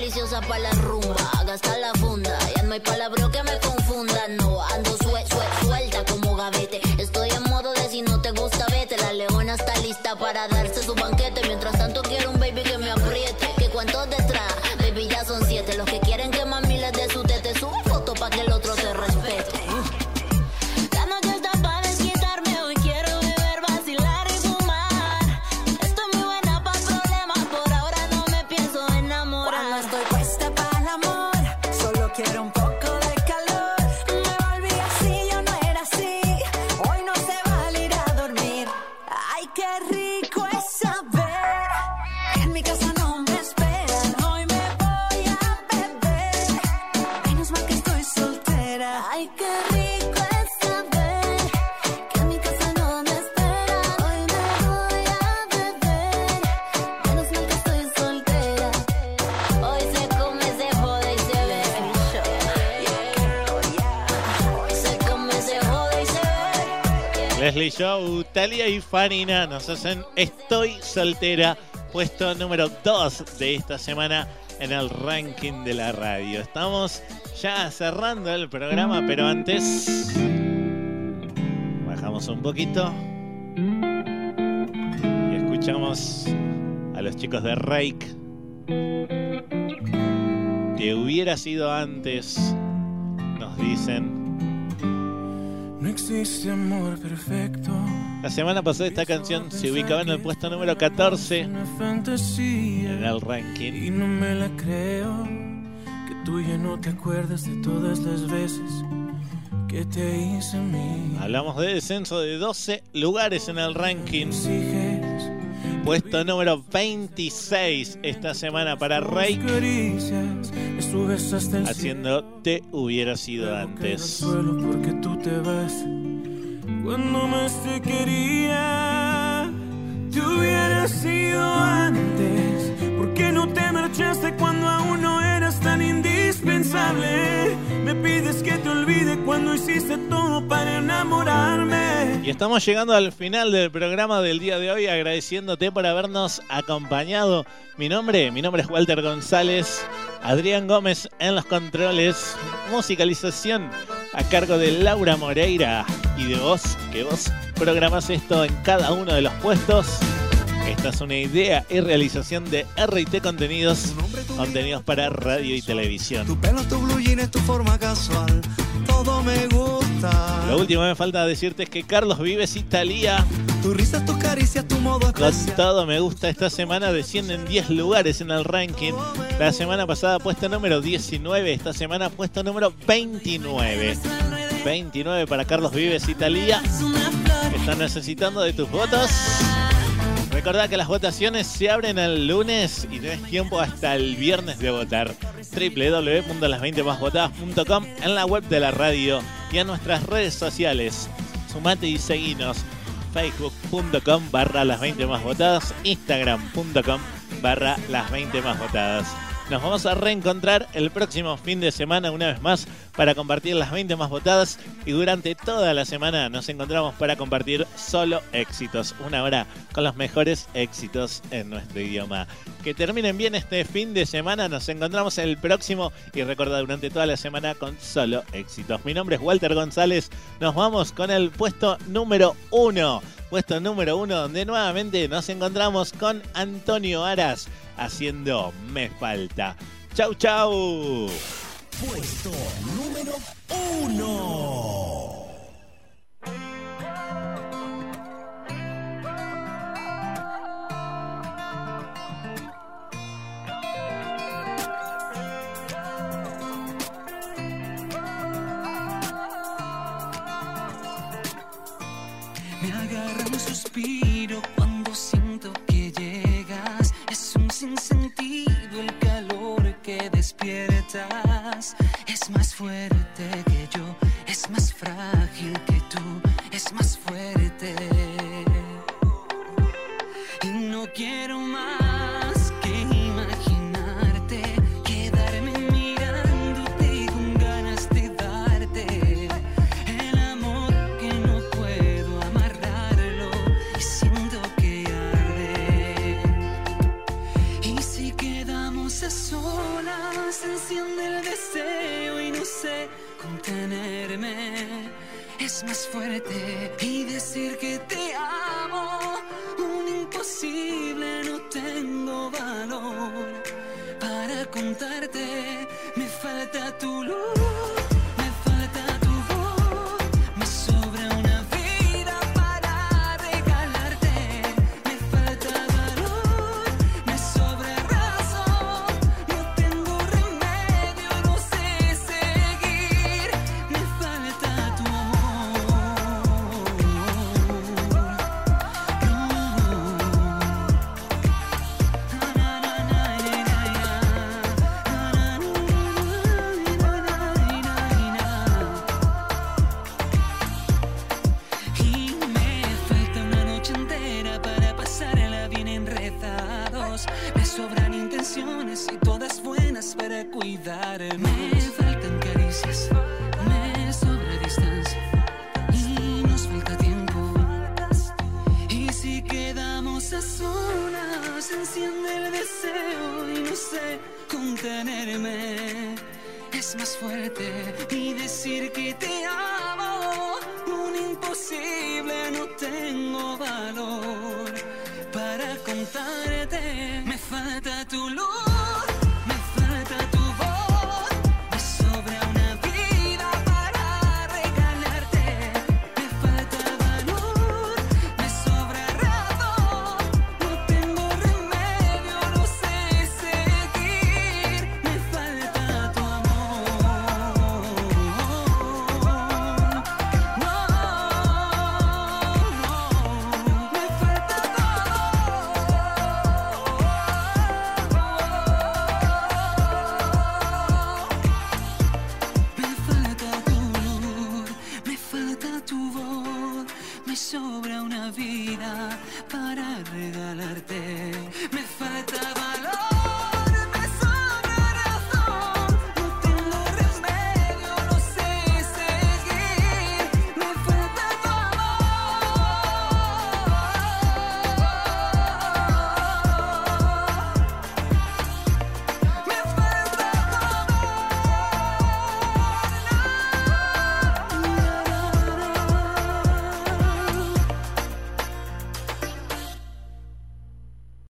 deliciosa pa' la rumba, gasta la funda. Ya no hay palabra que me confunda. No, ando suelta como gavete. Estoy en modo de si no te gusta, vete. La leona está lista para darse su banquete. Mientras tanto quiero un baby que me apriete. Que cuántos detrás, baby ya son 7. Los que quieren que mami les dé su tete. Sube foto pa' que el otro se respete. La noche está pa' desquitarme. Hoy quiero beber, vacilar y fumar. Estoy muy buena pa' problemas. Por ahora no me pienso enamorar. Cuando estoy puesta para el amor, solo quiero un poco de calor. Me volví así, yo no era así. Hoy no se vale ir a dormir. Ay, qué rico es saber que en mi casa no me esperan. Hoy me voy a beber. Menos mal que estoy soltera. Ay, qué rico es saber que en mi casa no me esperan. Hoy me voy a beber. Menos mal que estoy soltera. Hoy se come, se jode y se ve. Hoy se come, se jode y se ve. Leslie Show, Thalía y Farina nos hacen Estoy Soltera, puesto número 2 de esta semana en el ranking de la radio. Estamos ya cerrando el programa, pero antes bajamos un poquito y escuchamos a los chicos de Rake. Que hubiera sido antes, nos dicen. No existe amor perfecto. La semana pasada esta canción se ubicaba en el puesto número 14 en el ranking. Y no me la creo, que tú ya no te acuerdas de todas las veces que te hice a mí. Hablamos de descenso de 12 lugares en el ranking. Puesto número 26 esta semana para Rake, haciendo Te hubiera sido antes. Porque tú te vas cuando más te quería. Te hubiera sido antes. ¿Por qué no te marchaste cuando aún no eras tan indispensable? Me pides que te olvide cuando hiciste todo para enamorarme. Y estamos llegando al final del programa del día de hoy, agradeciéndote por habernos acompañado. Mi nombre es Walter González. Adrián Gómez en los controles. Musicalización a cargo de Laura Moreira. Y de vos, que vos programás esto en cada uno de los puestos. Esta es una idea y realización de R&T Contenidos, contenidos para radio y televisión. Tu pelo, tu blue jeans, tu forma casual, todo me gusta. Lo último que me falta decirte es que Carlos Vives y Thalía, tu risa, tus caricias, tu modo con especial. todo me gusta, esta semana descienden 10 lugares en el ranking. La semana pasada puesto número 19, esta semana puesto número 29. 29 para Carlos Vives y Thalía, que están necesitando de tus votos. Recordá que las votaciones se abren el lunes y tenés tiempo hasta el viernes de votar. www.las20másvotadas.com, en la web de la radio y en nuestras redes sociales. Sumate y seguinos. Facebook.com/las20másvotadas, Instagram.com/las20másvotadas. Nos vamos a reencontrar el próximo fin de semana una vez más para compartir las 20 más votadas, y durante toda la semana nos encontramos para compartir solo éxitos, una hora con los mejores éxitos en nuestro idioma. Que terminen bien este fin de semana, nos encontramos el próximo y recordad durante toda la semana con solo éxitos. Mi nombre es Walter González, nos vamos con el puesto número 1. Puesto número 1, donde nuevamente nos encontramos con Antonio Aras haciendo Me Falta. Chau, chau. Puesto número 1. Me agarra un suspiro cuando siento que llegas. Es un sinsentido el calor que despiertas. Es más fuerte que yo, es más frágil que tú, es más fuerte. Y no quiero más que imaginarte, quedarme mirándote con ganas de darte el amor que no puedo amarrarlo y siento que arde. Y si quedamos así solas se enciende el deseo y no sé contenerme. Es más fuerte y decir que te amo, un imposible, no tengo valor para contarte. Me falta tu luz, me falta tu voz, me sobra una vida para regalarte. Me falta valor, me sobra razón, no tengo remedio, no sé seguir. Me falta tu y todas buenas para cuidarme. Me faltan caricias, me sobra distancia y nos falta tiempo. Y si quedamos a solas, enciende el deseo y no sé contenerme. Es más fuerte y decir que te amo, un imposible, no tengo valor para contarte. Me falta tu luz.